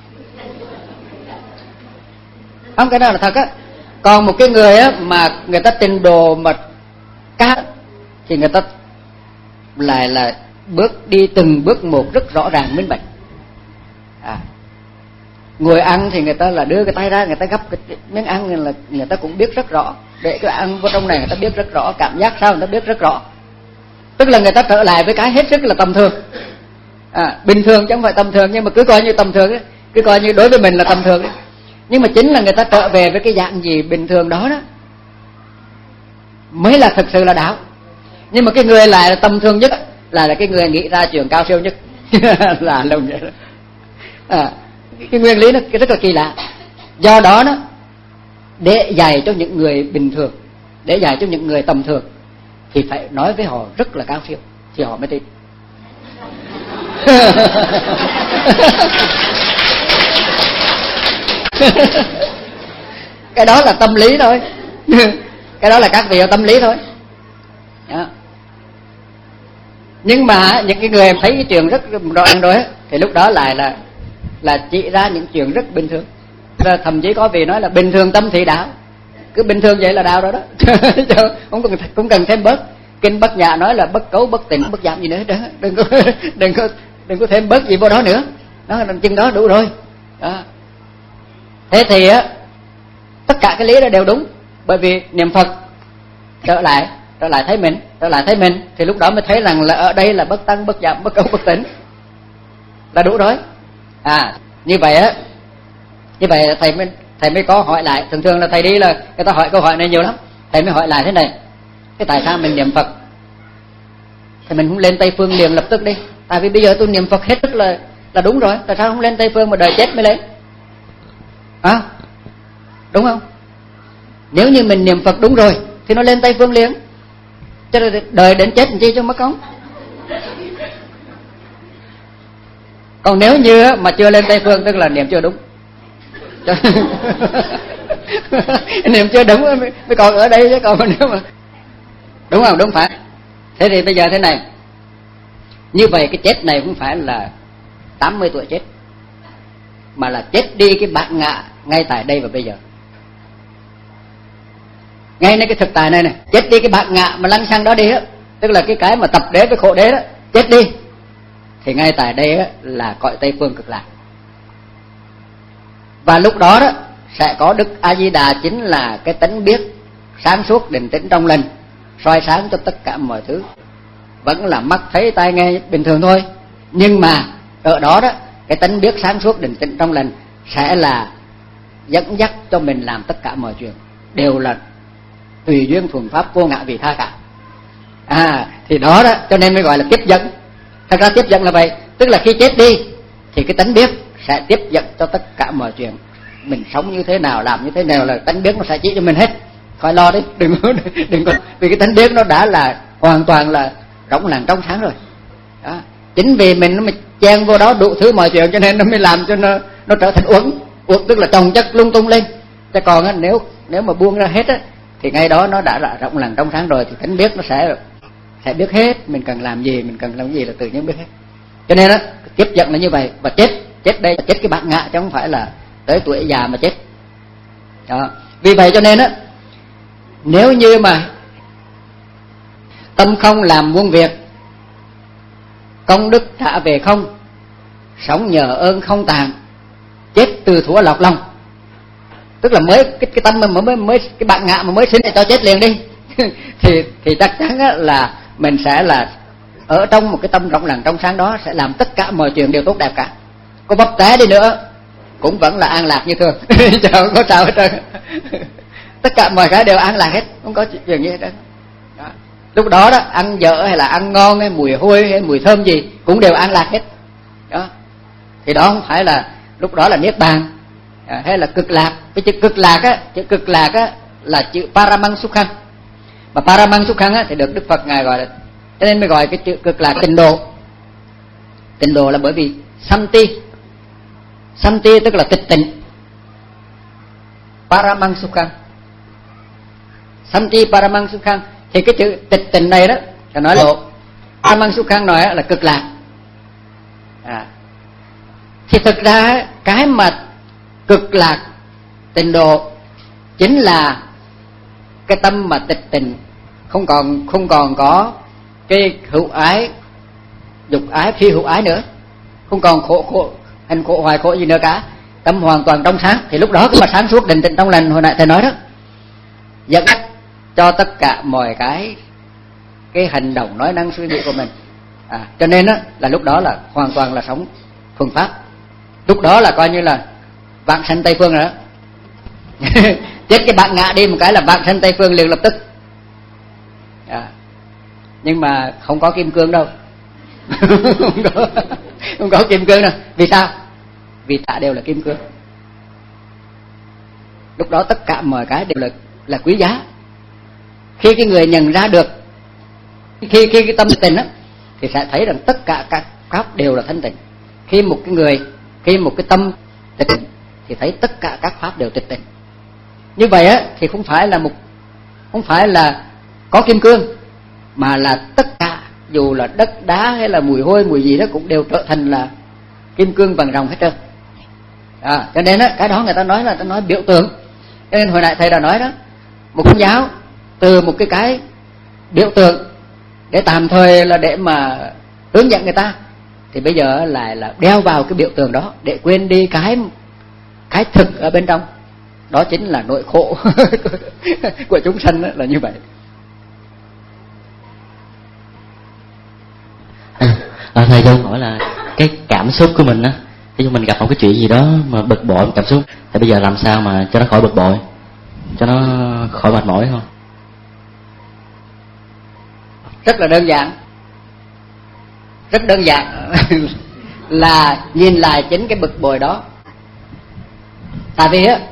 Không, cái đó là thật á. Còn một cái người á mà người ta trình độ mà cao thì người ta lại là bước đi từng bước một rất rõ ràng minh bạch. À, ngồi ăn thì người ta là đưa cái tay ra, người ta gấp cái miếng ăn là người ta cũng biết rất rõ, để cái ăn vào trong này người ta biết rất rõ, cảm giác sao người ta biết rất rõ. Tức là người ta trở lại với cái hết sức là tầm thường. À, bình thường chứ không phải tầm thường, nhưng mà cứ coi như tầm thường ấy, cứ coi như đối với mình là tầm thường ấy. Nhưng mà chính là người ta trở về với cái dạng gì bình thường đó đó mới là thực sự là đạo. Nhưng mà cái người lại là tầm thường nhất là, là cái người nghĩ ra chuyện cao siêu nhất. Là lâu vậy đó. À, cái nguyên lý nó rất là kỳ lạ. Do đó đó, để dạy cho những người bình thường, để dạy cho những người tầm thường thì phải nói với họ rất là cao siêu thì họ mới tin. Cái đó là tâm lý thôi. Cái đó là các vị ở tâm lý thôi. Đó. Nhưng mà những cái người thấy cái chuyện rất rõ ràng rồi ấy, thì lúc đó lại là là chỉ ra những chuyện rất bình thường. Là thậm chí có vị nói là bình thường tâm thì đạo, cứ bình thường vậy là đạo rồi đó. không cần không cần thêm bớt. Kinh Bát Nhã nói là bất cấu bất tịnh bất giảm gì nữa, đừng đừng có đừng có đừng có thêm bớt gì vào đó nữa. Đó là chừng đó đủ rồi. Đó. Thế thì á, tất cả cái lý đó đều đúng, bởi vì niệm Phật trở lại trở lại thấy mình trở lại thấy mình thì lúc đó mới thấy rằng là ở đây là bất tăng bất giảm bất cấu bất tịnh là đủ rồi. À như vậy á, như vậy thầy mới thầy mới có hỏi lại. Thường thường là thầy đi là người ta hỏi câu hỏi này nhiều lắm, thầy mới hỏi lại thế này: cái tại sao mình niệm Phật thì mình không lên Tây Phương liền lập tức đi? Tại vì bây giờ tôi niệm Phật hết sức là là đúng rồi, tại sao không lên Tây Phương mà đợi chết mới lên? À, đúng không? Nếu như mình niệm Phật đúng rồi thì nó lên Tây Phương liền, cho nên đợi đến chết làm chi cho mất công. Còn nếu như mà chưa lên Tây Phương tức là niệm chưa đúng. Niệm chưa đúng mới còn ở đây chứ còn nếu mà đúng không, đúng phải. Thế thì bây giờ thế này, như vậy cái chết này không phải là tám mươi tuổi chết, mà là chết đi cái bản ngã ngay tại đây và bây giờ, ngay nơi cái thực tại này này. Chết đi cái bản ngã mà lăng xăng đó đi á, tức là cái cái mà tập đế với khổ đế đó, chết đi thì ngay tại đây á là cõi Tây Phương Cực Lạc. Và lúc đó đó sẽ có Đức A Di Đà, chính là cái tánh biết sáng suốt định tĩnh trong lành, soi sáng cho tất cả mọi thứ. Vẫn là mắt thấy tai nghe bình thường thôi, nhưng mà ở đó đó cái tánh biết sáng suốt định tĩnh trong lành sẽ là dẫn dắt cho mình làm tất cả mọi chuyện, đều là tùy duyên thuần pháp vô ngã vị tha cả. À thì đó đó cho nên mới gọi là tiếp dẫn. Thật ra tiếp dẫn là vậy, tức là khi chết đi thì cái tánh biết sẽ tiếp dẫn cho tất cả mọi chuyện. Mình sống như thế nào, làm như thế nào là tánh biết nó sẽ chỉ cho mình hết. Khỏi lo đấy, đừng có đừng có vì cái tánh biết nó đã là hoàn toàn là rỗng lặng trong sáng rồi. Đó. Chính vì mình nó mới chen vô đó đủ thứ mọi chuyện cho nên nó mới làm cho nó nó trở thành uẩn, uẩn tức là chồng chất lung tung lên. Chứ còn á, nếu nếu mà buông ra hết á thì ngay đó nó đã là rộng lặng trong sáng rồi, thì tánh biết nó sẽ sẽ biết hết mình cần làm gì, mình cần làm gì là tự nhiên biết hết. Cho nên á tiếp dẫn là như vậy. Và chết chết đây là chết cái bản ngã chứ không phải là tới tuổi già mà chết. Đó. Vì vậy cho nên á, nếu như mà tâm không làm muôn việc, công đức trả về không, sống nhờ ơn không tàn, chết từ thủa lọt lòng. Tức là mới cái cái tâm mà mới mới cái bản ngã mà mới sinh để cho chết liền đi thì thì chắc chắn á, là mình sẽ là ở trong một cái tâm rộng lặng trong sáng đó, sẽ làm tất cả mọi chuyện đều tốt đẹp cả. Có vấp té đi nữa cũng vẫn là an lạc như thường. Chẳng có sao hết trơn. Tất cả mọi cái đều an lạc hết, không có chuyện gì hết trơn. Đó. Lúc đó đó ăn dở hay là ăn ngon hay mùi hôi hay mùi thơm gì cũng đều an lạc hết. Đó. Thì đó không phải là lúc đó là niết bàn à, hay là cực lạc. Cái chữ cực lạc á, chữ cực lạc á là chữ Paramang Sukhang. Mà Paramang Sukhang á thì được Đức Phật ngài gọi là, cho nên mới gọi cái chữ cực lạc tịnh độ. Tịnh độ là bởi vì Santi. Santi tức là tịch tịnh. Paramang Sukhang. Santi Paramang Sukhang. Thì cái chữ tịch tịnh này đó là nói là Paramang Sukhang nói là cực lạc. À. Thì thực ra cái mà cực lạc tịnh độ chính là cái tâm mà tịch tịnh, không còn không còn có cái hữu ái, dục ái, phi hữu ái nữa, không còn khổ khổ hành khổ hoài khổ gì nữa cả, tâm hoàn toàn trong sáng. Thì lúc đó cái mà sáng suốt định tĩnh trong lành hồi nãy thầy nói đó, dẫn dắt cho tất cả mọi cái cái hành động nói năng suy nghĩ của mình. À, cho nên đó, là lúc đó là hoàn toàn là sống thuần pháp. Lúc đó là coi như là vạn sanh Tây Phương rồi đó. Chết cái bạn ngã đi một cái là vạn sanh Tây Phương liền lập tức. À, nhưng mà không có kim cương đâu. không có không có kim cương đâu. Vì sao? Vì ta đều là kim cương. Lúc đó tất cả mọi cái đều là là quý giá. Khi cái người nhận ra được, khi khi cái tâm tình á, thì sẽ thấy rằng tất cả các pháp đều là thanh tịnh. Khi một cái người, khi một cái tâm tịch tịnh thì thấy tất cả các pháp đều tịch tịnh. Như vậy á thì không phải là một không phải là có kim cương, mà là tất cả, dù là đất đá hay là mùi hôi mùi gì đó cũng đều trở thành là kim cương vàng ròng hết trơn. À, cho nên á, cái đó người ta nói là ta nói biểu tượng. Cho nên hồi nãy thầy đã nói đó, một tôn giáo từ một cái cái biểu tượng để tạm thời là để mà hướng dẫn người ta, thì bây giờ lại là đeo vào cái biểu tượng đó để quên đi cái cái thực ở bên trong. Đó chính là nỗi khổ của chúng sanh là như vậy. À, thầy cho hỏi là cái cảm xúc của mình á, ví dụ mình gặp một cái chuyện gì đó mà bực bội một cảm xúc, thì bây giờ làm sao mà cho nó khỏi bực bội, cho nó khỏi mệt mỏi không? Rất là đơn giản, rất đơn giản là nhìn lại chính cái bực bội đó. Tại vì á,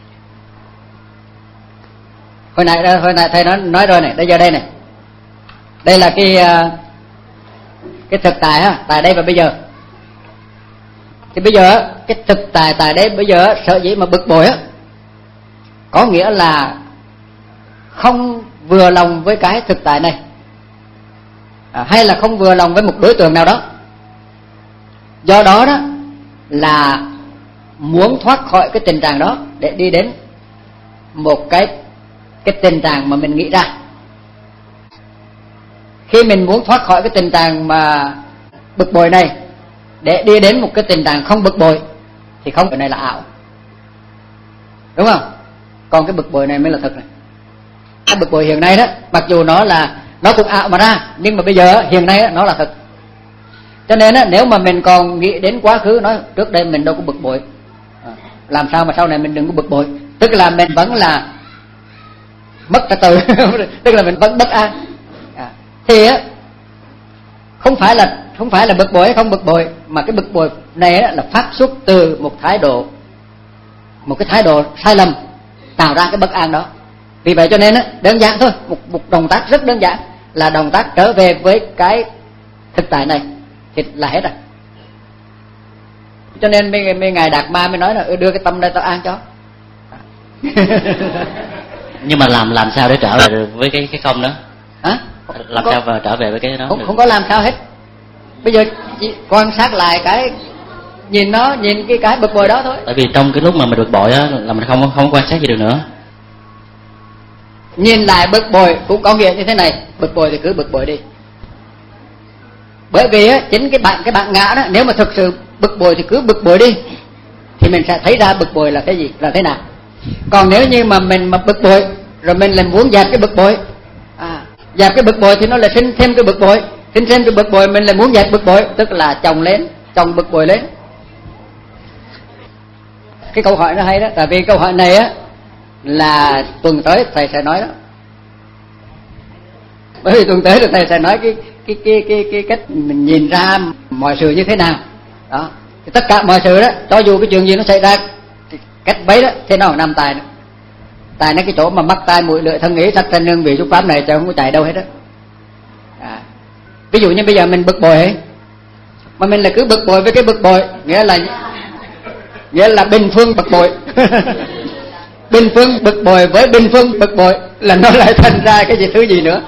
hồi nãy hồi nãy thầy nói nói rồi này, bây giờ đây này, đây là cái cái thực tại á, tại đây và bây giờ. Thì bây giờ cái thực tại tại đây bây giờ sở dĩ mà bực bội á, có nghĩa là không vừa lòng với cái thực tại này, à, hay là không vừa lòng với một đối tượng nào đó. Do đó đó là muốn thoát khỏi cái tình trạng đó để đi đến một cái cái tình trạng mà mình nghĩ ra. Khi mình muốn thoát khỏi cái tình trạng mà bực bội này để đi đến một cái tình trạng không bực bội, thì không, cái này là ảo, đúng không? Còn cái bực bội này mới là thật này. Cái bực bội hiện nay đó, mặc dù nó là nó cũng ảo mà ra, nhưng mà bây giờ hiện nay đó, nó là thật. Cho nên đó, nếu mà mình còn nghĩ đến quá khứ, nói trước đây mình đâu có bực bội, à, làm sao mà sau này mình đừng có bực bội, tức là mình vẫn là mất trật tự tức là mình vẫn bất an. À, thì á, không phải là không phải là bực bội hay không bực bội, mà cái bực bội này á, là phát xuất từ một thái độ một cái thái độ sai lầm tạo ra cái bất an đó. Vì vậy cho nên á, đơn giản thôi, một một động tác rất đơn giản là động tác trở về với cái thực tại này thì là hết rồi. Cho nên mấy, mấy ngài Đạt Ma mới nói là đưa cái tâm đây tao an cho. Nhưng mà làm làm sao để trở về được với cái cái không đó? Hả? Làm có, sao mà trở về với cái đó? Không, không có làm sao hết. Bây giờ chỉ quan sát lại cái, nhìn nó, nhìn cái cái bực bội đó thôi. Tại vì trong cái lúc mà mình bực bội á là mình không không quan sát gì được nữa. Nhìn lại bực bội cũng có nghĩa như thế này, bực bội thì cứ bực bội đi. Bởi vì á, chính cái bạn cái bạn ngã đó, nếu mà thực sự bực bội thì cứ bực bội đi, thì mình sẽ thấy ra bực bội là cái gì, là thế nào. Còn nếu như mà mình mà bực bội rồi mình lại muốn dẹp cái bực bội, à, dẹp cái bực bội thì nó lại sinh thêm cái bực bội, sinh thêm cái bực bội, mình lại muốn dẹp bực bội, tức là chồng lên, chồng bực bội lên. Cái câu hỏi nó hay đó, tại vì câu hỏi này á là tuần tới thầy sẽ nói đó. Bởi vì tuần tới thì thầy sẽ nói cái cái cái cái cái cách mình nhìn ra mọi sự như thế nào đó. Thì tất cả mọi sự đó, cho dù cái chuyện gì nó xảy ra, thì cách bấy đó thế nào nằm tài nữa. Tài nó cái chỗ mà mắt tai mũi lưỡi thân ý sắc thanh hương vị xúc pháp này chứ không có chạy đâu hết đó. À, ví dụ như bây giờ mình bực bội ấy, mà mình là cứ bực bội với cái bực bội, nghĩa là nghĩa là bình phương bực bội. Bình phương bực bội với bình phương bực bội là nó lại thành ra cái gì thứ gì nữa.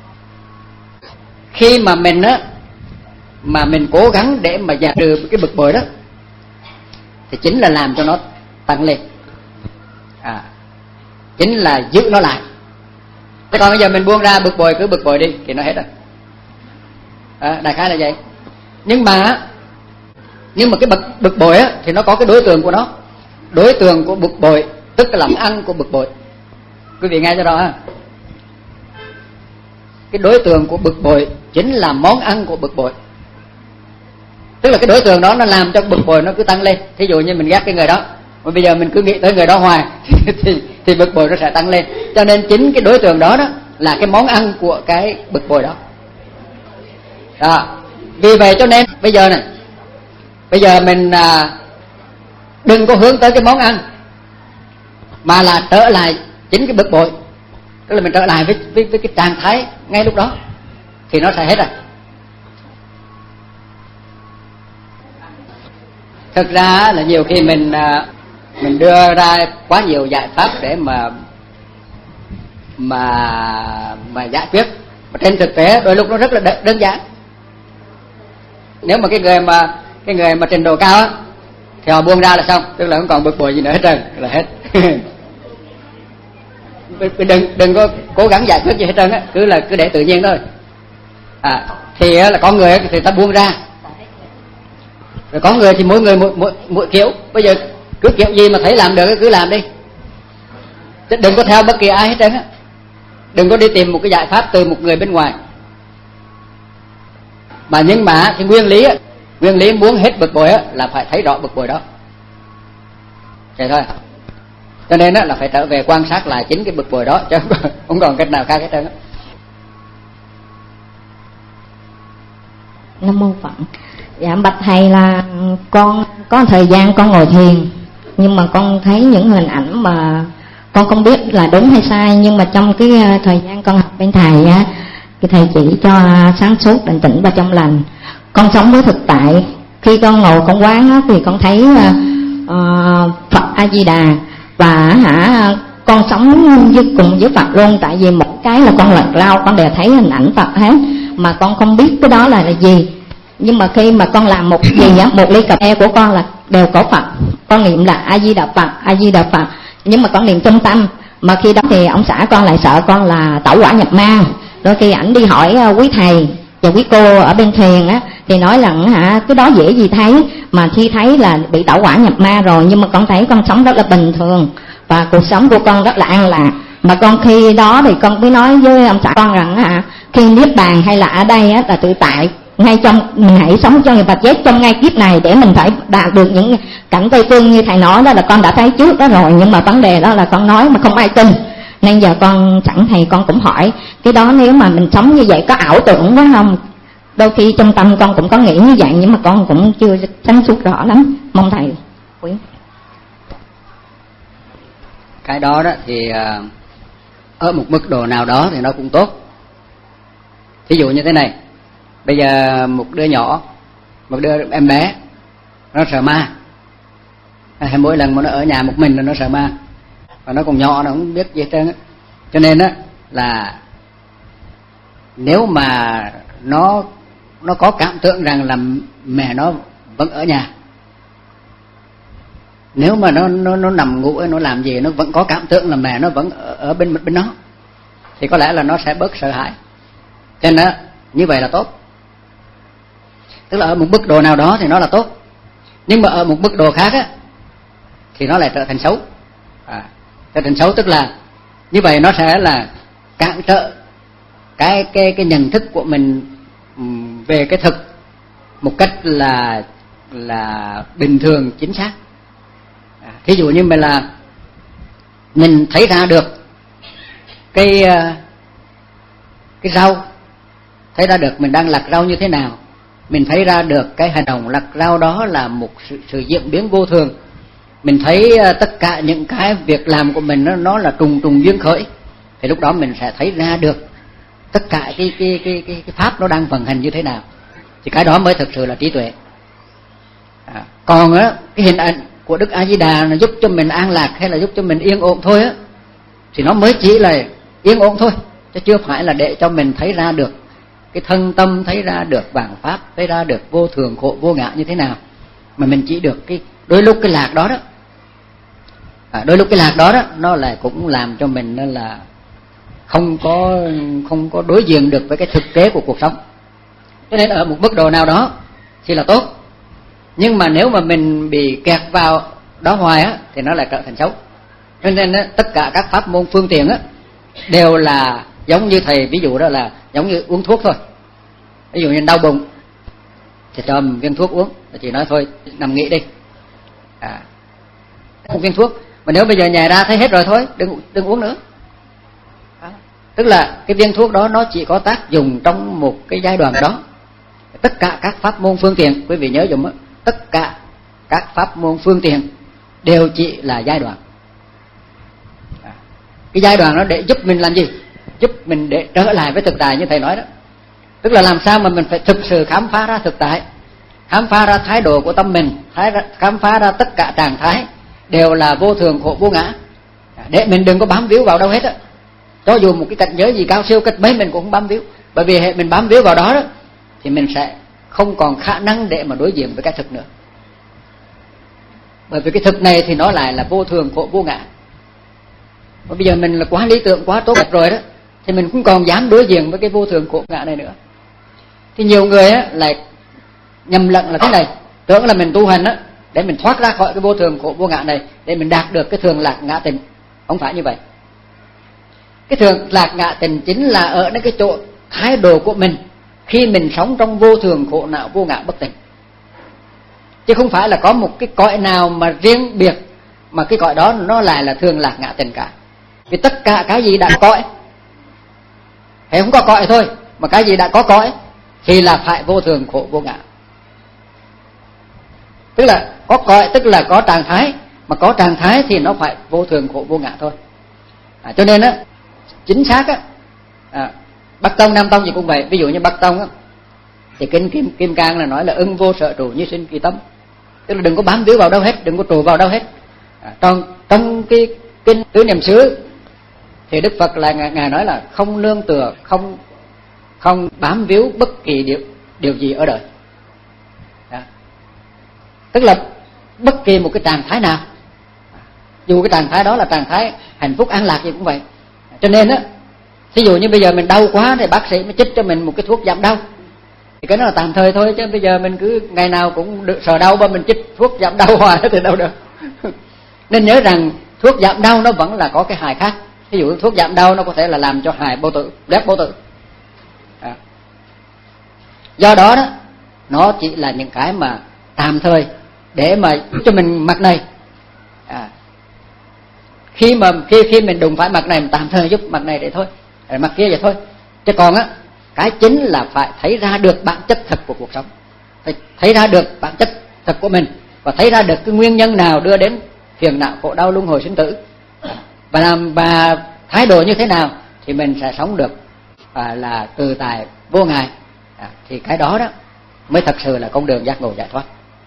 Khi mà mình á mà mình cố gắng để mà giảm trừ cái bực bội đó, thì chính là làm cho nó tăng lên, à, chính là giữ nó lại. Thế còn bây giờ mình buông ra bực bội, cứ bực bội đi thì nó hết rồi. À, đại khái là vậy. Nhưng mà nhưng mà cái bực bực bội á thì nó có cái đối tượng của nó. Đối tượng của bực bội tức là món ăn của bực bội. Quý vị nghe cho rõ ha. Cái đối tượng của bực bội chính là món ăn của bực bội. Tức là cái đối tượng đó nó làm cho bực bội nó cứ tăng lên. Thí dụ như mình ghét cái người đó, mà bây giờ mình cứ nghĩ tới người đó hoài thì, thì, thì bực bội nó sẽ tăng lên. Cho nên chính cái đối tượng đó đó là cái món ăn của cái bực bội đó. Đó. Vì vậy cho nên bây giờ này, bây giờ mình à, đừng có hướng tới cái món ăn, mà là trở lại chính cái bực bội. Tức là mình trở lại với, với, với cái trạng thái ngay lúc đó thì nó sẽ hết rồi. Thực ra là nhiều khi mình mình đưa ra quá nhiều giải pháp để mà mà mà giải quyết, mà trên thực tế đôi lúc nó rất là đơn giản. Nếu mà cái người mà cái người mà trình độ cao á, thì họ buông ra là xong, tức là không còn bực bội gì nữa hết trơn, là hết. đừng đừng có cố gắng giải quyết gì hết trơn á, cứ là cứ để tự nhiên thôi. À, thì là có người thì ta buông ra, rồi có người thì mỗi người mỗi, mỗi, mỗi kiểu. Bây giờ cứ kiểu gì mà thấy làm được cứ làm đi, chứ đừng có theo bất kỳ ai hết trơn á. Đừng có đi tìm một cái giải pháp từ một người bên ngoài. Mà nhưng mà thì nguyên lý á, nguyên lý muốn hết bực bội á là phải thấy rõ bực bội đó, vậy thôi. Cho nên á là phải trở về quan sát lại chính cái bực bội đó, chứ không còn cách nào khác hết trơn á. Nam mô Phật. Dạ bạch thầy, là con có thời gian con ngồi thiền, nhưng mà con thấy những hình ảnh mà con không biết là đúng hay sai, nhưng mà trong cái thời gian con học bên thầy á, cái thầy chỉ cho sáng suốt, định tĩnh và trong lành. Con sống với thực tại. Khi con ngồi con quán á, thì con thấy uh, Phật A Di Đà, và hả con sống với cùng với Phật luôn. Tại vì một cái là con lật lao con đều thấy hình ảnh Phật hết, mà con không biết cái đó là, là gì. Nhưng mà khi mà con làm một gì á, một ly cà phê của con là đều có Phật, con niệm là A Di Đà Phật, A Di Đà Phật, nhưng mà con niệm trong tâm. Mà khi đó thì ông xã con lại sợ con là tẩu hỏa nhập ma. Đôi khi ảnh đi hỏi quý thầy và quý cô ở bên thiền á, thì nói rằng hả cái đó dễ gì thấy, mà khi thấy là bị tẩu hỏa nhập ma rồi. Nhưng mà con thấy con sống rất là bình thường, và cuộc sống của con rất là an lạc. Mà con khi đó thì con mới nói với ông xã con rằng hả, khi niết bàn hay là ở đây á là tự tại, ngay trong mình hãy sống cho người Phật giáo trong ngay kiếp này để mình phải đạt được những cảnh Tây Phương như thầy nói đó, là con đã thấy trước đó rồi. Nhưng mà vấn đề đó là con nói mà không ai tin, nên giờ con sẵn thầy con cũng hỏi cái đó, nếu mà mình sống như vậy có ảo tưởng quá không? Đôi khi trong tâm con cũng có nghĩ như vậy, nhưng mà con cũng chưa sáng suốt rõ lắm, mong thầy khuyến. Cái đó đó thì ở một mức độ nào đó thì nó cũng tốt. Ví dụ như thế này, bây giờ một đứa nhỏ, một đứa em bé, nó sợ ma, hay mỗi lần mà nó ở nhà một mình là nó sợ ma, và nó còn nhỏ, nó không biết gì hết trơn á. Cho nên á là nếu mà nó nó có cảm tưởng rằng là mẹ nó vẫn ở nhà, nếu mà nó nó nó nằm ngủ nó làm gì nó vẫn có cảm tưởng là mẹ nó vẫn ở, ở bên bên nó, thì có lẽ là nó sẽ bớt sợ hãi. Cho nên á, như vậy là tốt. Tức là ở một mức độ nào đó thì nó là tốt, nhưng mà ở một mức độ khác á thì nó lại trở thành xấu. À, trở thành xấu tức là như vậy nó sẽ là cản trở cái cái cái nhận thức của mình về cái thực một cách là là bình thường chính xác. À, thí dụ như mình là mình thấy ra được cái cái rau, thấy ra được mình đang lặt rau như thế nào, mình thấy ra được cái hành động lặt rau đó là một sự, sự diễn biến vô thường, mình thấy tất cả những cái việc làm của mình nó, nó là trùng trùng duyên khởi, thì lúc đó mình sẽ thấy ra được tất cả cái cái cái cái, cái pháp nó đang vận hành như thế nào, thì cái đó mới thực sự là trí tuệ. À, còn á cái hình ảnh của Đức A Di Đà nó giúp cho mình an lạc hay là giúp cho mình yên ổn thôi á, thì nó mới chỉ là yên ổn thôi, chứ chưa phải là để cho mình thấy ra được cái thân tâm, thấy ra được vạn pháp, thấy ra được vô thường khổ vô ngã như thế nào, mà mình chỉ được cái đôi lúc cái lạc đó đó. À, đôi lúc cái lạc đó đó nó lại cũng làm cho mình nên là không có không có đối diện được với cái thực tế của cuộc sống. Cho nên ở một mức độ nào đó thì là tốt, nhưng mà nếu mà mình bị kẹt vào đó hoài á thì nó lại trở thành xấu. Cho nên á, tất cả các pháp môn phương tiện á đều là giống như thầy ví dụ đó là giống như uống thuốc thôi. Ví dụ như đau bụng thì cho một viên thuốc uống, chị nói thôi nằm nghỉ đi, à, một viên thuốc. Mà nếu bây giờ nhài ra thấy hết rồi thôi, đừng đừng uống nữa. À, tức là cái viên thuốc đó nó chỉ có tác dụng trong một cái giai đoạn đó. Tất cả các pháp môn phương tiện, quý vị nhớ dùm á, tất cả các pháp môn phương tiện đều chỉ là giai đoạn. À, cái giai đoạn đó để giúp mình làm gì? Giúp mình để trở lại với thực tại như thầy nói đó. Tức là làm sao mà mình phải thực sự khám phá ra thực tại, khám phá ra thái độ của tâm mình, khám phá ra tất cả trạng thái đều là vô thường khổ vô ngã, để mình đừng có bám víu vào đâu hết á. Cho dù một cái cảnh giới gì cao siêu cách mấy mình cũng không bám víu, bởi vì hệ mình bám víu vào đó đó thì mình sẽ không còn khả năng để mà đối diện với cái thực nữa. Bởi vì cái thực này thì nó lại là vô thường khổ vô ngã. Và bây giờ mình là quá lý tưởng, quá tốt đẹp rồi đó, thì mình cũng còn dám đối diện với cái vô thường khổ ngã này nữa. Thì nhiều người á lại nhầm lẫn là thế này, tưởng là mình tu hành á để mình thoát ra khỏi cái vô thường khổ vô ngã này, để mình đạt được cái thường lạc ngã tịnh. Không phải như vậy. Cái thường lạc ngã tịnh chính là ở cái chỗ thái độ của mình khi mình sống trong vô thường khổ não vô ngã bất tịnh, chứ không phải là có một cái cõi nào mà riêng biệt mà cái cõi đó nó lại là thường lạc ngã tịnh cả. Vì tất cả cái gì đã cõi, hay không có cõi thôi, mà cái gì đã có cõi thì là phải vô thường khổ vô ngã. Tức là có cõi tức là có trạng thái, mà có trạng thái thì nó phải vô thường khổ vô ngã thôi. À, cho nên á, chính xác á, à, Bắc Tông Nam Tông gì cũng vậy. Ví dụ như Bắc Tông á, thì kinh Kim Kim Cang là nói là ưng vô sở trụ như sinh kỳ tâm, tức là đừng có bám víu vào đâu hết, đừng có trụ vào đâu hết. À, trong trong cái kinh Tứ Niệm xứ thì Đức Phật là ngài nói là không nương tựa, không không bám víu bất kỳ điều điều gì ở đời. Đó. Tức là bất kỳ một cái trạng thái nào, dù cái trạng thái đó là trạng thái hạnh phúc an lạc gì cũng vậy. Cho nên á, ví dụ như bây giờ mình đau quá thì bác sĩ mới chích cho mình một cái thuốc giảm đau, thì cái đó là tạm thời thôi, chứ bây giờ mình cứ ngày nào cũng được sợ đau mà mình chích thuốc giảm đau hoài thì đâu được. Nên nhớ rằng thuốc giảm đau nó vẫn là có cái hại khác. Ví dụ thuốc giảm đau nó có thể là làm cho hại bao tử, ghép bao tử. À. Do đó đó, nó chỉ là những cái mà tạm thời để mà cho mình mặt này. À. Khi mà khi khi mình đụng phải mặt này, mình tạm thời giúp mặt này để thôi, rồi mặt kia vậy thôi. Chứ còn á, cái chính là phải thấy ra được bản chất thật của cuộc sống, phải thấy ra được bản chất thật của mình, và thấy ra được cái nguyên nhân nào đưa đến phiền não khổ đau luân hồi sinh tử, và làm và thái độ như thế nào thì mình sẽ sống được và là tự tại vô ngại. À, thì cái đó đó mới thật sự là con đường giác ngộ giải thoát.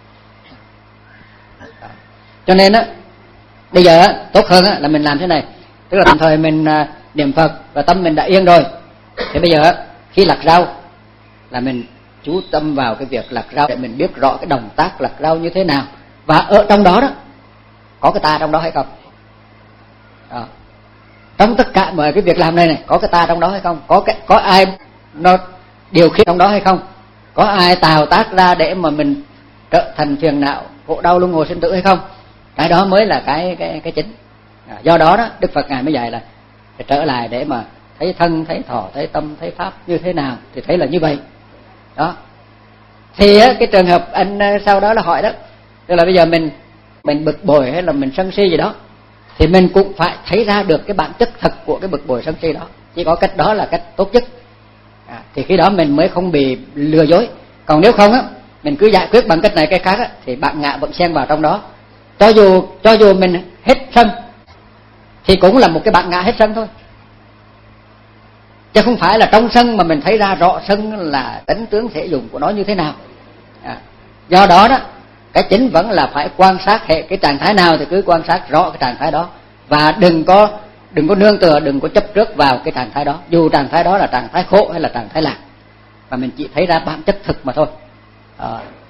À, cho nên á, bây giờ á, tốt hơn á, là mình làm thế này, tức là tạm thời mình à, niệm Phật và tâm mình đã yên rồi, thì bây giờ á, khi lặt rau là mình chú tâm vào cái việc lặt rau để mình biết rõ cái động tác lặt rau như thế nào, và ở trong đó đó có cái ta trong đó hay không. À, trong tất cả mọi cái việc làm này này có cái ta trong đó hay không, có cái có ai nó điều khiển trong đó hay không, có ai tạo tác ra để mà mình trở thành phiền não khổ đau luân hồi sinh tử hay không. Cái đó mới là cái cái cái chính. À, do đó đó Đức Phật ngài mới dạy là phải trở lại để mà thấy thân, thấy thọ, thấy tâm, thấy pháp như thế nào thì thấy là như vậy. Đó. Thì á, cái trường hợp anh sau đó là hỏi đó, tức là bây giờ mình mình bực bội hay là mình sân si gì đó, thì mình cũng phải thấy ra được cái bản chất thật của cái bực bội sân si đó. Chỉ có cách đó là cách tốt nhất. À, thì khi đó mình mới không bị lừa dối. Còn nếu không á, mình cứ giải quyết bằng cách này cách khác á, thì bạn ngạ vẫn xen vào trong đó. Cho dù cho dù mình hết sân thì cũng là một cái bạn ngạ hết sân thôi, chứ không phải là trong sân mà mình thấy ra rõ sân là tính tướng thể dụng của nó như thế nào. À, do đó đó cái chính vẫn là phải quan sát hệ cái trạng thái nào thì cứ quan sát rõ cái trạng thái đó, và đừng có đừng có nương tựa, đừng có chấp trước vào cái trạng thái đó, dù trạng thái đó là trạng thái khổ hay là trạng thái lạc, mà mình chỉ thấy ra bản chất thực mà thôi. À,